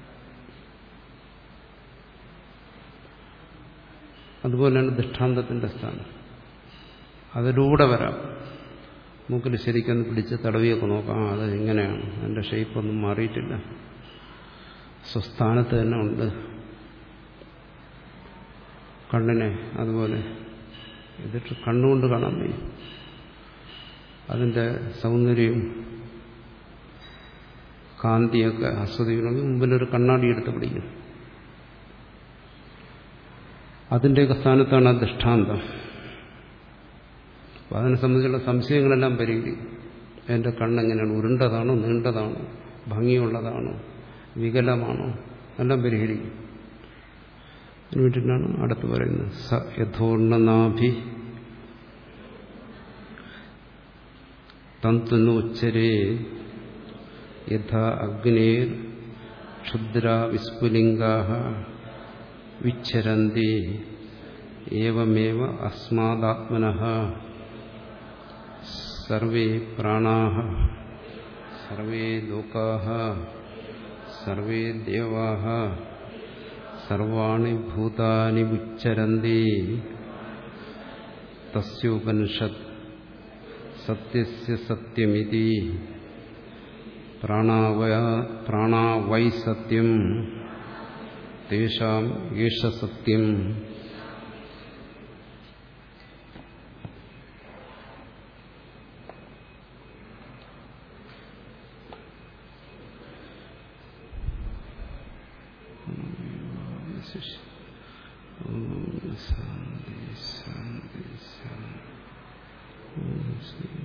A: അതുപോലെയാണ് ദൃഷ്ടാന്തത്തിന്റെ സ്ഥാനം. അതിലൂടെ വരാം. മൂക്കിൽ ശരിക്കൊന്ന് പിടിച്ച് തടവിയൊക്കെ നോക്കാം. അത് ഇങ്ങനെയാണ്, അതിൻ്റെ ഷേപ്പൊന്നും മാറിയിട്ടില്ല, സ്വസ്ഥാനത്ത് തന്നെ ഉണ്ട്. കണ്ണിനെ അതുപോലെ ഇതിട്ട് കണ്ണുകൊണ്ട് കാണാൻ വയ്യ. അതിൻ്റെ സൗന്ദര്യവും കാന്തിയൊക്കെ ആസ്വദിക്കണമെങ്കിൽ മുമ്പിലൊരു കണ്ണാടി എടുത്ത് പിടിക്കും. അതിൻ്റെയൊക്കെ സ്ഥാനത്താണ് ആ ദൃഷ്ടാന്തം. അപ്പം അതിനെ സംബന്ധിച്ചുള്ള സംശയങ്ങളെല്ലാം പരിഹരിക്കും. എൻ്റെ കണ്ണെങ്ങനെയാണ്? ഉരുണ്ടതാണോ, നീണ്ടതാണോ, ഭംഗിയുള്ളതാണോ, വികലമാണോ, എല്ലാം പരിഹരിക്കും. അതിനു വേണ്ടിയിട്ടാണ് അടുത്ത് പറയുന്നത് സ യഥോർണനാഭി തന്തുനോച്ചരേ യഥാ അഗ്നേർ ക്ഷുദ്ര വിസ്ഫുലിംഗാഃ വിച്ഛരന്തി ഏവമേവ അസ്മാദാത്മനഃ സർവേ പ്രാണാഃ സർവേ ലോകാഃ സർവേ ദേവാഃ സർവാണി ഭൂതാനി വിച്ഛരന്തി തസ്യോപനിഷത് സത്യസ്യ സത്യമിതി പ്രാണാവൈ സത്യം തേഷാം യേഷ സത്യം. ശാന്തി ശാന്തി ശാന്തി.